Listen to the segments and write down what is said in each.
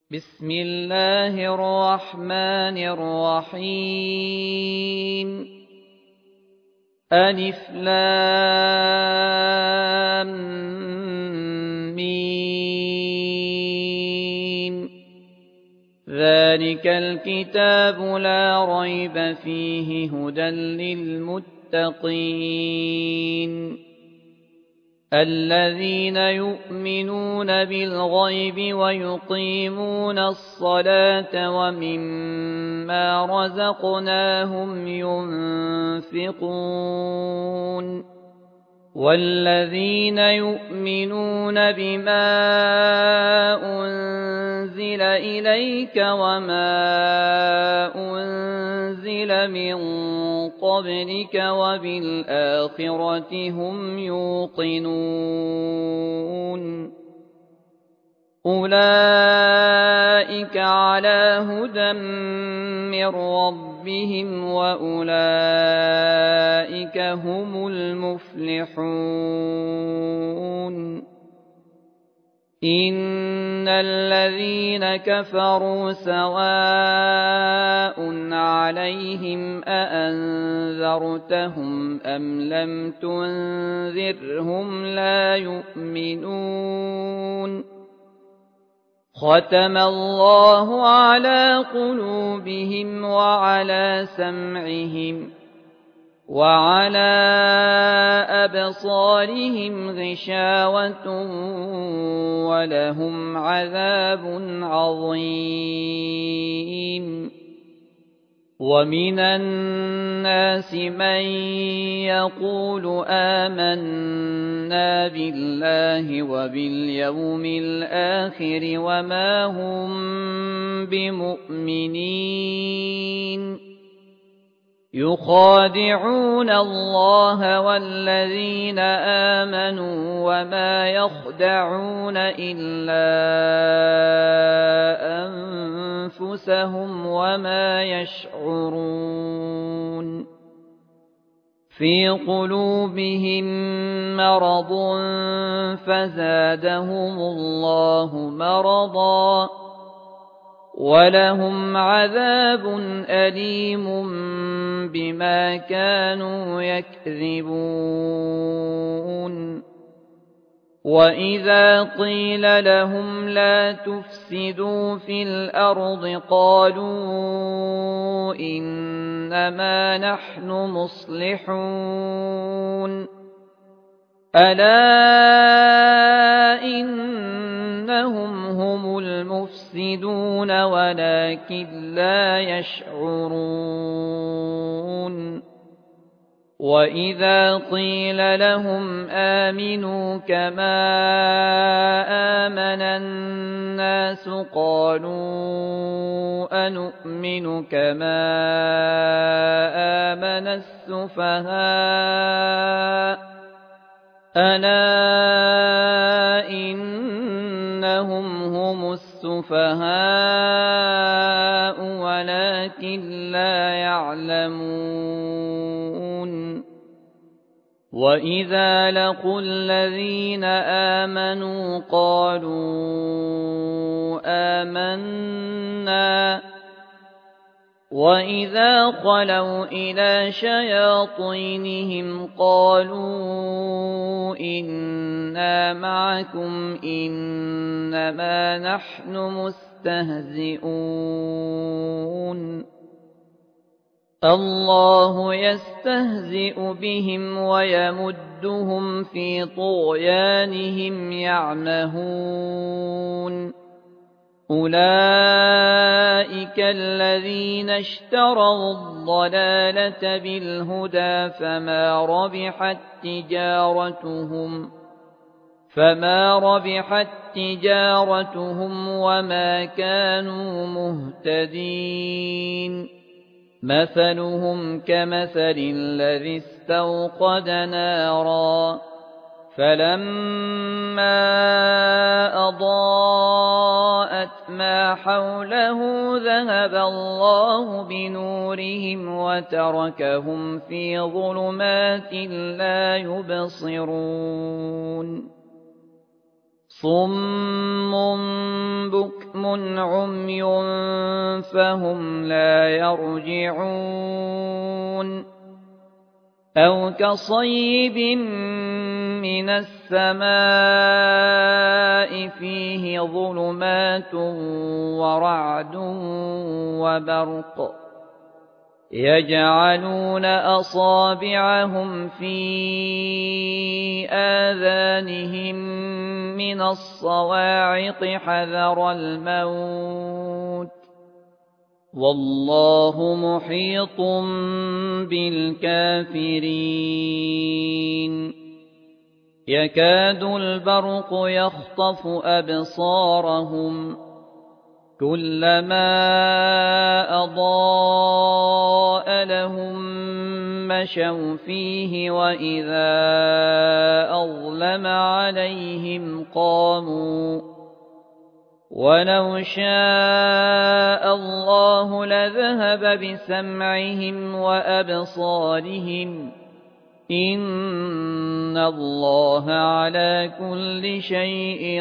بسم الله الرحمن الرحيم ألف لام ميم ذلك الكتاب لا ريب فيه هدى للمتقين الذين يؤمنون بالغيب ويقيمون الصلاة ومما رزقناهم ينفقون والذين يؤمنون بما أنزل إليك وما أنزل من قبلك وبالآخرة هم يوقنون أولئك على هدى من ربهم وأولئك هم المفلحون إن الذين كفروا سواء عليهم أأنذرتهم أم لم تنذرهم لا يؤمنون ختم الله على قلوبهم وعلى سمعهم وعلى أبصارهم غشاوة ولهم عذاب عظيم ومن الناس من يقول آمنا بالله وباليوم الآخر وما هم بمؤمنين يخادعون الله والذين آمنوا وما يخدعون إلا أنفسهم وما يشعرون في قلوبهم مرض فزادهم الله مرضا ولهم عذاب أليم بما كانوا يكذبون وإذا قيل لهم لا تفسدوا في الأرض قالوا إنما نحن مصلحون ألا إنهم هم المفسدون ولكن لا يشعرون وإذا قيل لهم آمنوا كما آمن الناس قالوا أنؤمن كما آمن السفهاء ألا إنهم هم السفهاء ولكن لا يعلمون وإذا لقوا الذين آمنوا قالوا آمنا وإذا خلوا إلى شياطينهم قالوا إنا معكم إنما نحن مستهزئون الله يستهزئ بهم ويمدهم في طغيانهم يعمهون أولئك الذين اشتروا الضلالة بالهدى فما ربحت تجارتهم وما كانوا مهتدين مثلهم كمثل الذي استوقد نارا فلما أضاءت ما حوله ذهب الله بنورهم وتركهم في ظلمات لا يبصرون صُمٌّ بُكْمٌ عُمْيٌ فَهُمْ لَا يَرْجِعُونَ أَوْ كَصَيِّبٍ مِّنَ السَّمَاءِ فِيهِ ظُلُمَاتٌ وَرَعْدٌ وَبَرْقٌ يَجْعَلُونَ أَصَابِعَهُمْ فِي آذَانِهِم مِّنَ الصَّوَاعِقِ حَذَرَ الْمَوْتِ ۚ وَاللَّهُ مُحِيطٌ بِالْكَافِرِينَ يَكَادُ الْبَرْقُ يَخْطَفُ أَبْصَارَهُمْ كُلَّمَا أَضَاءَ لَهُم مَّشَوْا فِيهِ وَإِذَا أَظْلَمَ عَلَيْهِمْ قَامُوا وَلَوْ شَاءَ اللَّهُ لَذَهَبَ بِسَمْعِهِمْ وَأَبْصَارِهِمْ ۚ إِنَّ اللَّهَ عَلَىٰ كُلِّ شَيْءٍ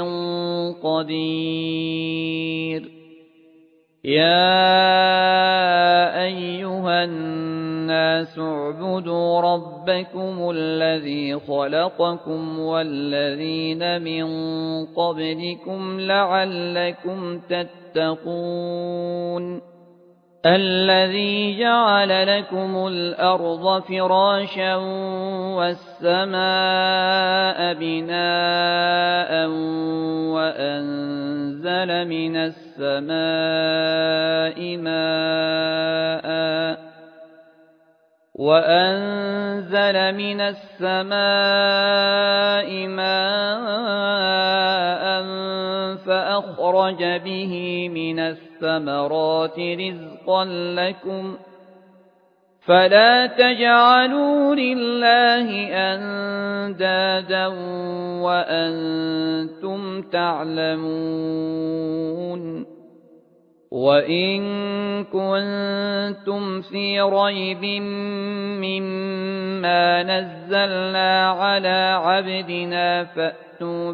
قَدِيرٌ يَا أَيُّهَا النَّاسُ اعْبُدُوا رَبَّكُمُ الَّذِي خَلَقَكُمْ وَالَّذِينَ مِن قَبْلِكُمْ لَعَلَّكُمْ تَتَّقُونَ الَّذِي جَعَلَ لَكُمُ الْأَرْضَ فِرَاشًا وَالسَّمَاءَ بِنَاءً وَأَنزَلَ مِنَ السَّمَاءِ مَاءً فَأَخْرَجَ بِهِ مِنَ الثَّمَرَاتِ رِزْقًا لَّكُمْ فَلَا تَجْعَلُوا لِلَّهِ أَندَادًا وَأَنتُمْ تَعْلَمُونَ وَإِن كُنتُمْ فِي رَيْبٍ مِّمَّا نَزَّلْنَا عَلَىٰ عَبْدِنَا فَأْتُوا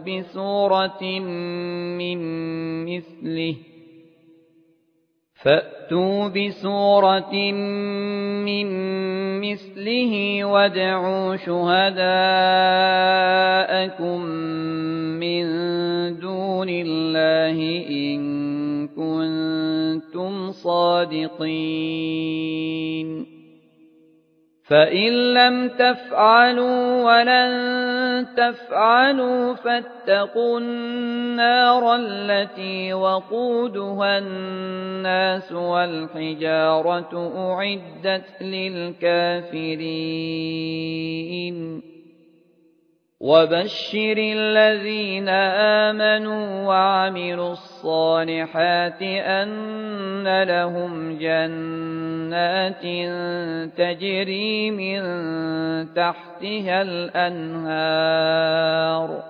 بِسُورَةٍ مِّن مِّثْلِهِ وَادْعُوا شُهَدَاءَكُم مِّن دُونِ اللَّهِ إِن كُنتُمْ صَادِقِينَ فَإِن لَّمْ تَفْعَلُوا وَلَن تَفْعَلُوا فَاتَّقُوا النَّارَ الَّتِي وَقُودُهَا النَّاسُ وَالْحِجَارَةُ أُعِدَّتْ لِلْكَافِرِينَ وَبَشِّرِ الَّذِينَ آمَنُوا وَعَمِلُوا الصَّالِحَاتِ أَنَّ لَهُمْ جَنَّاتٍ تَجْرِي مِن تَحْتِهَا الْأَنْهَارُ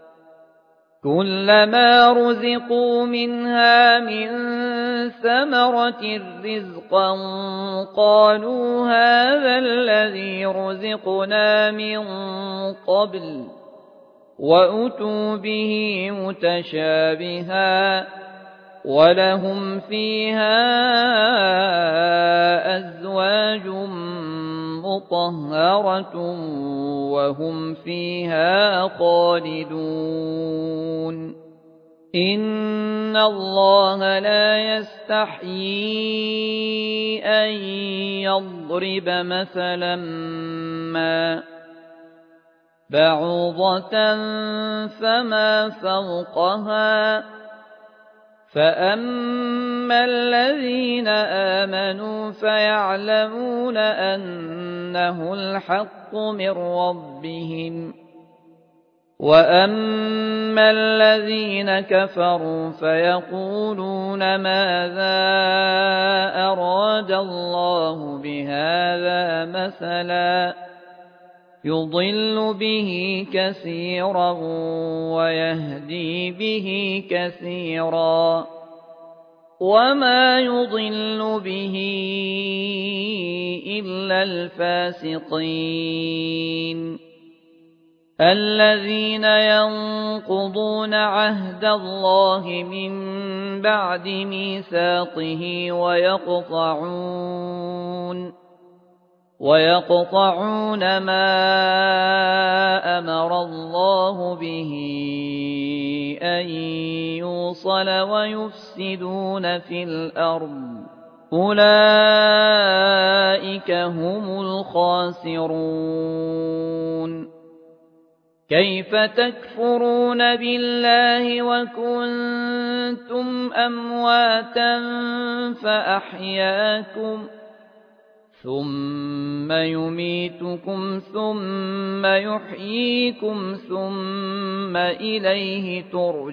كُلَّمَا رُزِقُوا مِنْهَا مِن ثَمَرَةٍ رِّزْقًا قَالُوا هَٰذَا الَّذِي رُزِقْنَا مِن قَبْلُ وَأُتُوا بِهِ مُتَشَابِهًا وَلَهُمْ فِيهَا أَزْوَاجٌ مُّطَهَّرَةٌ وَهُمْ فِيهَا خَالِدُونَ إِنَّ اللَّهَ لَا يَسْتَحْيِي أَن يَضْرِبَ مَثَلًا مَّا بَعُوضَةً فَمَا فَوْقَهَا فَأَمَّا الَّذِينَ آمَنُوا فَيَعْلَمُونَ أَنَّهُ الْحَقُّ مِن رَّبِّهِمْ وَأَمَّا الَّذِينَ كَفَرُوا فَيَقُولُونَ مَاذَا أَرَادَ اللَّهُ بِهَٰذَا مَثَلًا يُضِلُّ بِهِ كَثِيرًا وَيَهْدِي بِهِ كَثِيرًا وَمَا يُضِلُّ بِهِ إِلَّا الْفَاسِقِينَ الذين ينقضون عهد الله من بعد ميثاقه ويقطعون ما أمر الله به أن يوصل ويفسدون في الأرض أولئك هم الخاسرون كيف تكفرون بالله وكنتم أمواتا فأحياكم ثم يميتكم ثم يحييكم ثم إليه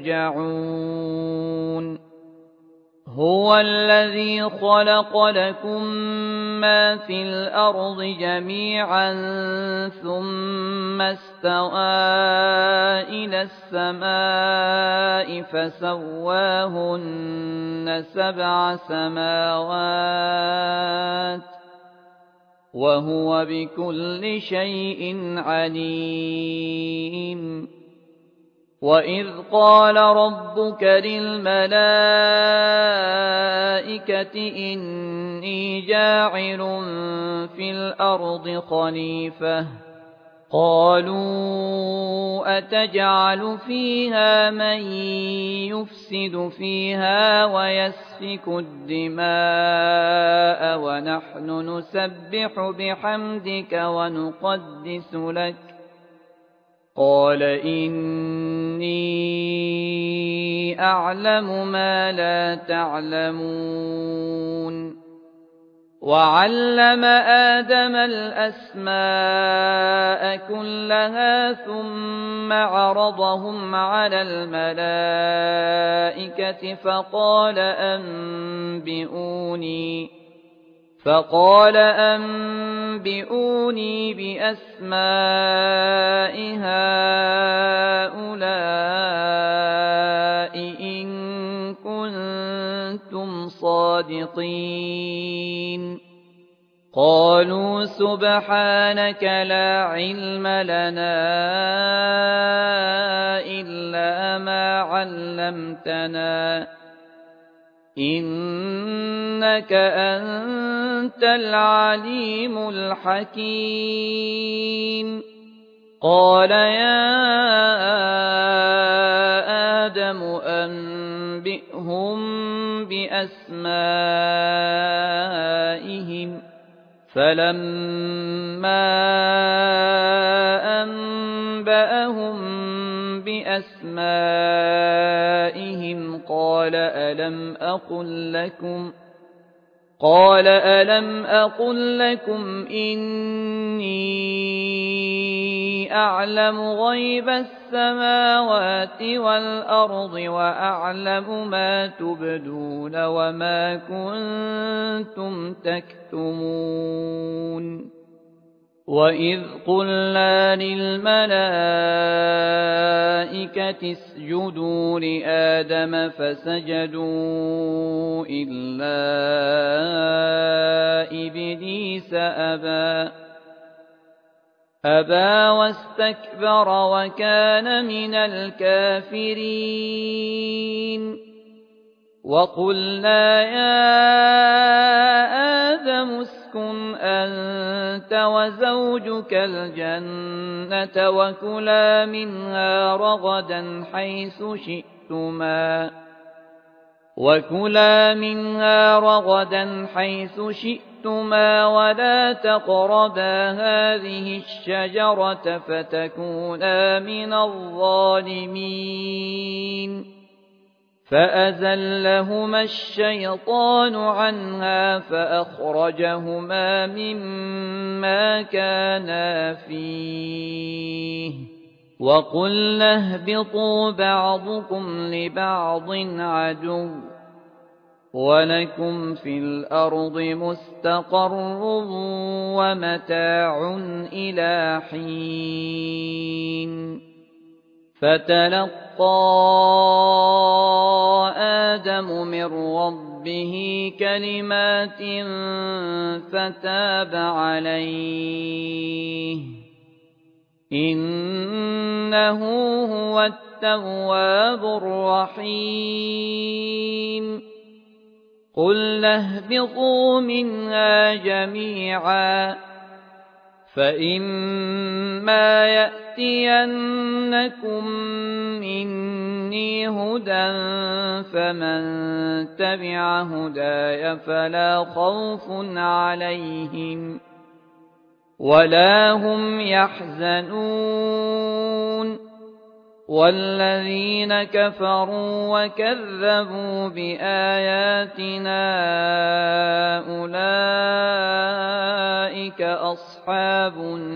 ترجعون هو الذي خلق لكم ما في الأرض جميعا ثم استوى إلى السماء فسواهن 7 سماوات وهو بكل شيء عليم وإذ قال ربك للملائكة إني جاعل في الأرض خليفة قالوا أتجعل فيها من يفسد فيها ويسفك الدماء ونحن نسبح بحمدك ونقدس لك قال إني أعلم ما لا تعلمون وعلم آدم الأسماء كلها ثم عرضهم على الملائكة فقال أنبئوني بأسماء هؤلاء إن كنتم صادقين قالوا سبحانك لا علم لنا إلا ما علمتنا إنك أنت العليم الحكيم قال يا آدم أنبئهم بأسمائهم فلما أنبأهم بأسمائهم قال ألم أقل لكم إني أعلم غيب السماوات والأرض وأعلم ما تبدون وما كنتم تكتمون وإذ قلنا للملائكة اسجدوا لآدم فسجدوا إلا إبليس أبى واستكبر وكان من الكافرين وقلنا يا آدم اسكن أنت وزوجك الجنة وكلا منها رغدا حيث شئتما ولا تقربا هذه الشجرة فتكونا من الظالمين فأزلهما الشيطان عنها فأخرجهما مما كانا فيه وقلنا اهبطوا بعضكم لبعض عدو ولكم في الأرض مستقر ومتاع إلى حين فتلقى آدم من ربه كلمات فتاب عليه إنه هو التواب الرحيم قُلْنَا اهْبِطُوا مِنْهَا جَمِيعًا فَإِمَّا يَأْتِيَنَّكُم مِّنِّي هُدًى فَمَن تَبِعَ هُدَايَ فَلَا خَوْفٌ عَلَيْهِمْ وَلَا هُمْ يَحْزَنُونَ وَالَّذِينَ كَفَرُوا وَكَذَّبُوا بِآيَاتِنَا أُولَٰئِكَ أَصْحَابُ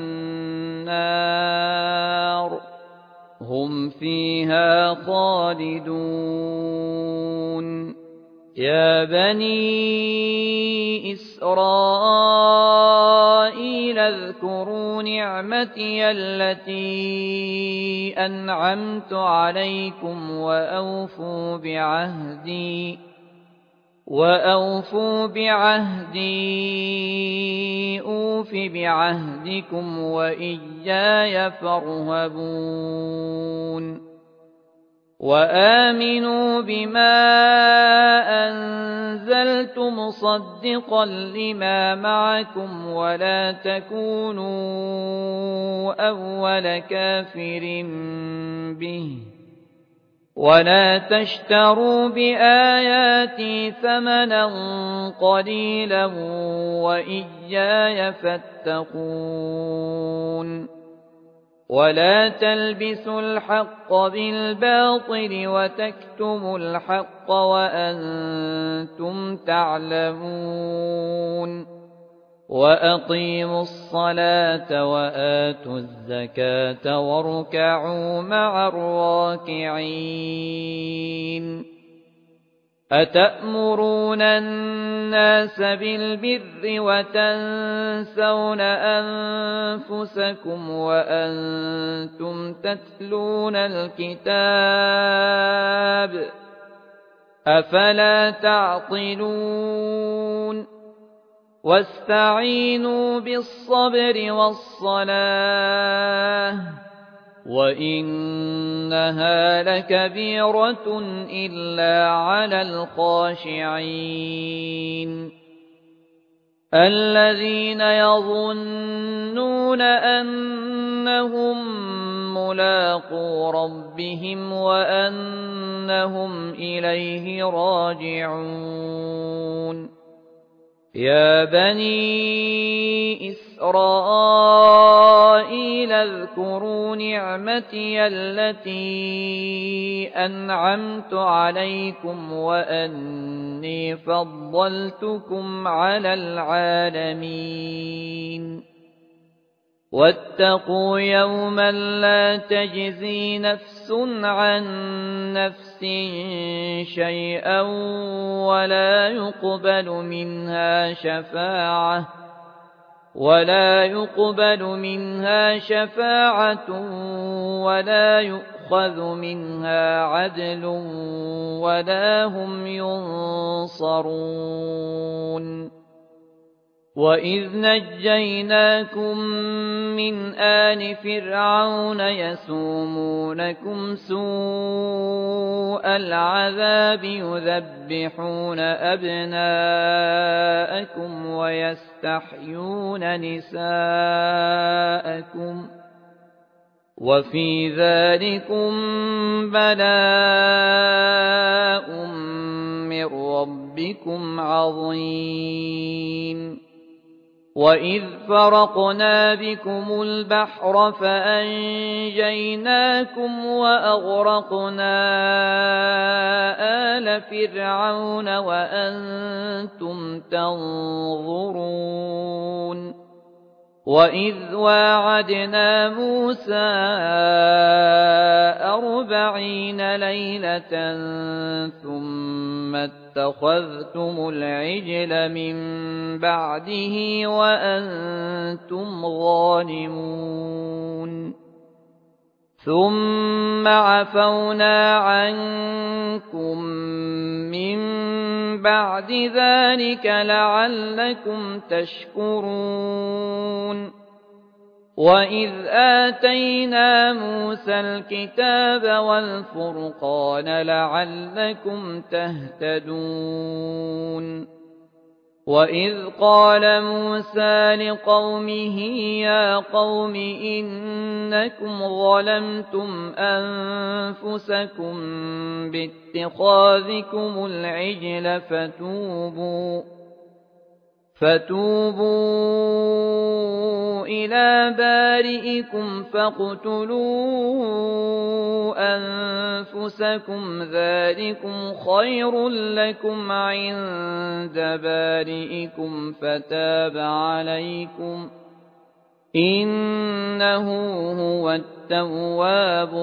النَّارِ هُمْ فِيهَا خَالِدُونَ يَا بَنِي إِسْرَائِيلَ اذْكُرُوا نِعْمَتِيَ الَّتِي أَنْعَمْتُ عَلَيْكُمْ وَأَوْفُوا بِعَهْدِي أُوفِ بِعَهْدِكُمْ وَإِيَّايَ فَارْهَبُونِ وَآمِنُوا بِمَا أَنزَلْتُ مُصَدِّقًا لِّمَا مَعَكُمْ وَلَا تَكُونُوا أَوَّلَ كَافِرٍ بِهِ وَلَا تَشْتَرُوا بِآيَاتِي ثَمَنًا قَلِيلًا وَإِيَّايَ فَاتَّقُونِ وَلَا تَلْبِسُوا الْحَقَّ بِالْبَاطِلِ وَتَكْتُمُوا الْحَقَّ وَأَنتُمْ تَعْلَمُونَ وَأَقِيمُوا الصَّلَاةَ وَآتُوا الزَّكَاةَ وَارْكَعُوا مَعَ الرَّاكِعِينَ أَتَأْمُرُونَ النَّاسَ بِالْبِرِّ وَتَنسَوْنَ أَنفُسَكُمْ وَأَنتُمْ تَتْلُونَ الْكِتَابَ أَفَلَا تَعْقِلُونَ وَاسْتَعِينُوا بِالصَّبْرِ وَالصَّلَاةِ وَإِنَّهَا لَكَبِيرَةٌ إِلَّا عَلَى الْخَاشِعِينَ الَّذِينَ يَظُنُّونَ أَنَّهُم مُّلَاقُو رَبِّهِمْ وَأَنَّهُمْ إِلَيْهِ رَاجِعُونَ يَا بَنِي إِسْرَائِيلَ اذْكُرُوا نِعْمَتِيَ الَّتِي أَنْعَمْتُ عَلَيْكُمْ وَأَنِّي فَضَّلْتُكُمْ عَلَى الْعَالَمِينَ وَاتَّقُوا يَوْمًا لَّا تَجْزِي نَفْسٌ عَن نَّفْسٍ شَيْئًا وَلَا يُقْبَلُ مِنْهَا شَفَاعَةٌ وَلَا يُؤْخَذُ مِنْهَا عَدْلٌ وَلَا هُمْ يُنصَرُونَ وَإِذْ نَجَّيْنَاكُم مِّنْ آلِ فِرْعَوْنَ يَسُومُونَكُمْ سُوءَ الْعَذَابِ يُذَبِّحُونَ أَبْنَاءَكُمْ وَيَسْتَحْيُونَ نِسَاءَكُمْ وَفِي ذَٰلِكُم بَلَاءٌ مِّن رَّبِّكُمْ عَظِيمٌ وَإِذْ فَرَقْنَا بِكُمُ الْبَحْرَ فَأَنجَيْنَاكُمْ وَأَغْرَقْنَا آلَ فِرْعَوْنَ وَأَنتُمْ تَنظُرُونَ وَإِذْ وَاعَدْنَا مُوسَىٰ 40 لَيْلَةً ثُمَّ اتَّخَذْتُمُ الْعِجْلَ مِن بَعْدِهِ وَأَنتُمْ ظَالِمُونَ ثُمَّ عَفَوْنَا عَنكُم مِّن بَعْدِ ذَٰلِكَ لَعَلَّكُمْ تَشْكُرُونَ وَإِذْ آتَيْنَا مُوسَى الْكِتَابَ وَالْفُرْقَانَ لَعَلَّكُمْ تَهْتَدُونَ وَإِذْ قَالَ مُوسَى لِقَوْمِهِ يَا قَوْمِ إِنَّكُمْ ظَلَمْتُمْ أَنفُسَكُمْ بِاتِّخَاذِكُمُ الْعِجْلَ فتوبوا إلى بارئكم فاقتلوا أنفسكم ذلكم خير لكم عند بارئكم فتاب عليكم إنه هو التواب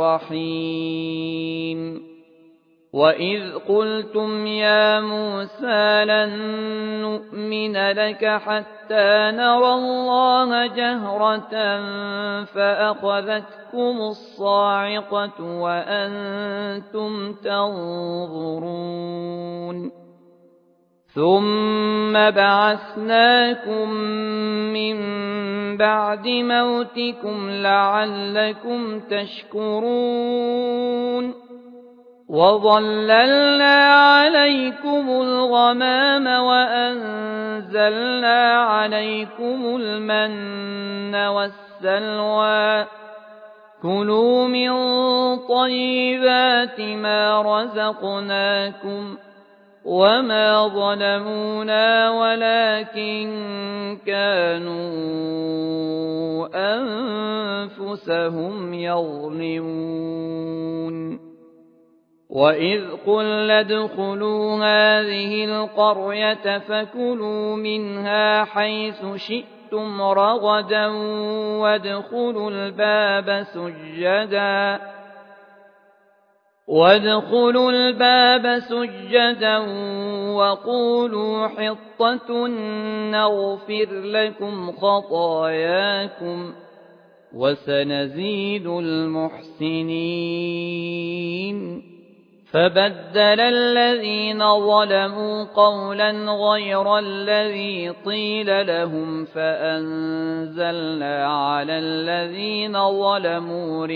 الرحيم وَإِذْ قُلْتُمْ يَا مُوسَىٰ لَن نُّؤْمِنَ لَكَ حَتَّىٰ نَرَى اللَّهَ جَهْرَةً فَأَخَذَتْكُمُ الصَّاعِقَةُ وَأَنتُمْ تَنظُرُونَ ثُمَّ بَعَثْنَاكُم مِّن بَعْدِ مَوْتِكُمْ لَعَلَّكُمْ تَشْكُرُونَ وَظَلَّلْنَا عَلَيْكُمُ الْغَمَامَ وَأَنزَلْنَا عَلَيْكُمُ الْمَنَّ وَالسَّلْوَىٰ كُلُوا مِن طَيِّبَاتِ مَا رَزَقْنَاكُمْ وَمَا ظَلَمُونَا وَلَٰكِن كَانُوا أَنفُسَهُمْ يَظْلِمُونَ وَإِذْ قُلْنَا ادْخُلُوا هَٰذِهِ الْقَرْيَةَ فَكُلُوا مِنْهَا حَيْثُ شِئْتُمْ رَغَدًا وَادْخُلُوا الْبَابَ سُجَّدًا وَقُولُوا حِطَّةٌ نَّغْفِرْ لَكُمْ خَطَايَاكُمْ وَسَنَزِيدُ الْمُحْسِنِينَ فَبَدَّلَ الَّذِينَ ظَلَمُوا قَوْلًا غَيْرَ الَّذِي قِيلَ لَهُمْ فَأَنزَلْنَا عَلَى الَّذِينَ ظَلَمُوا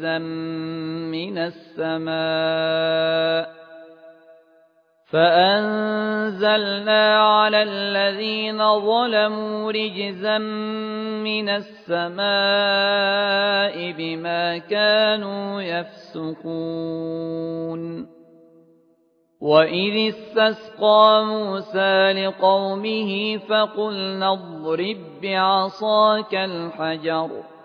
رِجْزًا مِّنَ السَّمَاءِ بِمَا كَانُوا يَفْسُقُونَ وَإِذِ اسْتَسْقَىٰ مُوسَىٰ لِقَوْمِهِ فَقُلْنَا اضْرِب بِّعَصَاكَ الْحَجَرَ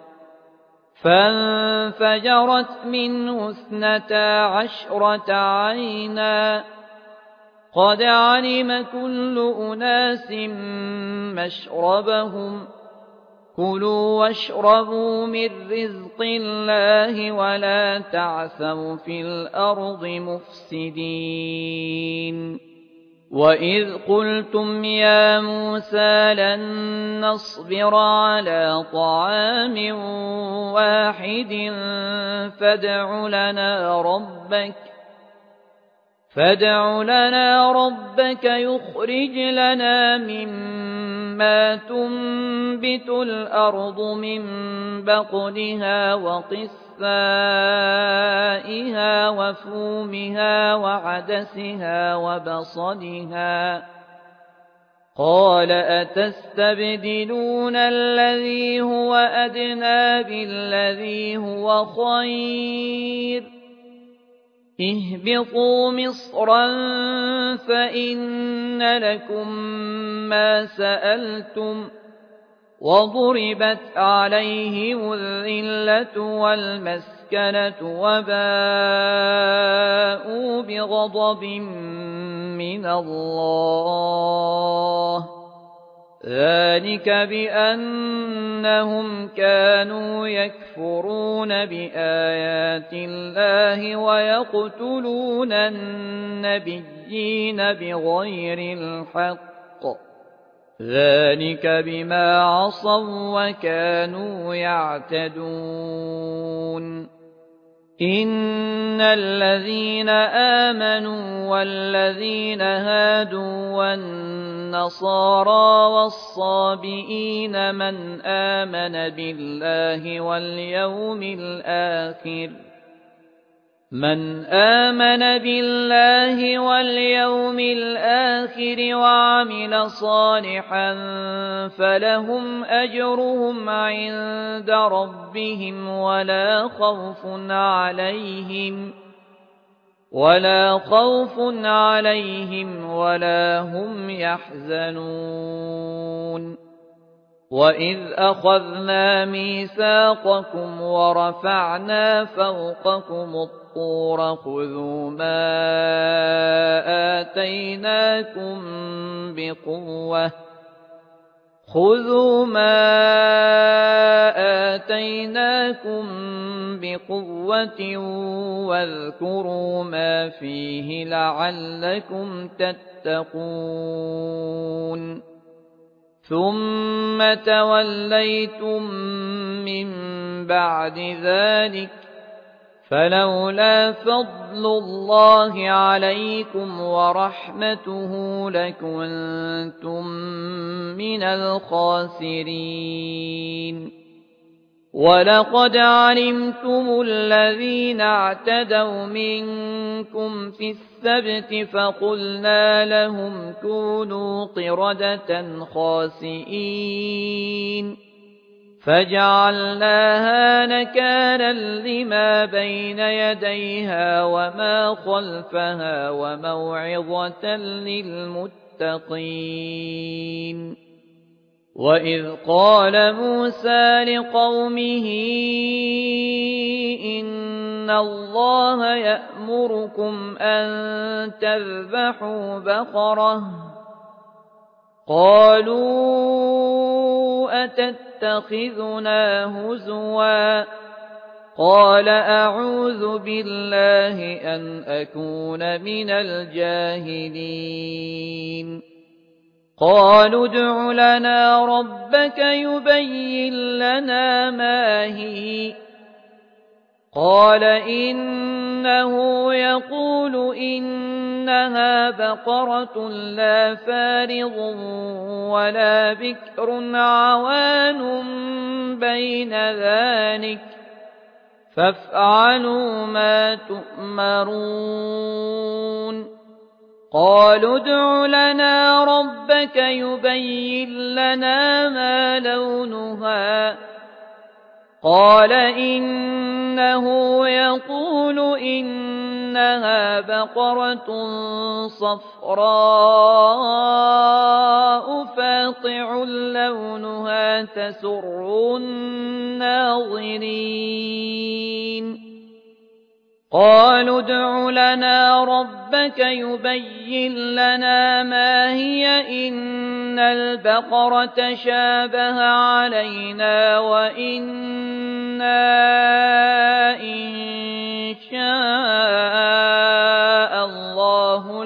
فَانفَجَرَتْ مِنْهُ 12 عَيْنًا قَدْ عَلِمَ كُلُّ أُنَاسٍ مَّشْرَبَهُمْ كُلُوا وَاشْرَبُوا مِن رِّزْقِ اللَّهِ وَلَا تَعْثَوْا فِي الْأَرْضِ مُفْسِدِينَ وَإِذْ قُلْتُمْ يَا مُوسَىٰ لَن نَّصْبِرَ عَلَىٰ طَعَامٍ وَاحِدٍ فادع لنا ربك يخرج لنا مما تنبت الأرض من بقلها وقثائها وفومها وعدسها وبصلها قال أتستبدلون الذي هو أدنى بالذي هو خير اهبطوا مصرا فإن لكم ما سألتم وضربت عليهم الذلة والمسكنة وباءوا بغضب من الله ذلك بأنهم كانوا يكفرون بآيات الله ويقتلون النبيين بغير الحق ذلك بما عصوا وكانوا يعتدون إن الذين آمنوا والذين هادوا والنصارى والصابئين من آمن بالله واليوم الآخر وعمل صالحا فلهم أجرهم عند ربهم ولا خوف عليهم ولا هم يحزنون وإذ أخذنا ميثاقكم ورفعنا فوقكم الطور خذوا ما آتيناكم بقوة واذكروا ما فيه لعلكم تتقون ثم توليتم من بعد ذلك فلولا فضل الله عليكم ورحمته لكنتم من الخاسرين ولقد علمتم الذين اعتدوا منكم في السبت فقلنا لهم كونوا قردة خاسئين فجعلناها نكالا لما بين يديها وما خلفها وموعظة للمتقين وإذ قال موسى لقومه إن الله يأمركم أن تذبحوا بقرة قالوا أتتخذنا هزوا قال أعوذ بالله أن أكون من الجاهلين قالوا ادع لنا ربك يبين لنا ما هي قال إنه يقول إنها بقرة لا فارض ولا بكر عوان بين ذلك فافعلوا ما تؤمرون قالوا ادع لنا ربك يبين لنا ما لونها قال إنه يقول إنها بقرة صفراء فاقع لونها تسر الناظرين قالوا ادع لنا ربك يبين لنا ما هي إن البقرة شابه علينا وإنا إن شاء الله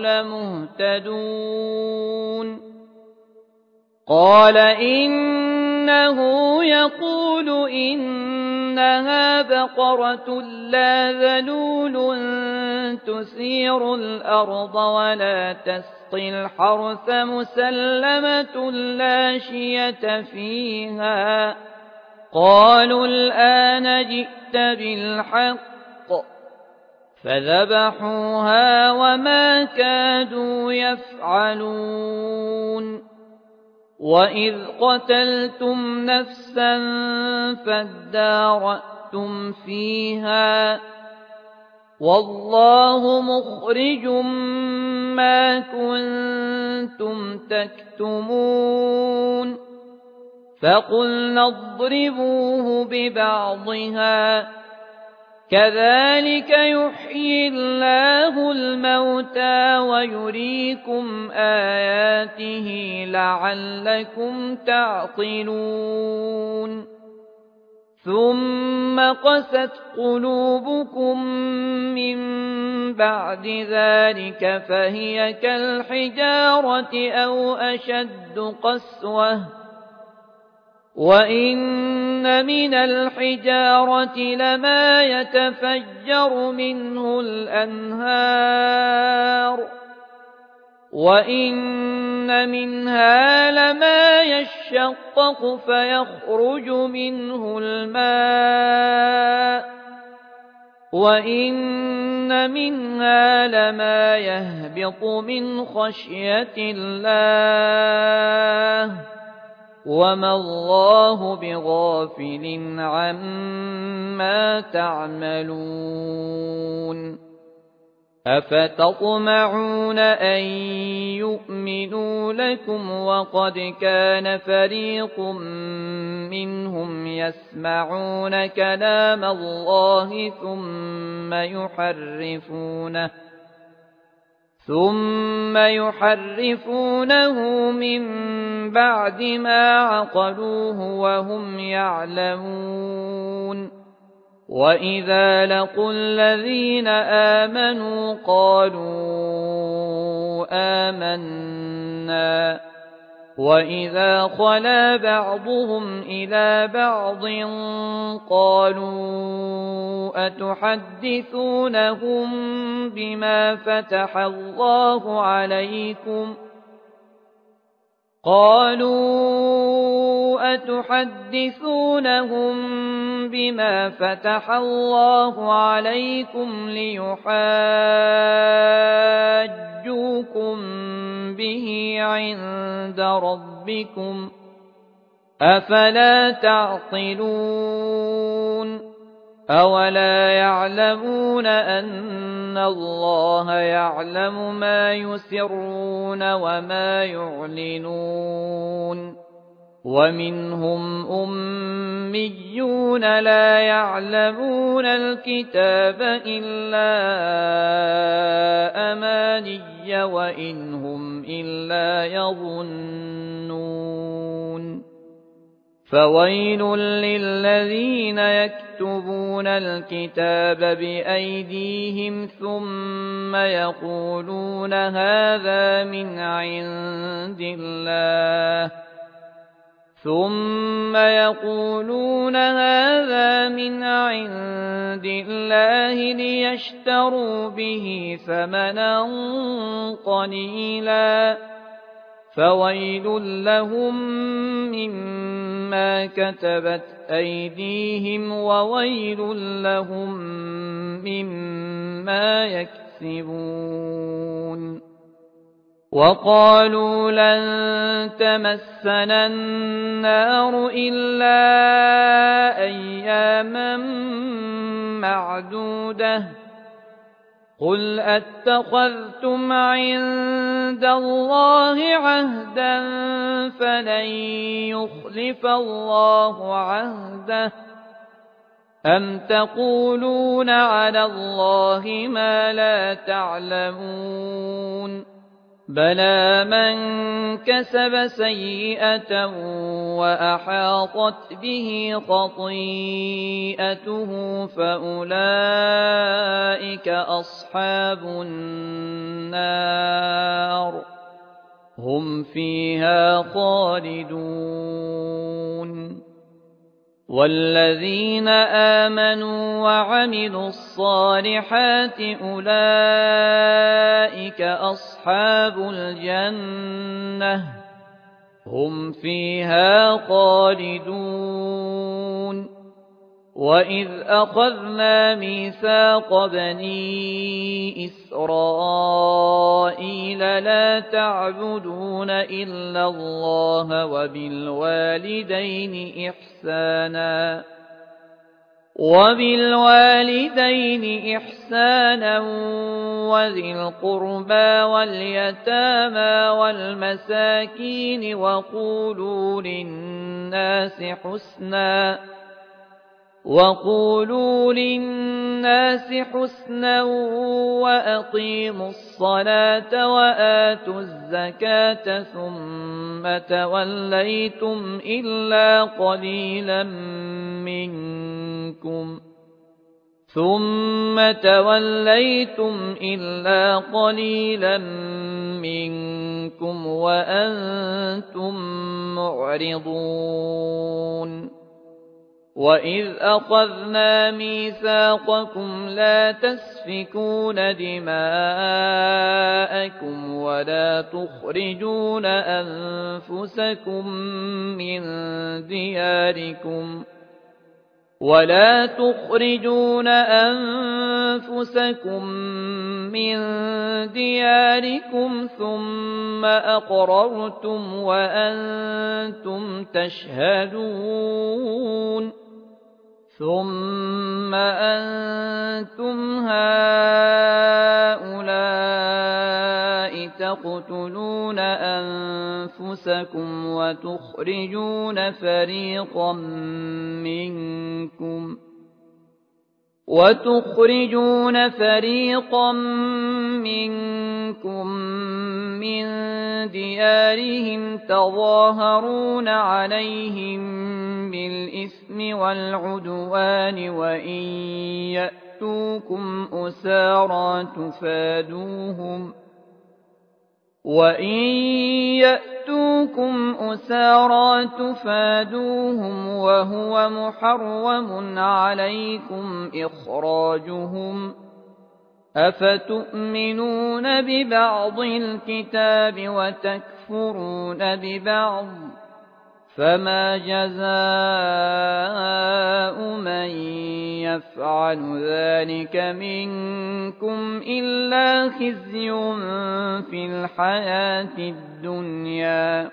لمهتدون قال إنه يقول إنها بقرة لا ذلول تثير الأرض ولا تسقي الحرث مسلمة لا شية فيها قالوا الآن جئت بالحق فذبحوها وما كادوا يفعلون وإذ قتلتم نفسا فادارأتم فيها والله مخرج ما كنتم تكتمون فقلنا اضربوه ببعضها كذلك يحيي الله الموتى ويريكم آياته لعلكم تعقلون ثم قست قلوبكم من بعد ذلك فهي كالحجارة أو أشد قسوة وَإِنَّ مِنَ الْحِجَارَةِ لَمَا يَتَفَجَّرُ مِنْهُ الْأَنْهَارُ وَإِنَّ مِنْهَا لَمَا يَشَّقَّقُ فَيَخْرُجُ مِنْهُ الْمَاءُ وَإِنَّ مِنْهَا لَمَا يَهْبِطُ مِنْ خَشْيَةِ اللَّهِ وَمَا اللَّهُ بِغَافِلٍ عَمَّا تَعْمَلُونَ أَفَتَطْمَعُونَ أَن يُؤْمِنُوا لَكُمْ وَقَدْ كَانَ فَرِيقٌ مِّنْهُمْ يَسْمَعُونَ كَلَامَ اللَّهِ ثُمَّ يُحَرِّفُونَهُ مِن بَعْدِ مَا عَقَلُوهُ وَهُمْ يَعْلَمُونَ وَإِذَا لَقُوا الَّذِينَ آمَنُوا قَالُوا آمَنَّا وَإِذَا خَلَا بَعْضُهُمْ إِلَىٰ بَعْضٍ قَالُوا أَتُحَدِّثُونَهُم بِمَا فَتَحَ اللَّهُ عَلَيْكُمْ لِيُحَاجُّوكُم بِهِ عِندَ رَبِّكُمْ ۚ أَفَلَا تَعْقِلُونَ أَوَلَا يَعْلَمُونَ أَنَّ اللَّهَ يَعْلَمُ مَا يُسِرُّونَ وَمَا يُعْلِنُونَ وَمِنْهُمْ أُمِّيُّونَ لَا يَعْلَمُونَ الْكِتَابَ إِلَّا أَمَانِيَّ وَإِنْ هُمْ إِلَّا يَظُنُّونَ فَوَيْلٌ لِّلَّذِينَ يَكْتُبُونَ الْكِتَابَ بِأَيْدِيهِمْ ثُمَّ يَقُولُونَ هَٰذَا مِنْ عِندِ اللَّهِ لِيَشْتَرُوا بِهِ ثَمَنًا قَلِيلًا فَوَيْلٌ لَّهُم مِّمَّا كَتَبَتْ أَيْدِيهِمْ وَوَيْلٌ لَّهُم مِّمَّا يَكْسِبُونَ وَقَالُوا لَن تَمَسَّنَا النَّارُ إِلَّا أَيَّامًا مَّعْدُودَةً قُلْ أَتَّخَذْتُمْ عِندَ اللَّهِ عَهْدًا فَلَن يُخْلِفَ اللَّهُ عَهْدَهُ أَمْ تَقُولُونَ عَلَى اللَّهِ مَا لَا تَعْلَمُونَ بَلَىٰ مَن كَسَبَ سَيِّئَةً وَأَحَاطَتْ بِهِ خَطِيئَتُهُ فَأُولَٰئِكَ أَصْحَابُ النَّارِ هُمْ فِيهَا خَالِدُونَ وَالَّذِينَ آمَنُوا وَعَمِلُوا الصَّالِحَاتِ أُولَٰئِكَ أَصْحَابُ الْجَنَّةِ هُمْ فِيهَا خَالِدُونَ وَإِذْ أَخَذْنَا مِيثَاقَ بَنِي إِسْرَائِيلَ لَا تَعْبُدُونَ إِلَّا اللَّهَ وَبِالْوَالِدَيْنِ إِحْسَانًا وَذِي الْقُرْبَىٰ وَالْيَتَامَىٰ وَالْمَسَاكِينِ وَقُولُوا لِلنَّاسِ حُسْنًا وَأَقِيمُوا الصَّلَاةَ وَآتُوا الزَّكَاةَ ثُمَّ تَوَلَّيْتُمْ إِلَّا قَلِيلًا مِّنكُمْ وَأَنتُم معرضون وإذ أخذنا ميثاقكم لا تسفكون دماءكم ولا تخرجون أنفسكم من دياركم ثم أقررتم وأنتم تشهدون ثم أنتم هؤلاء تقتلون أنفسكم وتخرجون فريقا منكم من ديارهم تظاهرون عليهم بالإثم والعدوان وإن يأتوكم أسارى تفادوهم وهو محرم عليكم إخراجهم أفتؤمنون ببعض الكتاب وتكفرون ببعض فما جزاء من يفعل ذلك منكم إلا خزي في الحياة الدنيا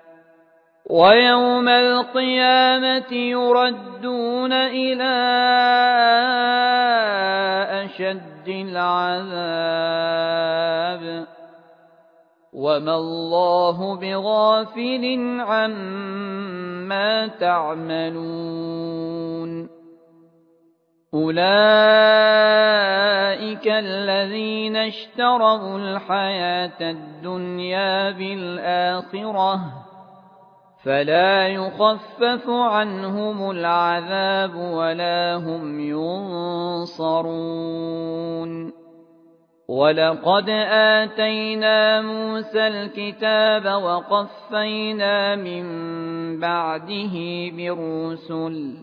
ويوم القيامة يردون إلى أشد العذاب وما الله بغافل عما تعملون أولئك الذين اشتروا الحياة الدنيا بالآخرة فلا يخفف عنهم العذاب ولا هم ينصرون ولقد آتينا موسى الكتاب وقفينا من بعده بالرسل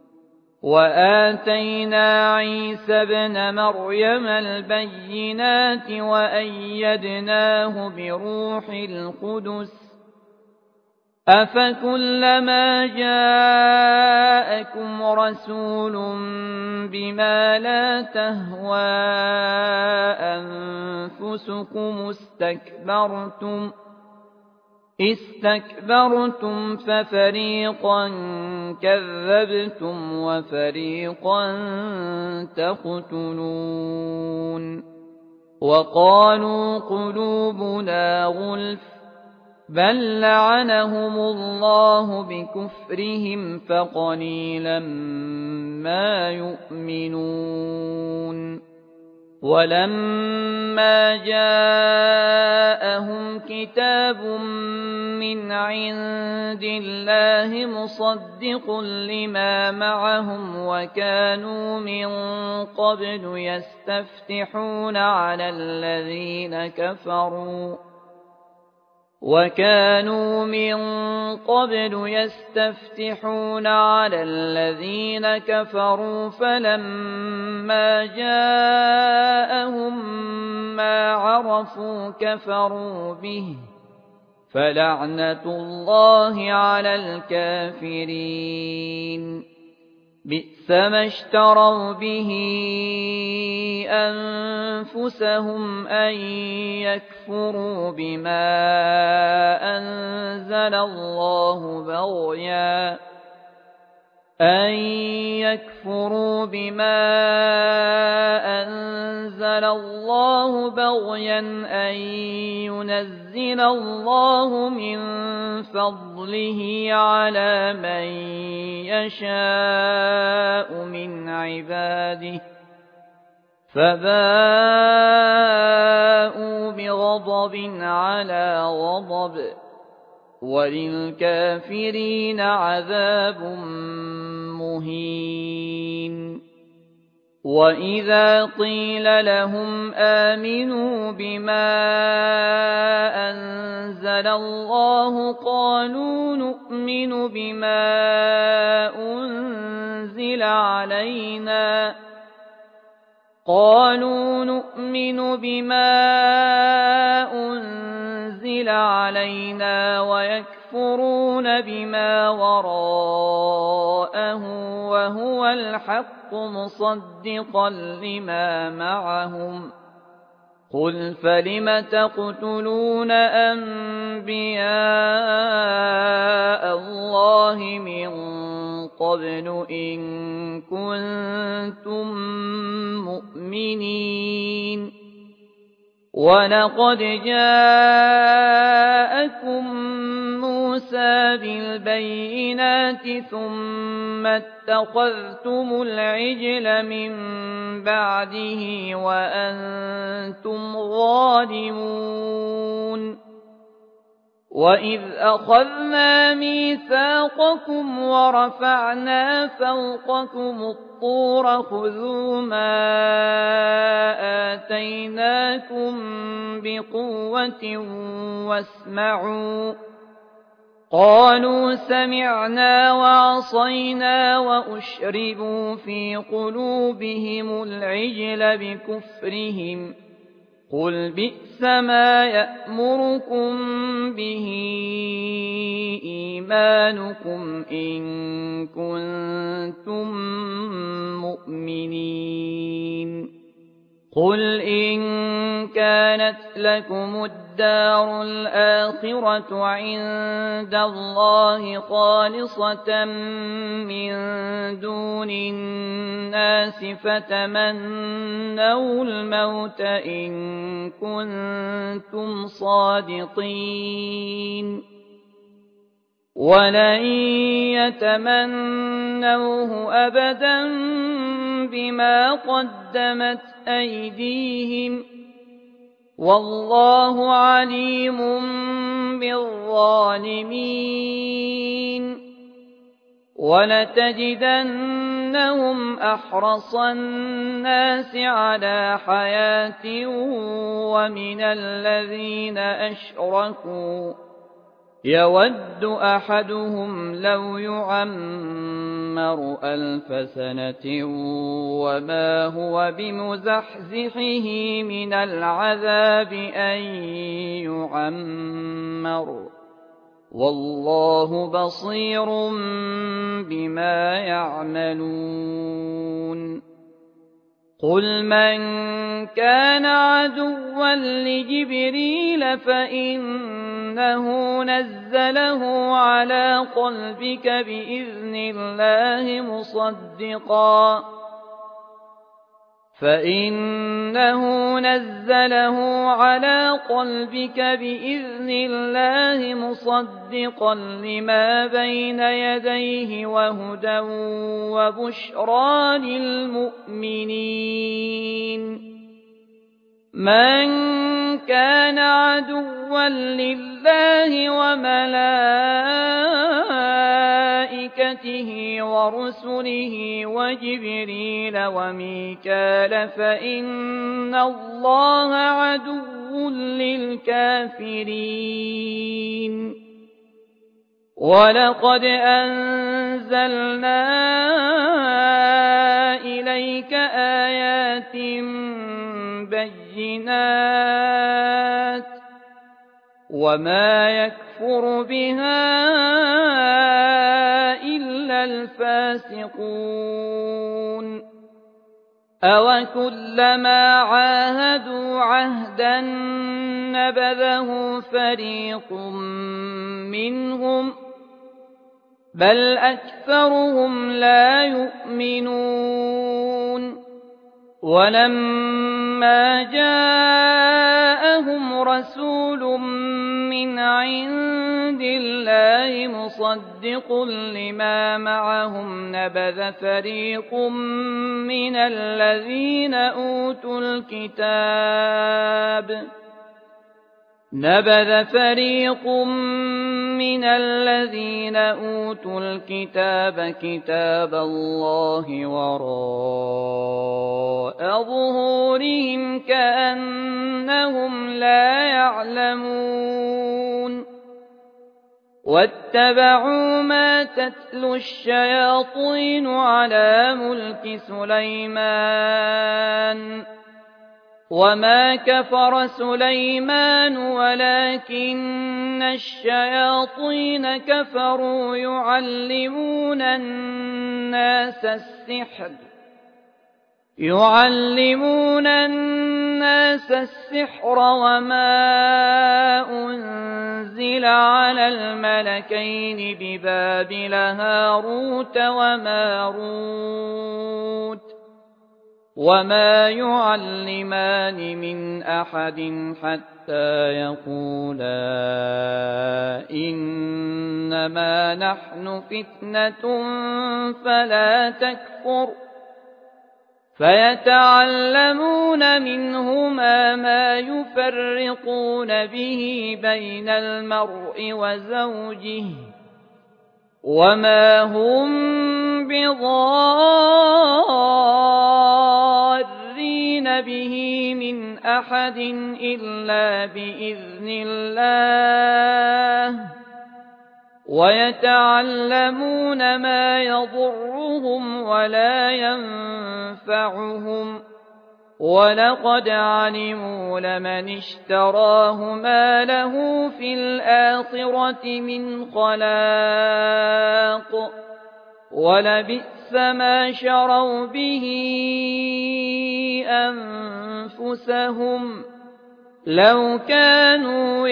وآتينا عيسى ابن مريم البينات وأيدناه بروح القدس أفكلما جاءكم رسول بما لا تهوى أنفسكم استكبرتم ففريقا كذبتم وفريقا تقتلون وقالوا قلوبنا غلف بل لعنهم الله بكفرهم فقليلا ما يؤمنون ولما جاءهم كتاب من عند الله مصدق لما معهم وكانوا من قبل يستفتحون على الذين كفروا فلما جاءهم ما عرفوا كفروا به فلعنة الله على الكافرين بئس ما اشتروا به أنفسهم أن يكفروا بما أنزل الله بغيا أن ينزل الله من فضله على من يشاء من عباده فباءوا بغضب على غضب وللكافرين عذاب مهين وَإِذَا قِيلَ لَهُمْ آمِنُوا بِمَا أَنزَلَ اللَّهُ قَالُوا نُؤْمِنُ بِمَا أُنزِلَ عَلَيْنَا وَيَكْفُرُونَ بِمَا وَرَاءَهُ وَهُوَ الْحَقُّ مُصَدِّقًا لِّمَا مَعَهُمْ ۗ قُلْ فَلِمَ تَقْتُلُونَ أَنبِيَاءَ اللَّهِ مِن قَبْلُ إِن كُنتُم مُّؤْمِنِينَ وَلَقَدْ جَاءَكُم مُّوسَىٰ بِالْبَيِّنَاتِ ثُمَّ اتَّخَذْتُمُ الْعِجْلَ مِن بَعْدِهِ وَأَنتُمْ ظَالِمُونَ وَإِذْ أَخَذْنَا مِيثَاقَكُمْ وَرَفَعْنَا فَوْقَكُمُ الطُّورَ خُذُوا مَا آتَيْنَاكُم بِقُوَّةٍ وَاسْمَعُوا ۖ قَالُوا سَمِعْنَا وَعَصَيْنَا وَأُشْرِبُوا فِي قُلُوبِهِمُ الْعِجْلَ بِكُفْرِهِمْ ۚ قُلْ بِئْسَ مَا يَأْمُرُكُم بِهِ إِيمَانُكُمْ إِن كُنتُم مُّؤْمِنِينَ قُلْ إِن كَانَتْ لَكُمُ الدَّارُ الْآخِرَةُ عِندَ اللَّهِ خَالِصَةً مِّن دُونِ النَّاسِ فَتَمَنَّوُا الْمَوْتَ إِن كُنتُمْ صَادِقِينَ وَلَن يَتَمَنَّوْهُ أَبَدًا بِمَا قَدَّمَتْ أَيْدِيهِمْ ۗ وَاللَّهُ عَلِيمٌ بِالظَّالِمِينَ وَلَتَجِدَنَّهُمْ أَحْرَصَ النَّاسِ عَلَىٰ حَيَاةٍ وَمِنَ الَّذِينَ أَشْرَكُوا يَوَدُّ أَحَدُهُمْ لَوْ يُعَمَّرُ 1000 سَنَةٍ وَمَا هُوَ بِمُزَحْزِحِهِ مِنَ الْعَذَابِ أَن يُعَمَّرَ ۗ وَاللَّهُ بَصِيرٌ بِمَا يَعْمَلُونَ قُلْ مَن كَانَ عَدُوًّا لِّجِبْرِيلَ فَإِنَّهُ نَزَّلَهُ عَلَىٰ قَلْبِكَ بِإِذْنِ اللَّهِ مُصَدِّقًا لِّمَا بَيْنَ يَدَيْهِ وَهُدًى وَبُشْرَىٰ لِلْمُؤْمِنِينَ مَن كَانَ عَدُوًّا لِّلَّهِ وَمَلَائِكَتِهِ وَرُسُلِهِ وَجِبْرِيلَ وَمِيكَالَ فَإِنَّ اللَّهَ عَدُوٌّ لِّلْكَافِرِينَ وَلَقَدْ أَنزَلْنَا إِلَيْكَ آيَاتٍ بَيِّنَاتٍ ۖ وَمَا يَكْفُرُ بِهَا إِلَّا الْفَاسِقُونَ أَوَكُلَّمَا عَاهَدُوا عَهْدًا نَّبَذَهُ فَرِيقٌ مِّنْهُم ۚ بَلْ أَكْثَرُهُمْ لَا يُؤْمِنُونَ وَلَمَّا جَاءَهُمْ رَسُولٌ مِّنْ عِندِ اللَّهِ مُصَدِّقٌ لِّمَا مَعَهُمْ نَبَذَ فَرِيقٌ مِّنَ الَّذِينَ أُوتُوا الْكِتَابَ نبذ فريق من الذين أوتوا الكتاب كتاب الله وراء ظهورهم كأنهم لا يعلمون واتبعوا ما تتلو الشياطين على ملك سليمان وما كفر سليمان ولكن الشياطين كفروا يعلمون الناس السحر وما أنزل على الملكين ببابل هاروت وماروت وما يعلمان من أحد حتى يقولا إنما نحن فتنة فلا تكفر فيتعلمون منهما ما يفرقون به بين المرء وزوجه وما هم بضارين به من أحد إلا بإذن الله ويتعلمون ما يضرهم ولا ينفعهم ولقد علموا لمن اشتراه ما له في الآخرة من خلاق ولبئس ما شروا به أنفسهم لو كانوا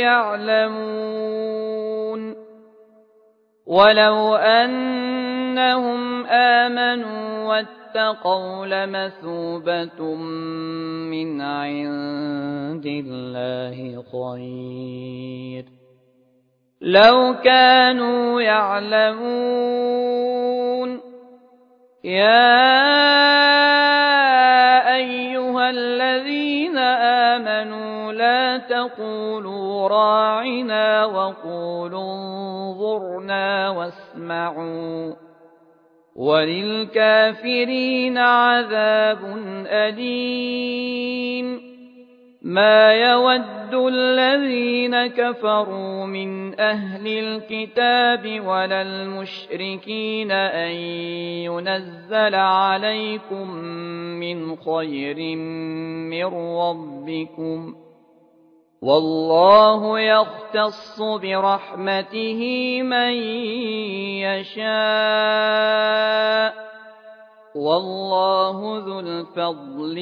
يعلمون ولو أنهم آمنوا واتقوا لمثوبة من عند الله خير لو كانوا يعلمون يا أيها الذين آمنوا لا تقولوا راعنا وقولوا انظرنا واسمعوا وللكافرين عذاب أليم ما يود الذين كفروا من أهل الكتاب ولا المشركين أن ينزل عليكم من خير من ربكم والله يختص برحمته من يشاء والله ذو الفضل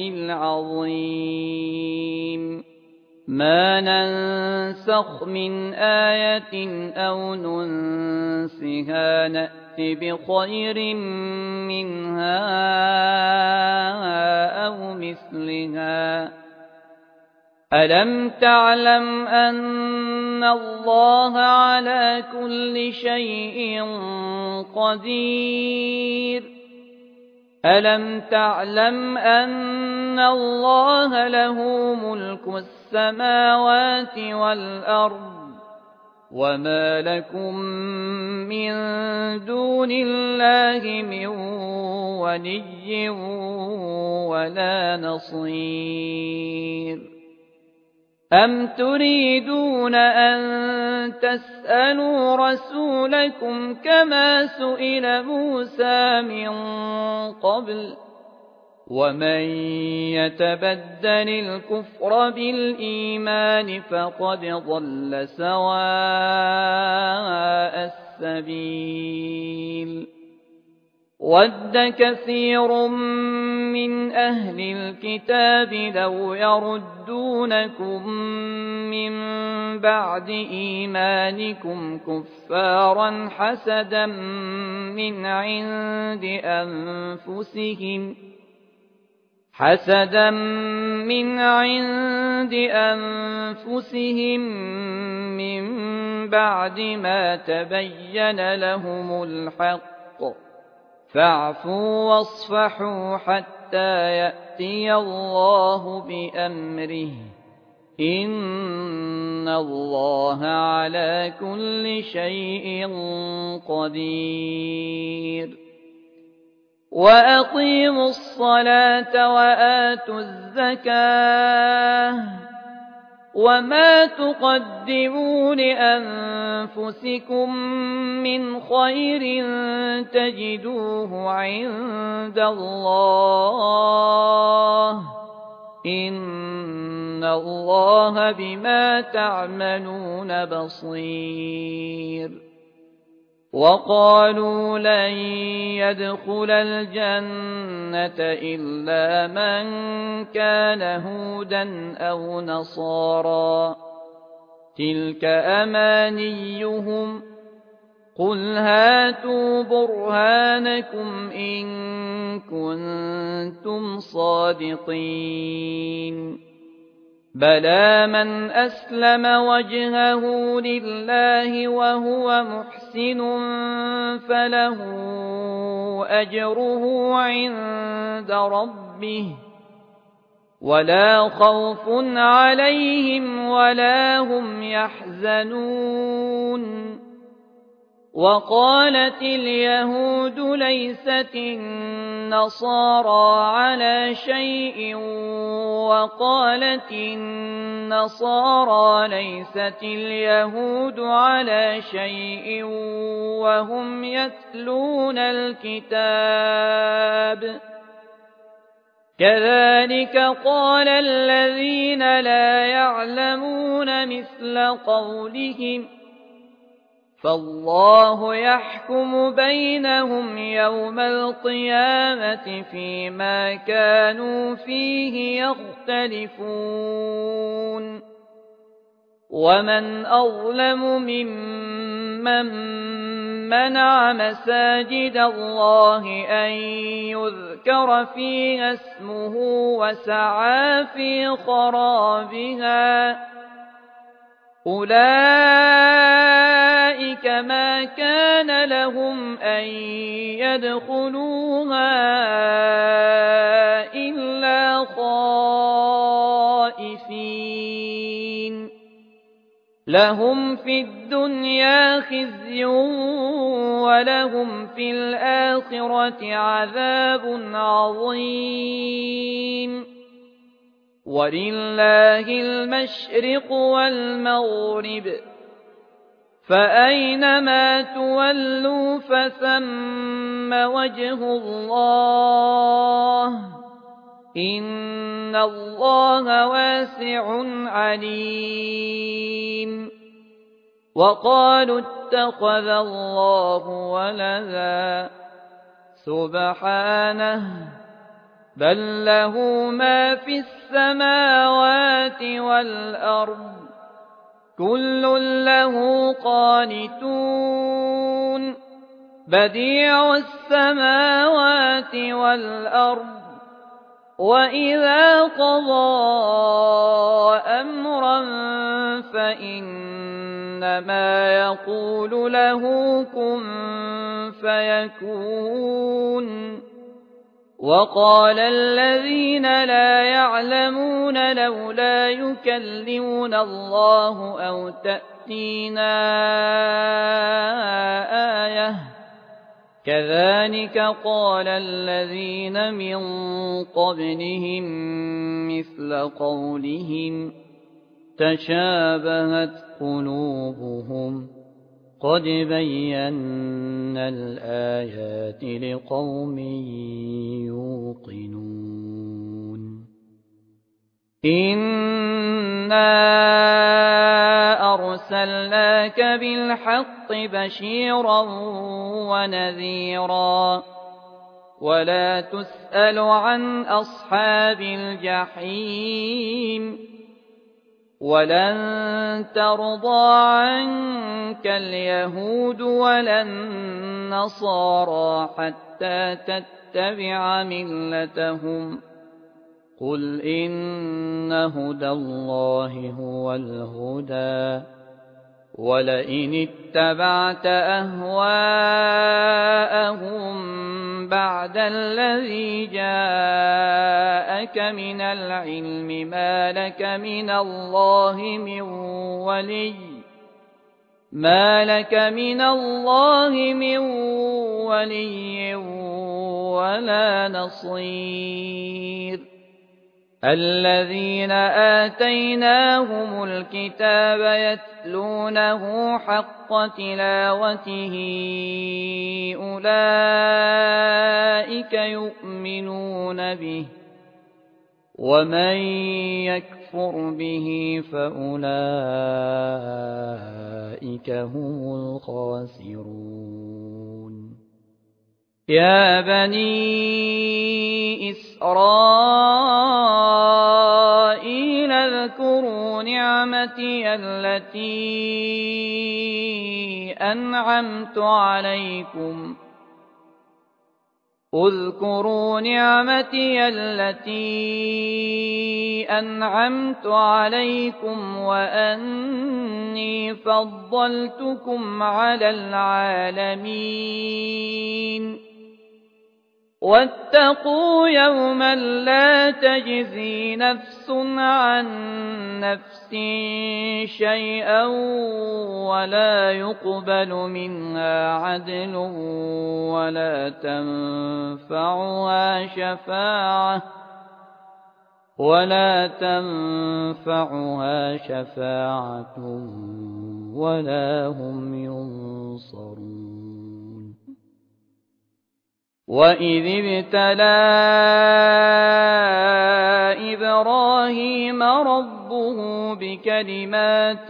العظيم ما ننسخ من آية أو ننسها نأت بخير منها أو مثلها ألم تعلم أن الله على كل شيء قدير ألم تعلم أن الله له ملك السماوات والأرض وما لكم من دون الله من ولي ولا نصير أم تريدون أن تسألوا رسولكم كما سئل موسى من قبل ومن يتبدل الكفر بالإيمان فقد ضل سواء السبيل ود كثير من أهل الكتاب لو يردونكم من بعد إيمانكم كفارا حسدا من عند أنفسهم من بعد ما تبين لهم الحق فاعفوا واصفحوا حتى يأتي الله بأمره إِنَّ اللَّهَ عَلَى كُلِّ شَيْءٍ قَدِيرٌ وَأَقِيمُوا الصَّلَاةَ وَآتُوا الزَّكَاةَ وَمَا تُقَدِّمُوا لِأَنفُسِكُم مِّنْ خَيْرٍ تَجِدُوهُ عِندَ اللَّهِ إِنَّ اللَّهَ بِمَا تَعْمَلُونَ بَصِيرٌ وَقَالُوا لَن يَدْخُلَ الْجَنَّةَ إِلَّا مَن كَانَ هُودًا أَوْ نَصَارَىٰ تِلْكَ أَمَانِيُّهُمْ قُلْ هَاتُوا بُرْهَانَكُمْ إِن كُنتُمْ صَادِقِينَ بَلَىٰ مَنْ أَسْلَمَ وَجْهَهُ لِلَّهِ وَهُوَ مُحْسِنٌ فَلَهُ أَجْرُهُ عِندَ رَبِّهِ وَلَا خَوْفٌ عَلَيْهِمْ وَلَا هُمْ يَحْزَنُونَ وَقَالَتِ الْيَهُودُ لَيْسَتِ النَّصَارَىٰ عَلَىٰ شَيْءٍ وَقَالَتِ النَّصَارَىٰ لَيْسَتِ الْيَهُودُ عَلَىٰ شَيْءٍ وَهُمْ يَتْلُونَ الْكِتَابَ كَذَٰلِكَ قَالَ الَّذِينَ لَا يَعْلَمُونَ مِثْلَ قَوْلِهِمْ فَاللَّهُ يَحْكُمُ بَيْنَهُمْ يَوْمَ الْقِيَامَةِ فِيمَا كَانُوا فِيهِ يَخْتَلِفُونَ وَمَنْ أَظْلَمُ مِمَّن مَّنَعَ مَسَاجِدَ اللَّهِ أَن يُذْكَرَ فِيهَا اسْمُهُ وَسَعَىٰ فِي خَرَابِهَا أُولَٰئِكَ مَا كَانَ لَهُمْ أَن يَدْخُلُوهَا إِلَّا خَائِفِينَ لَهُمْ فِي الدُّنْيَا خِزْيٌ وَلَهُمْ فِي الْآخِرَةِ عَذَابٌ عَظِيمٌ وَلِلَّهِ الْمَشْرِقُ وَالْمَغْرِبُ فَأَيْنَمَا تُوَلُّوا فَثَمَّ وَجْهُ اللَّهِ إِنَّ اللَّهَ وَاسِعٌ عَلِيمٌ وَقَالُوا اتَّخَذَ اللَّهُ وَلَدًا سُبْحَانَهُ بَل لَّهُ مَا فِي السَّمَاوَاتِ وَالْأَرْضِ كُلٌّ لَّهُ قَانِتُونَ بَدِيعُ السَّمَاوَاتِ وَالْأَرْضِ وَإِذَا قَضَىٰ أَمْرًا فَإِنَّمَا يَقُولُ لَهُ كُن فَيَكُونُ وَقَالَ الَّذِينَ لَا يَعْلَمُونَ لَوْلَا يُكَلِّمُنَا اللَّهُ أَوْ تَأْتِينَا آيَةٌ كَذَٰلِكَ قَالَ الَّذِينَ مِن قَبْلِهِم مِّثْلَ قَوْلِهِمْ تَشَابَهَتْ قُلُوبُهُمْ قَدْ بَيَّنَّا الْآيَاتِ لِقَوْمٍ يُوقِنُونَ إِنَّا أَرْسَلْنَاكَ بِالْحَقِّ بَشِيرًا وَنَذِيرًا وَلَا تُسْأَلُ عَنْ أَصْحَابِ الْجَحِيمِ وَلَن تَرْضَىٰ عَنكَ الْيَهُودُ وَلَا النَّصَارَىٰ حَتَّىٰ تَتَّبِعَ مِلَّتَهُمْ قُلْ إِنَّ هُدَى اللَّهِ هُوَ الْهُدَىٰ وَلَئِنِ اتَّبَعْتَ أَهْوَاءَهُم بعد الذي جاءك من العلم ما لك من الله من ولي ولا نصير الذين آتيناهم الكتاب يتلونه حق تلاوته أولئك يؤمنون به ومن يكفر به فأولئك هم الخاسرون يا بني إسرائيل اذكروا نعمتي التي أنعمت عليكم وأني فضلتكم على العالمين واتقوا يوما لا تجزي نفس عن نفس شيئا ولا يقبل منها عدل ولا تنفعها شفاعة ولا هم ينصرون وإذ ابتلى إبراهيم ربه بكلمات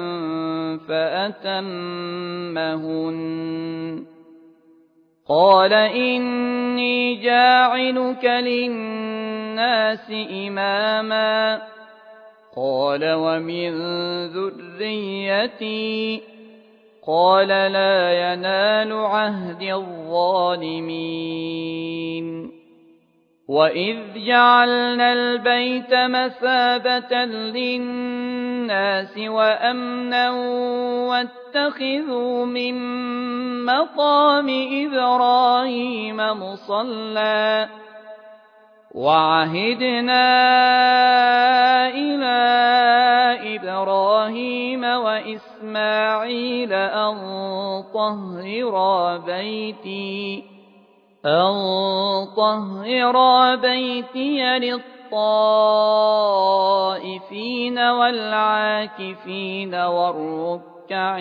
فأتمهن قال إني جاعلك للناس إماما قال ومن ذريتي قال لا ينال عهد الظالمين وإذ جعلنا البيت مثابة للناس وأمنا واتخذوا من مقام إبراهيم مصلى وعهدنا إلى إبراهيم وإسماعيل أن طهرا بيتي للطائفين والعاكفين والركع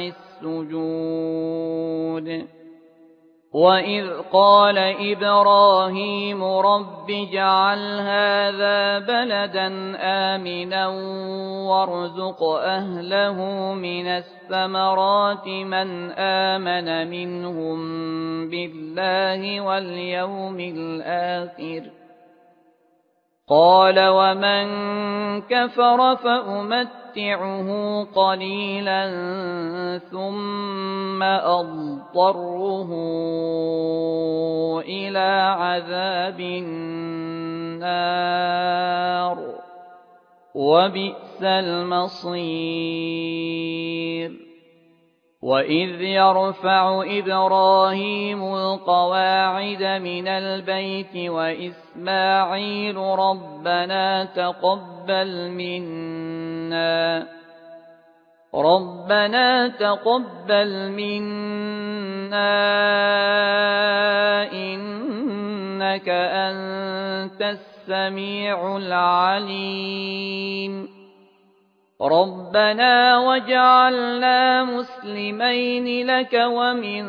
السجود وإذ قال إبراهيم رب اجعل هذا بلدا آمنا وارزق أهله من الثمرات من آمن منهم بالله واليوم الآخر قال ومن كفر فأمتعه قليلا ثم أضطره إلى عذاب النار وبئس المصير وإذ يرفع إبراهيم القواعد من البيت وإسماعيل ربنا تقبل منا إنك أنت السميع العليم ربنا واجعلنا مسلمين لك ومن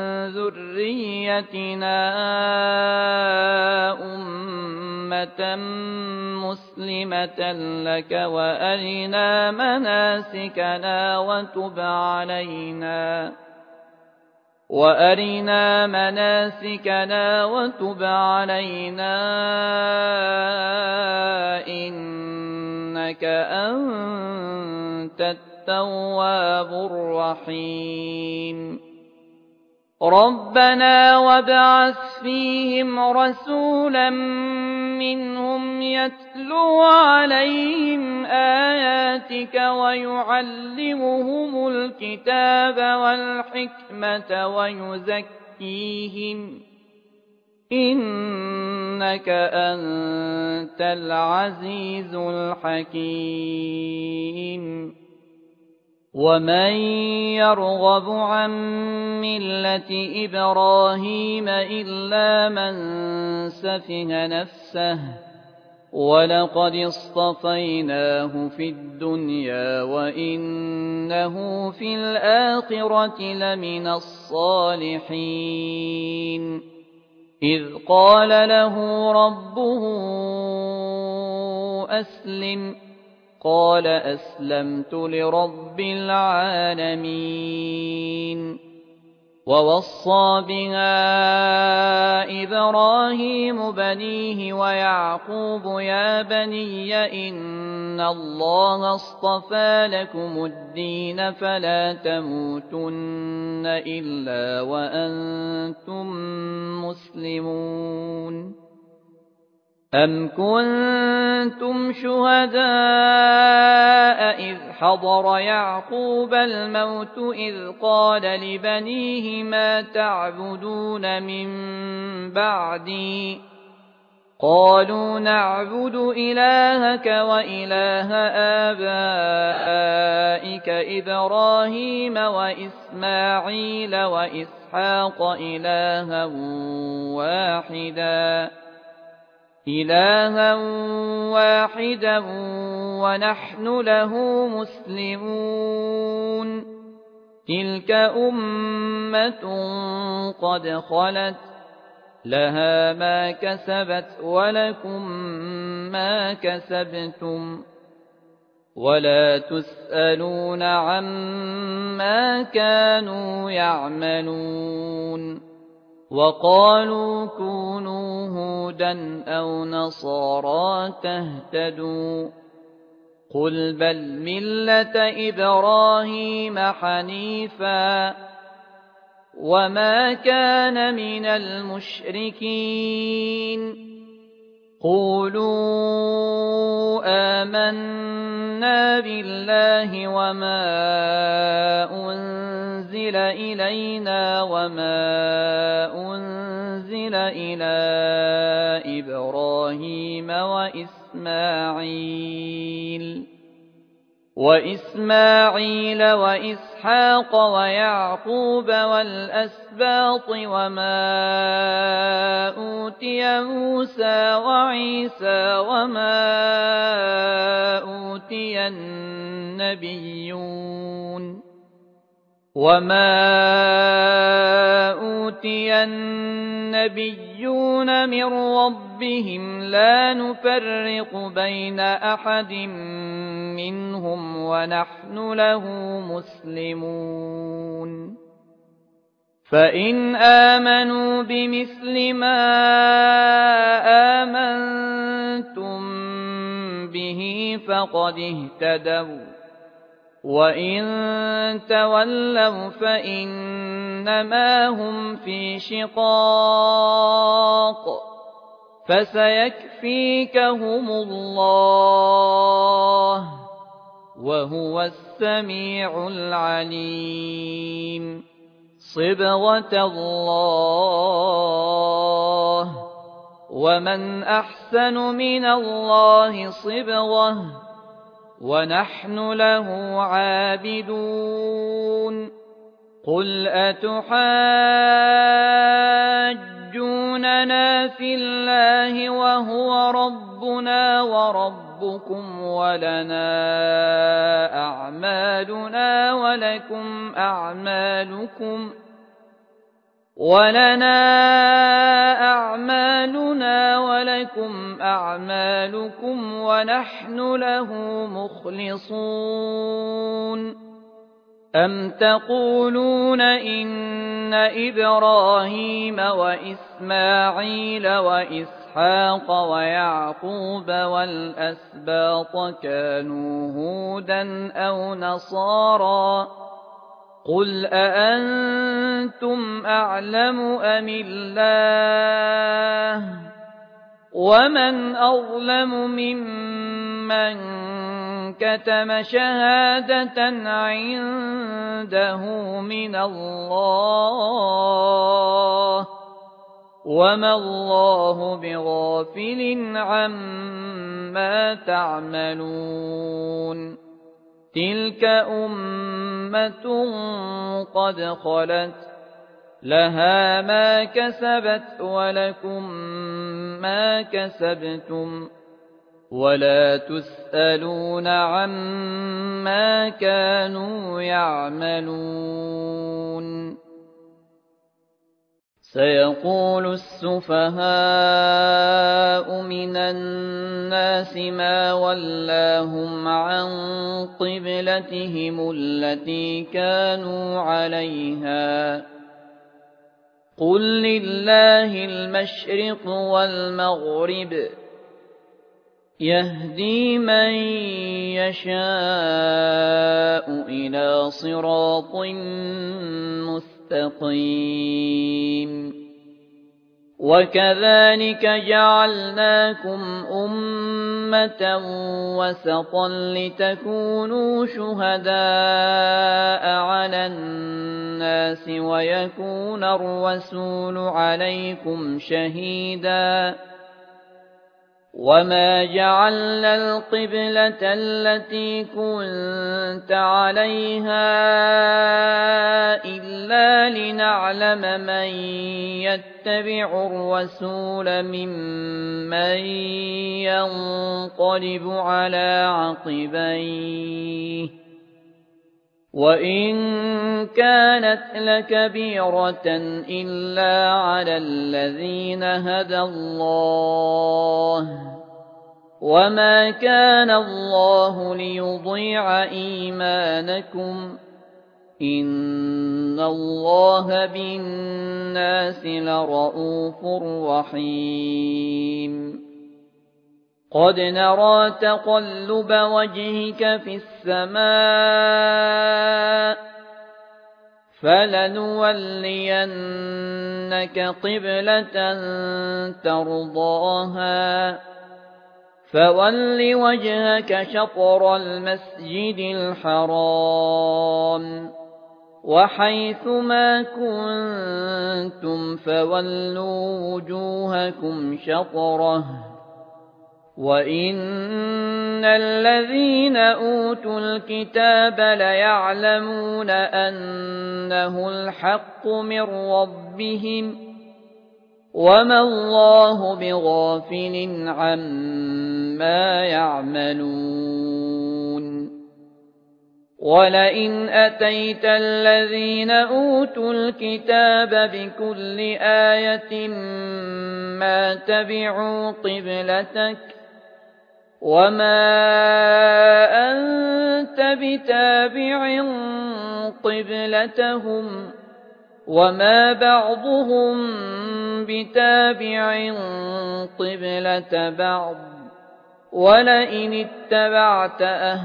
ذريتنا أمة مسلمة لك وأرنا مناسكنا وتب علينا إنك أنت التواب الرحيم ربنا وابعث فيهم رسولا منهم يتلو عليهم آياتك ويعلمهم الكتاب والحكمة إنك أنت العزيز الحكيم ومن يرغب عن ملة إبراهيم إلا من سفه نفسه ولقد اصطفيناه في الدنيا وإنه في الآخرة لمن الصالحين إذ قال له ربه أسلم قال أسلمت لرب العالمين ووصى بها إبراهيم بنيه ويعقوب يا بني إن الله اصطفى لكم الدين فلا تموتن إلا وأنتم مسلمون أم كنتم شهداء إذ حضر يعقوب الموت إذ قال لبنيه ما تعبدون من بعدي قالوا نعبد إلهك وإله آبائك إبراهيم وإسماعيل وإسحاق إلها واحدا ونحن له مسلمون تلك أمة قد خلت لها ما كسبت ولكم ما كسبتم ولا تسألون عما كانوا يعملون وقالوا كونوا هودا أو نصارى تهتدوا قل بل ملة إبراهيم حنيفا وما كان من المشركين قولوا آمنا بالله وما أنزل إلينا وما أنزل إلى إبراهيم وإسماعيل وإسحاق ويعقوب والأسباط وما أوتي موسى وعيسى وما أوتي النبيون من ربهم لا نفرق بين أحد منهم ونحن له مسلمون فإن آمنوا بمثل ما آمنتم به فقد اهتدوا وإن تولوا فإنما هم في شقاق فسيكفيكهم الله وهو السميع العليم صبغة الله ومن أحسن من الله صبغة ونحن له عابدون قل أتحاجوننا في الله وهو ربنا وربكم ولنا أعمالنا ولكم أعمالكم ونحن له مخلصون أم تقولون إن إبراهيم وإسماعيل وإسحاق ويعقوب والأسباط كانوا هودا أو نصارى قل أأنتم أعلم أم الله ومن أظلم ممن كتم شهادة عنده من الله وما الله بغافل عما تعملون تلك أمة قد خلت لها ما كسبت ولكم ما كسبتم ولا تسألون عما كانوا يعملون سيقول السفهاء من الناس ما ولاهم عن قبلتهم التي كانوا عليها قل لله المشرق والمغرب يهدي من يشاء إلى صراط مستقيم وكذلك جعلناكم أمة وسطا لتكونوا شهداء على الناس ويكون الرسول عليكم شهيدا وما جعلنا القبلة التي كنت عليها إلا لنعلم من يتبع الرسول ممن ينقلب على عقبيه وإن كانت لكبيرة إلا على الذين هدى الله وما كان الله ليضيع إيمانكم إن الله بالناس لرءوف رحيم قد نرى تقلب وجهك في السماء فلنولينك قبلة ترضاها فول وجهك شطر المسجد الحرام وحيث ما كنتم فولوا وجوهكم شطره وإن الذين أوتوا الكتاب ليعلمون أنه الحق من ربهم وما الله بغافل عما يعملون ولئن أتيت الذين أوتوا الكتاب بكل آية ما تبعوا قبلتك وما أنت بتابع قبلتهم وما بعضهم بتابع قبلة بعض ولئن اتبعت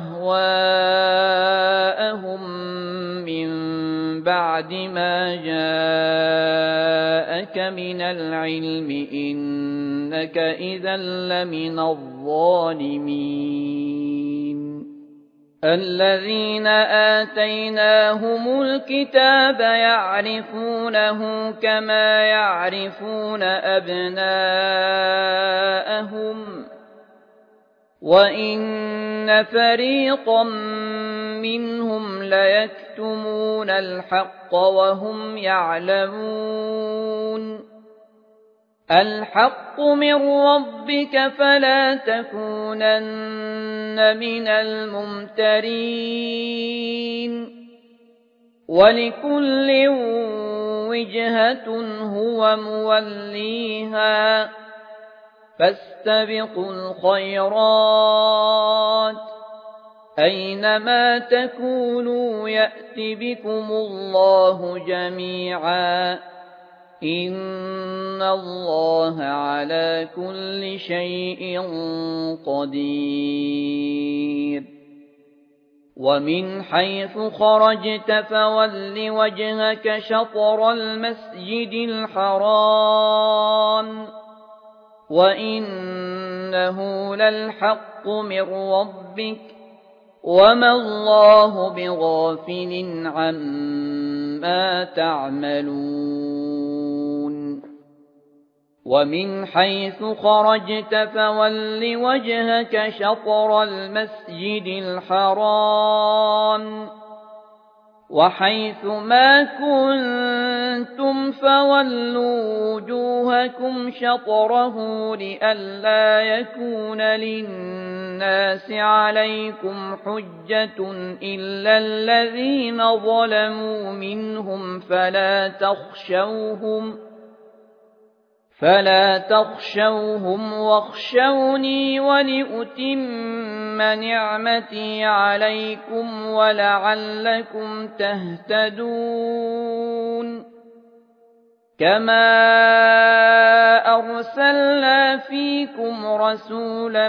أهواءهم من بعد ما جاءك من العلم إنك إذا لمن الظالمين الذين آتيناهم الكتاب يعرفونه كما يعرفون أبناءهم وإن فريقا منهم ليكتمون الحق وهم يعلمون الحق من ربك فلا تكونن من الممترين ولكل وجهة هو موليها فاستبقوا الخيرات أينما تكونوا يأت بكم الله جميعا إن الله على كل شيء قدير ومن حيث خرجت فول وجهك شطر المسجد الحرام وإنه للحق من ربك وما الله بغافل عما تعملون ومن حيث خرجت فول وجهك شطر المسجد الحرام وحيث ما كنتم فولوا وجوهكم شطره لئلا يكون للناس عليكم حجة إلا الذين ظلموا منهم فلا تخشوهم واخشوني ولأتم نعمتي عليكم ولعلكم تهتدون كما أرسلنا فيكم رسولا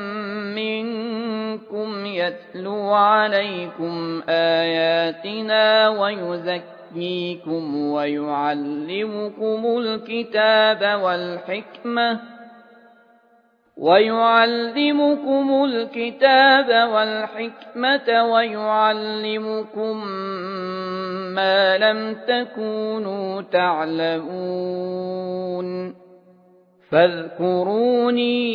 منكم يتلو عليكم آياتنا ويزكيكم ويعلمكم الكتاب والحكمة ويعلمكم ما لم تكونوا تعلمون فاذكروني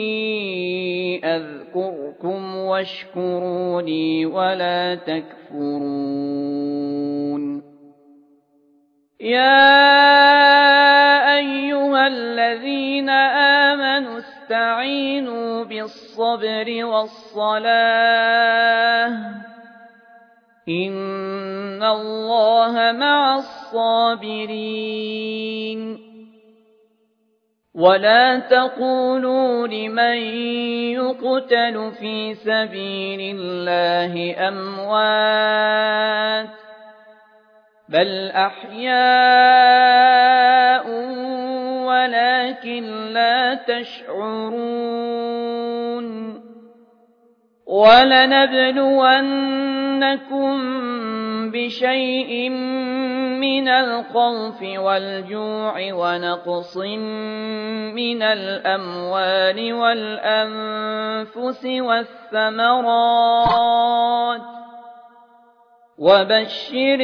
أذكركم واشكروني ولا تكفرون يا أيها الذين آمنوا استعينوا بالصبر والصلاة إن الله مع الصابرين ولا تقولوا لمن يقتل في سبيل الله أموات بل أحياء ولكن لا تشعرون ولنبلونكم بشيء من الخوف والجوع ونقص من الأموال والأنفس والثمرات وبشر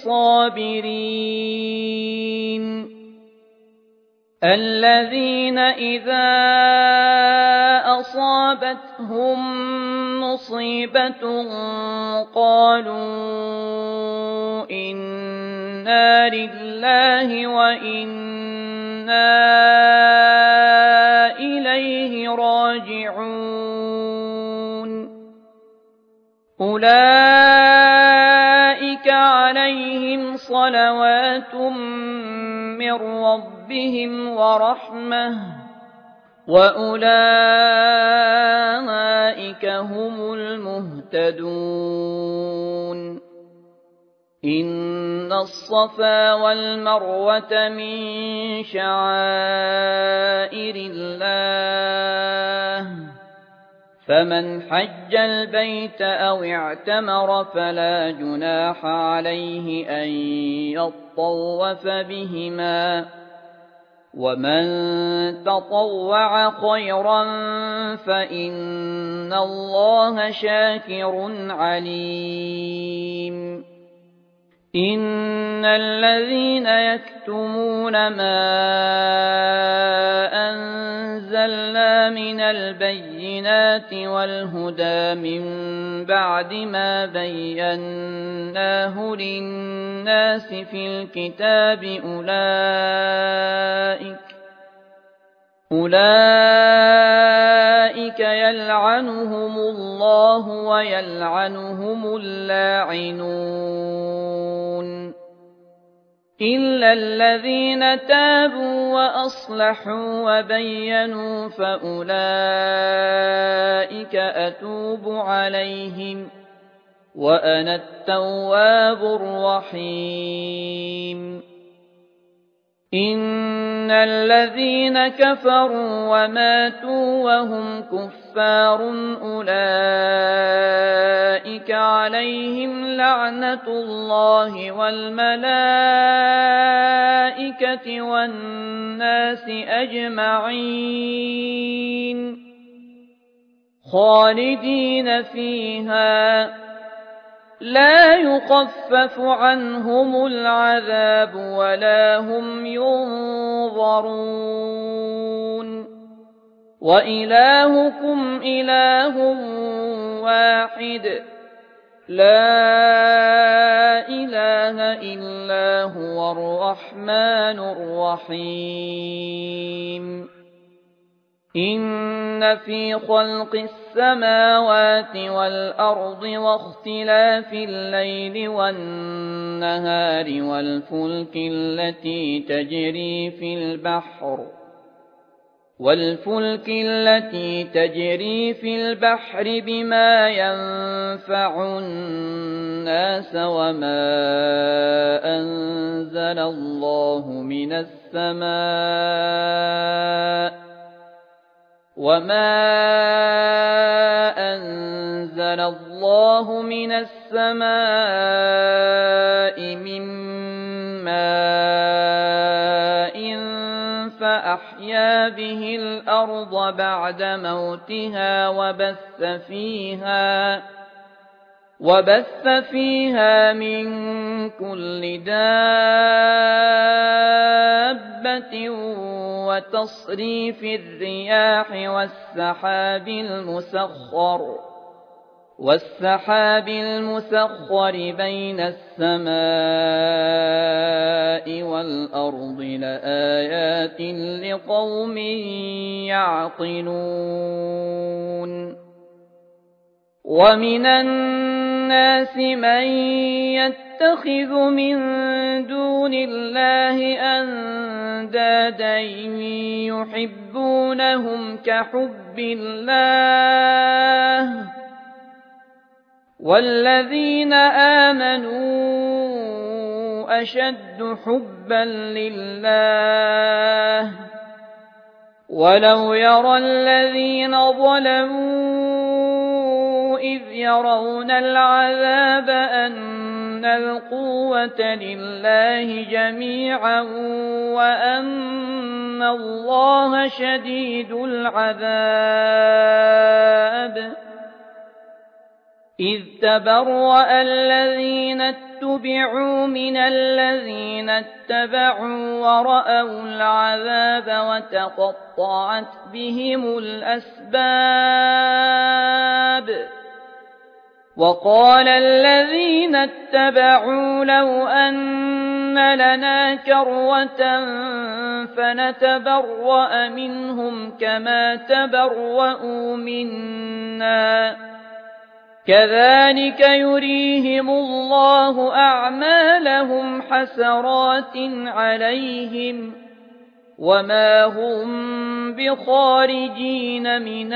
الصابرين الذين إذا أصابتهم مصيبة قالوا إنا لله وإنا إليه راجعون أولئك عليهم صلوات من ربهم ورحمة وأولئك هم المهتدون إن الصفا والمروة من شعائر الله فمن حج البيت أو اعتمر فلا جناح عليه أن يطوف بهما ومن تطوع خيرا فإن الله شاكر عليم إن الذين يكتمون ما أنزلنا من البينات والهدى من بعد ما بيناه للناس في الكتاب أولئك يلعنهم الله ويلعنهم اللاعنون إلا الذين تابوا وأصلحوا وبينوا فأولئك أتوب عليهم وأنا التواب الرحيم إن الذين كفروا وماتوا وهم كفار أولئك عليهم لعنة الله والملائكة والناس أجمعين خالدين فيها لا يخفف عنهم العذاب ولا هم ينظرون وإلهكم إله واحد لا إله إلا هو الرحمن الرحيم إن في خلق السماوات والأرض واختلاف الليل والنهار والفلك التي تجري في البحر بما ينفع الناس أنزل الله من السماء من ماء فأحيا به الأرض بعد موتها وبث فيها من كل دابة وتصريف الرياح والسحاب المسخر بين السماء والأرض لآيات لقوم يعقلون ومن الناس من يتخذ من دون الله أندادا يحبونهم كحب الله والذين آمنوا أشد حبا لله ولو يرى الذين ظلموا إذ يرون العذاب أن القوة لله جميعا وأن الله شديد العذاب إذ تبرأ الذين اتبعوا من الذين اتبعوا ورأوا العذاب وتقطعت بهم الأسباب وقال الذين اتبعوا لو أن لنا كرة فنتبرأ منهم كما تبرؤوا منا كذلك يريهم الله أعمالهم حسرات عليهم وما هم بخارجين من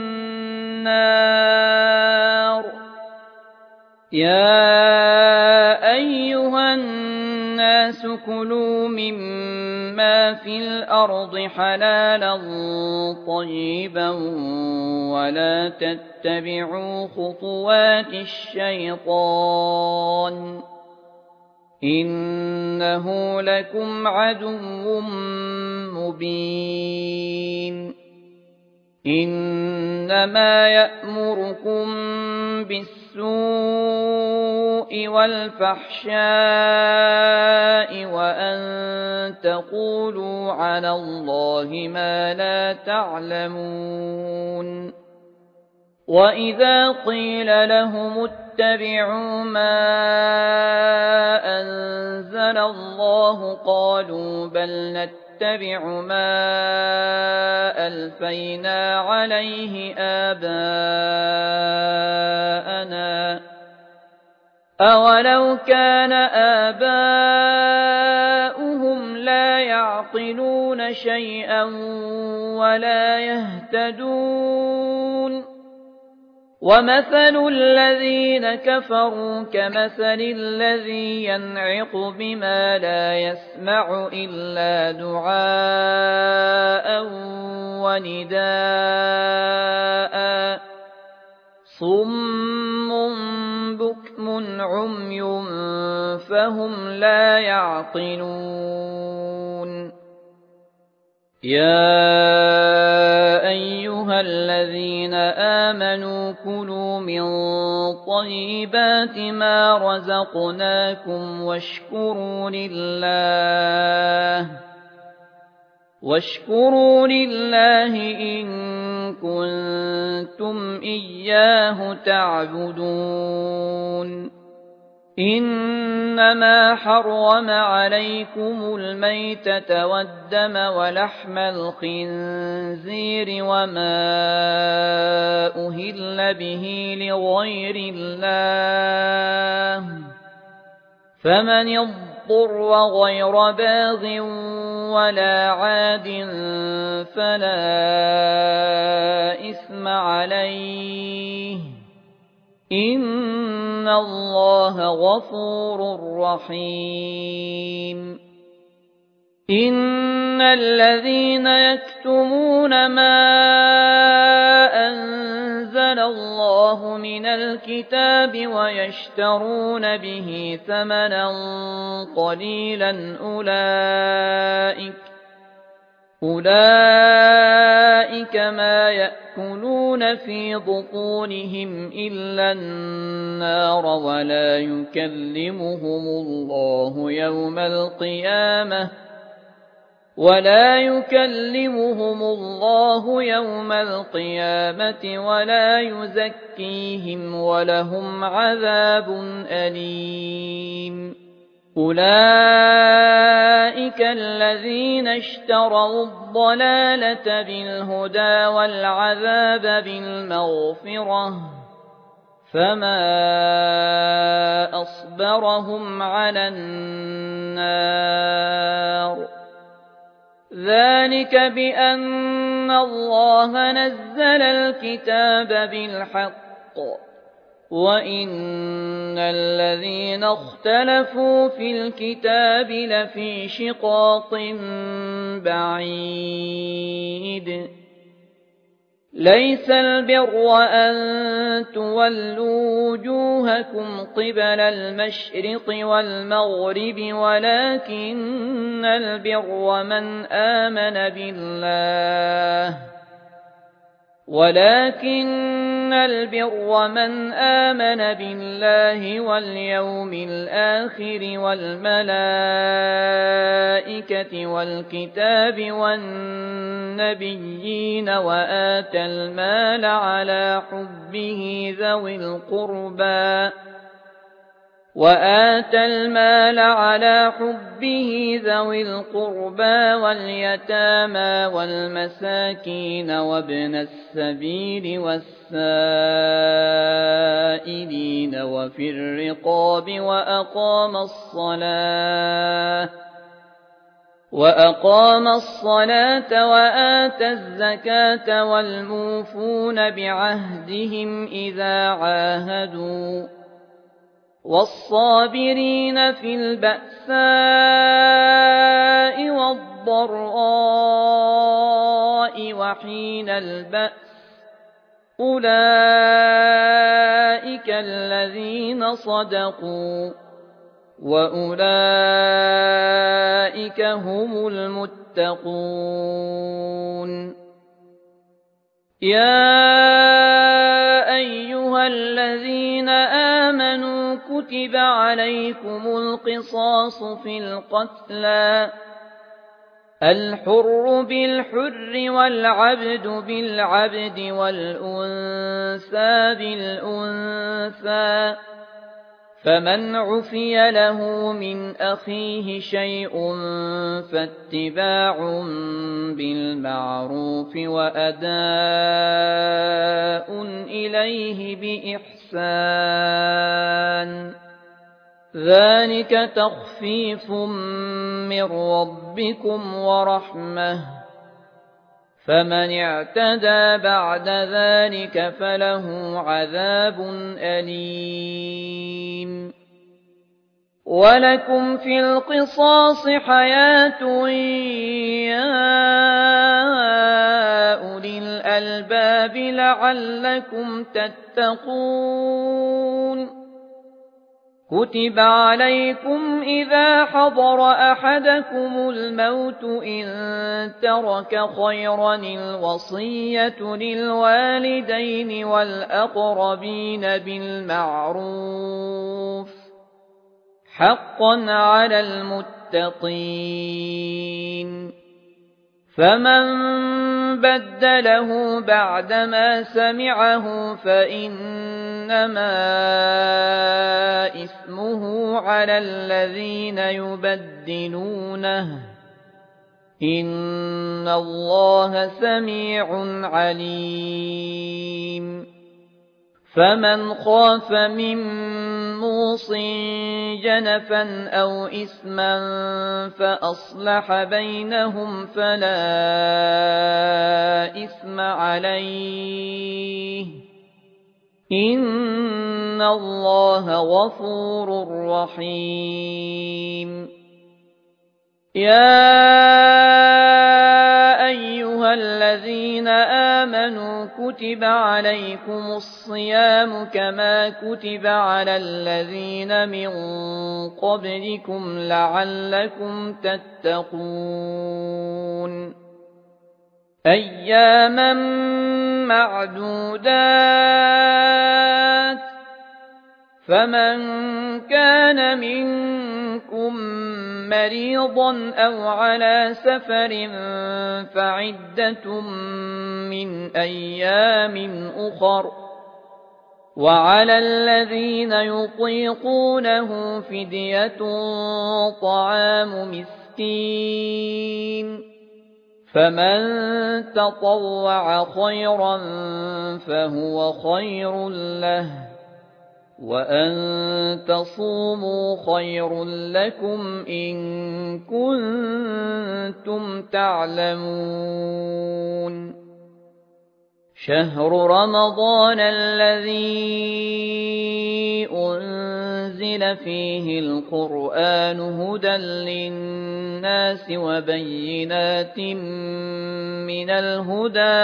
النار يا أيها الناس كلوا مما في الأرض حلالا طيبا ولا تتبعوا خطوات الشيطان إنه لكم عدو مبين إنما يأمركم بالسوء والفحشاء وأن تقولوا على الله ما لا تعلمون وإذا قيل لهم اتبعوا ما أنزل الله قالوا بل نتبع ما ألفينا عليه آباءنا أولو كان آباؤهم لا يعقلون شيئا ولا يهتدون ومثل الذين كفروا كمثل الذي ينعق بما لا يسمع إلا دعاء ونداء صم بكم عمي فهم لا يعقلون يا أيها أيها الذين آمنوا كلوا من طيبات ما رزقناكم واشكروا لله إن كنتم إياه تعبدون إنما حرم عليكم الميتة والدم ولحم الخنزير وما أهل به لغير الله فمن اضطر غير باغ ولا عاد فلا إثم عليه إن الله غفور رحيم إن الذين يكتمون ما أنزل الله من الكتاب ويشترون به ثمنا قليلا أولئك ما يأكلون في بطونهم إلا النار ولا يكلمهم الله يوم القيامة ولا يزكيهم ولهم عذاب أليم أولئك الذين اشتروا الضلالة بالهدى والعذاب بالمغفرة فما أصبرهم على النار ذلك بأن الله نزل الكتاب بالحق وإن الذين اختلفوا في الكتاب لفي شقاق بعيد ليس البر أن تولوا وجوهكم قبل المشرق والمغرب ولكن البر من آمن بالله واليوم الآخر والملائكة والكتاب والنبيين وآتى المال على حبه ذوي القربى واليتامى والمساكين وابن السبيل والسائلين وفي الرقاب وأقام الصلاة وآتى الزكاة والموفون بعهدهم إذا عاهدوا والصابرين في البأساء والضراء وحين البأس أولئك الذين صدقوا وأولئك هم المتقون يا أيها الذين آمنوا كتب عليكم القصاص في القتلى الحر بالحر والعبد بالعبد والأنثى بالأنثى فمن عفي له من أخيه شيء فاتباع بالمعروف وأداء إليه بإحسان ذلك تخفيف من ربكم ورحمة فمن اعتدى بعد ذلك فله عذاب أليم ولكم في القصاص حياة يا أولي الألباب لعلكم تتقون كتب عليكم إذا حضر أحدكم الموت إن ترك خيرا الوصية للوالدين والأقربين بالمعروف حقا على المتقين فمن بدله بعدما سمعه فإنما إثمه على الذين يبدلونه إن الله سميع عليم فمن خاف من موص جنفا أو إثما فأصلح بينهم فلا إثم عليه إن الله غفور رحيم يا أيها الذين آمنوا كتب عليكم الصيام كما كتب على الذين من قبلكم لعلكم تتقون أياما معدودات فمن كان منكم مريضا أو على سفر فعدة من أيام أخر وعلى الذين يطيقونه فدية طعام مسكين فمن تطوع خيرا فهو خير له وأن تصوموا خير لكم إن كنتم تعلمون شهر رمضان الذي أنزل فيه القرآن هدى للناس وبينات من الهدى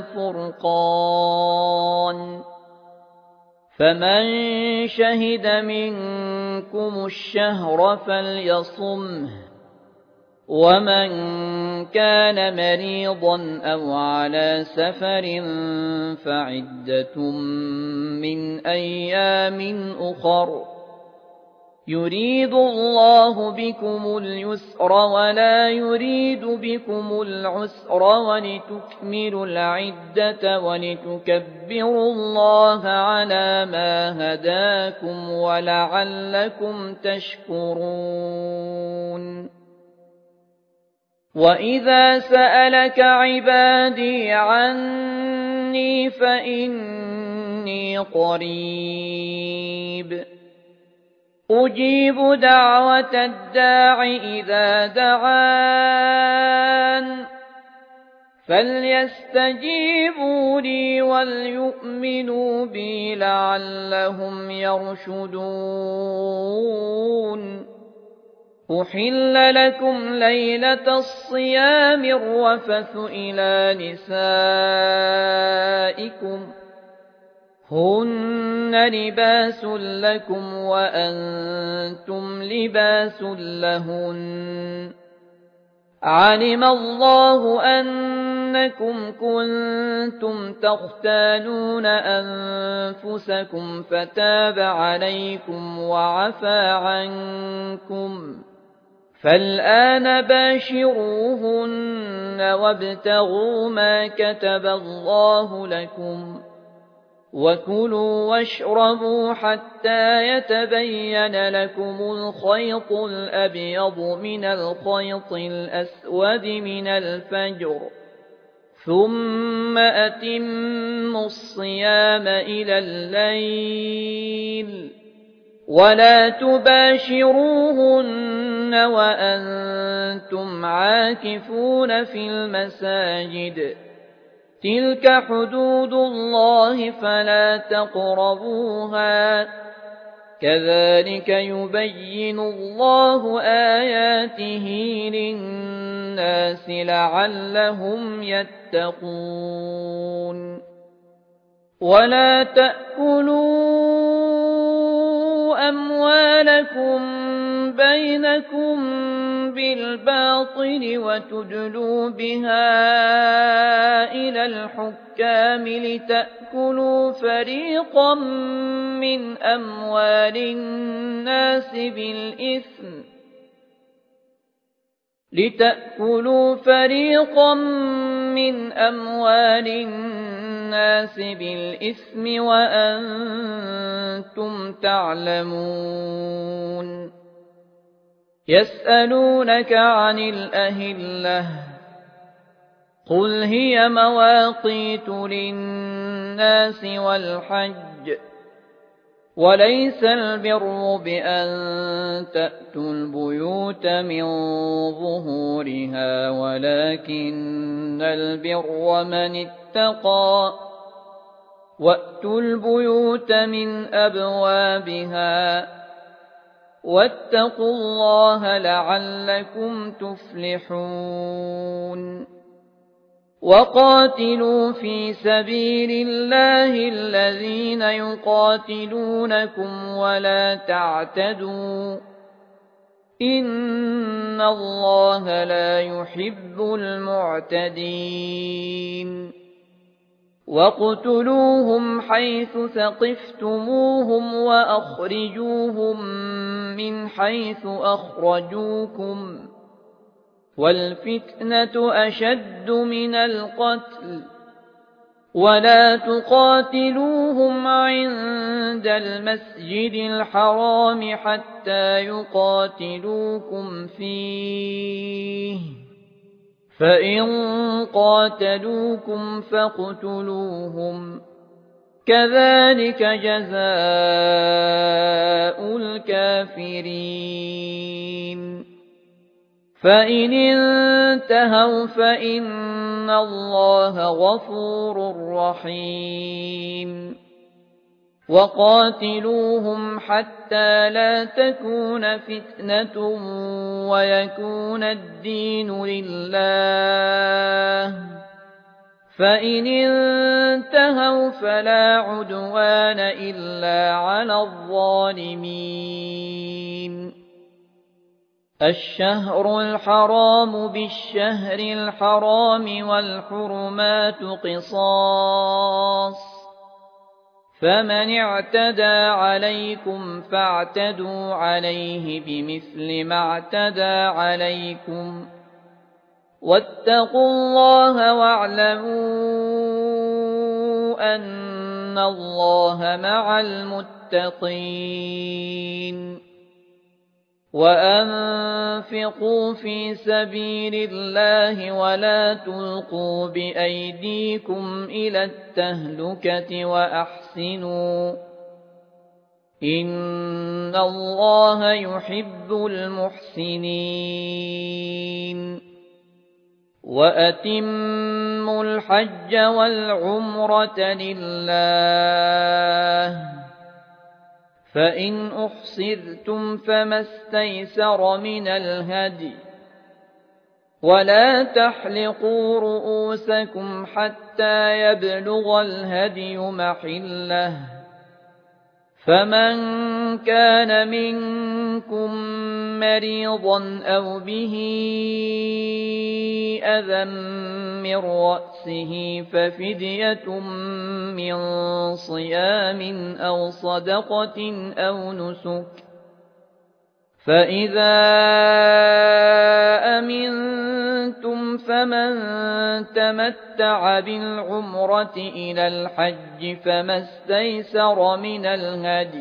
والفرقان فمن شهد منكم الشهر فليصمه ومن كان مريضا أو على سفر فعدة من أيام أخر يريد الله بكم اليسر ولا يريد بكم العسر ولتكملوا العدة ولتكبروا الله على ما هداكم ولعلكم تشكرون وإذا سألك عبادي عني فإني قريب أجيب دعوة الداع إذا دعان فليستجيبوا لي وليؤمنوا بي لعلهم يرشدون أحل لكم ليلة الصيام الرفث إلى نسائكم هن لباس لكم وأنتم لباس لهن علم الله أنكم كنتم تختانون أنفسكم فتاب عليكم وعفى عنكم فالآن باشروهن وابتغوا ما كتب الله لكم وكلوا واشربوا حتى يتبين لكم الخيط الأبيض من الخيط الأسود من الفجر ثم أتموا الصيام إلى الليل ولا تباشروهن وأنتم عاكفون في المساجد تلك حدود الله فلا تقربوها كذلك يبين الله آياته للناس لعلهم يتقون ولا تأكلوا أموالكم بينكم بالباطل وتدلوا بها إلى الحكام لتأكلوا فريقا من أموال الناس بالإثم وأنتم تعلمون يسألونك عن الأهلة قل هي مواقيت للناس والحج وليس البر بأن تأتوا البيوت من ظهورها ولكن البر من اتقى وأتوا البيوت من أبوابها واتقوا الله لعلكم تفلحون وقاتلوا في سبيل الله الذين يقاتلونكم ولا تعتدوا إن الله لا يحب المعتدين واقتلوهم حيث ثقفتموهم وأخرجوهم من حيث أخرجوكم والفتنة أشد من القتل ولا تقاتلوهم عند المسجد الحرام حتى يقاتلوكم فيه فإن قاتلوكم فاقتلوهم كذلك جزاء الكافرين فإن انتهوا فإن الله غفور رحيم وقاتلوهم حتى لا تكون فتنة ويكون الدين لله فإن انتهوا فلا عدوان إلا على الظالمين الشهر الحرام بالشهر الحرام والحرمات قصاص فمن اعتدى عليكم فاعتدوا عليه بمثل ما اعتدى عليكم واتقوا الله واعلموا أن الله مع المتقين وأنفقوا في سبيل الله ولا تلقوا بأيديكم إلى التهلكة وأحسنوا إن الله يحب المحسنين وأتموا الحج والعمرة لله فإن أحصرتم فما استيسر من الهدي ولا تحلقوا رؤوسكم حتى يبلغ الهدي محله فمن كان منكم مريضا أو به أذى من رأسه ففدية من صيام أو صدقة أو نسك فإذا أمنتم فمن تمتع بالعمرة إلى الحج فما استيسر من الهدي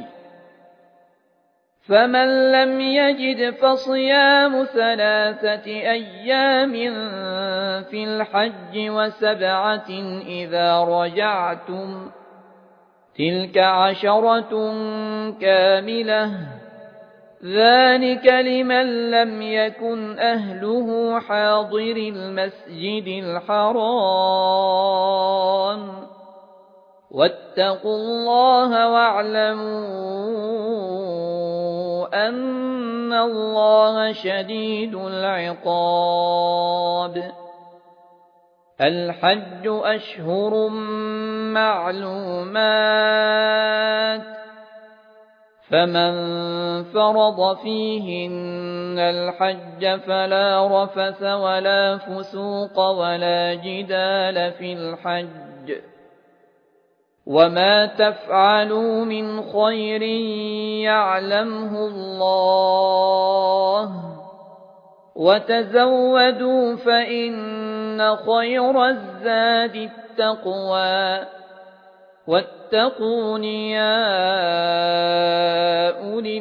فمن لم يجد فصيام 3 أيام في الحج و7 إذا رجعتم تلك 10 كاملة ذلك لمن لم يكن أهله حاضر المسجد الحرام واتقوا الله واعلموا أن الله شديد العقاب الحج أشهر معلومات فمن فرض فيهن الحج فلا رفث ولا فسوق ولا جدال في الحج وما تفعلوا من خير يعلمه الله وتزودوا فإن خير الزاد التقوى واتقون يا أولي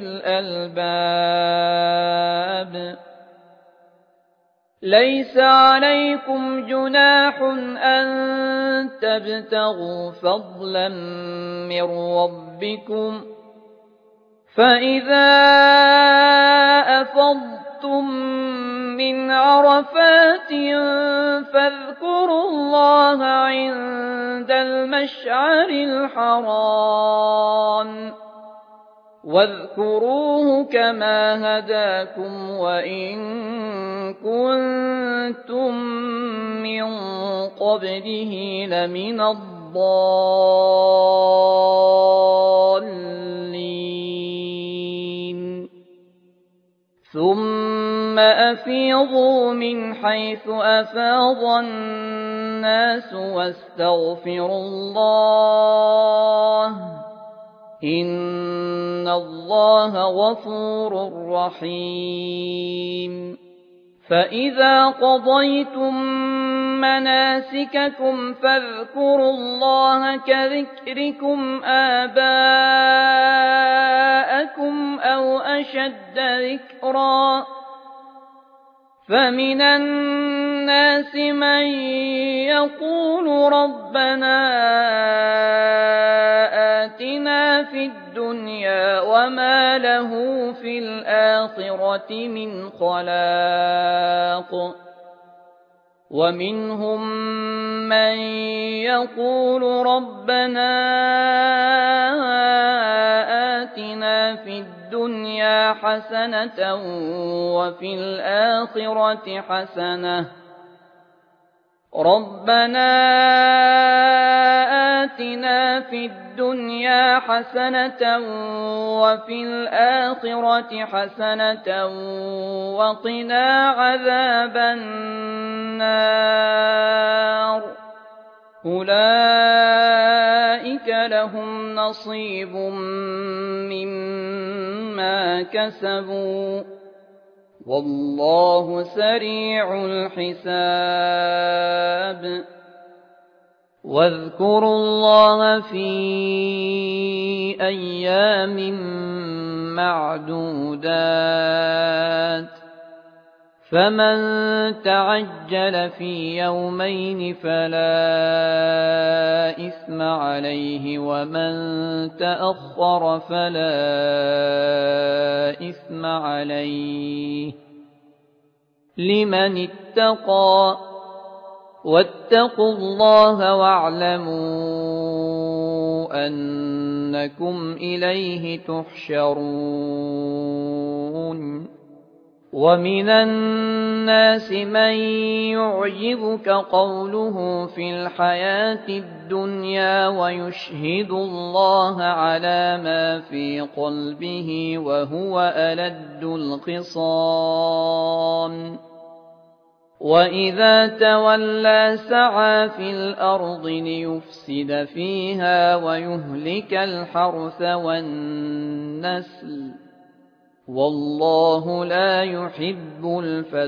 الألباب ليس عليكم جناح أن تبتغوا فضلا من ربكم فإذا أفضتم من عرفات فاذكروا الله عند المشعر الحرام واذكروه كما هداكم وإن كنتم من قبله لمن الضالين ثم أفيضوا من حيث أفاض الناس واستغفروا الله إن الله غفور رحيم فإذا قضيتم مناسككم فاذكروا الله كذكركم آباءكم أو أشد ذكرا فمن الناس من يقول ربنا آتنا في الدنيا وما له في الآخرة من خلاق ومنهم من يقول ربنا آتنا في الدنيا حسنة وفي الآخرة حسنة ربنا آتنا في الدنيا حسنة وفي الآخرة حسنة وقنا عذاب النار أولئك لهم نصيب مما كسبوا والله سريع الحساب واذكروا الله في أيام معدودات فمن تعجل في يومين فلا إثم عليه ومن تأخر فلا إثم عليه لمن اتقى واتقوا الله واعلموا أنكم إليه تحشرون ومن الناس من يعجبك قوله في الحياة الدنيا ويشهد الله على ما في قلبه وهو ألد الخصام وإذا تولى سعى في الأرض ليفسد فيها ويهلك الحرث والنسل والله لا يحب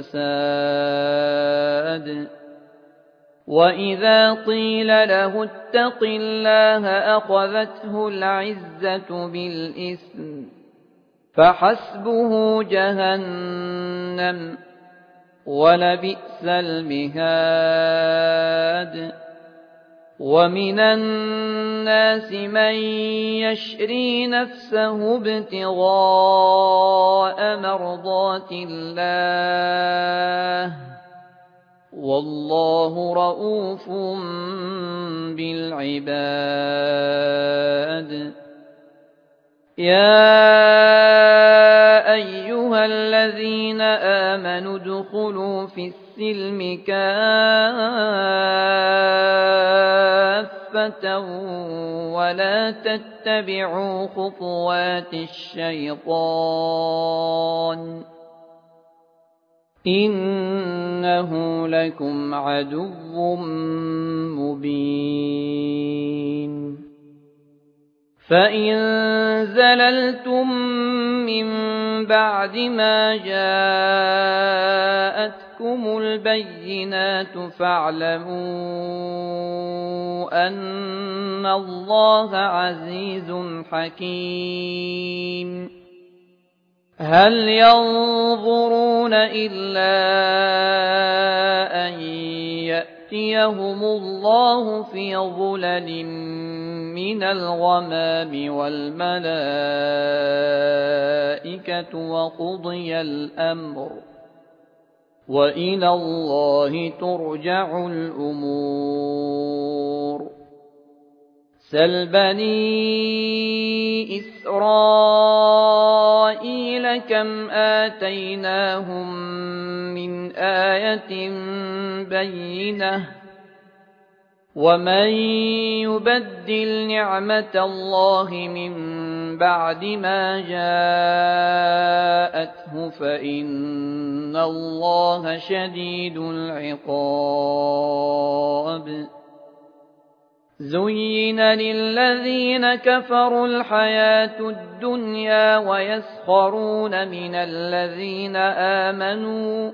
الفساد وإذا قيل له اتق الله أخذته العزة بالإثم فحسبه جهنم ولبئس المهاد ومن الناس من يشري نفسه ابتغاء مرضات الله والله رءوف بالعباد يا أيها الذين آمنوا ادخلوا في السلم كافة كافة ولا تتبعوا خطوات الشيطان إنه لكم عدو مبين فإن زللتم من بعد ما جاءتكم البينات فاعلموا أن الله عزيز حكيم هل ينظرون إلا أن يأتيهم الله في ظلل من الغمام والملائكة وقضي الأمر وإلى الله ترجع الأمور سل بني إسرائيل كم آتيناهم من آية بينة ومن يبدل نعمة الله من بعد ما جاءته فإن الله شديد العقاب زين للذين كفروا الحياة الدنيا ويسخرون من الذين آمنوا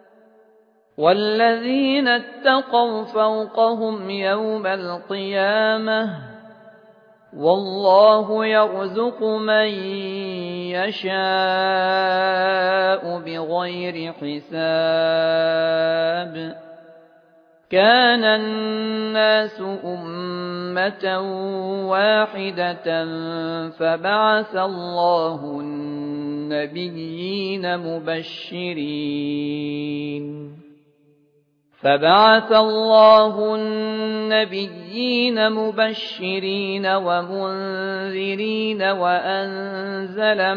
والذين اتقوا فوقهم يوم القيامة والله يرزق من يشاء بغير حساب كان الناس أمة واحدة فبعث الله النبيين مبشرين ومنذرين وأنزل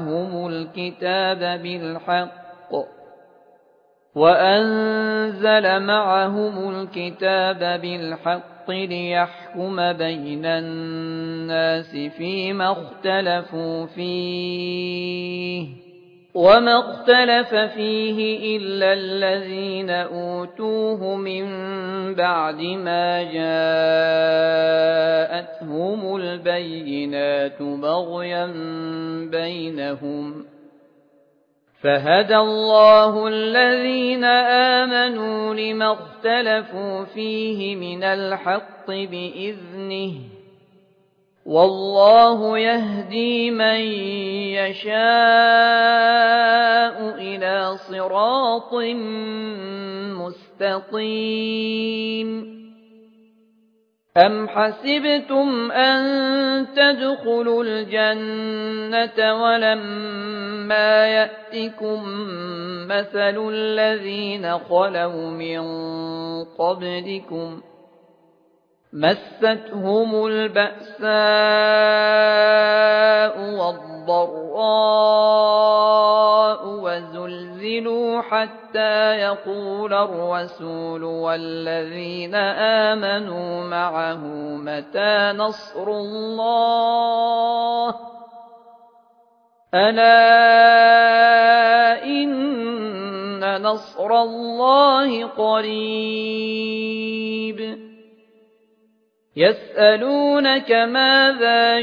معهم الكتاب بالحق ليحكم بين الناس فيما اختلفوا فيه وما اختلف فيه إلا الذين أوتوه من بعد ما جاءتهم البينات بغيا بينهم فهدى الله الذين آمنوا لما اختلفوا فيه من الحق بإذنه والله يهدي من يشاء إلى صراط مستقيم أم حسبتم أن تدخلوا الجنة ولما يأتكم مثل الذين خلوا من قبلكم مستهم البأساء والضراء وزلزلوا حتى يقول الرسول والذين آمنوا معه متى نصر الله ألا إن نصر الله قريب يسألونك ماذا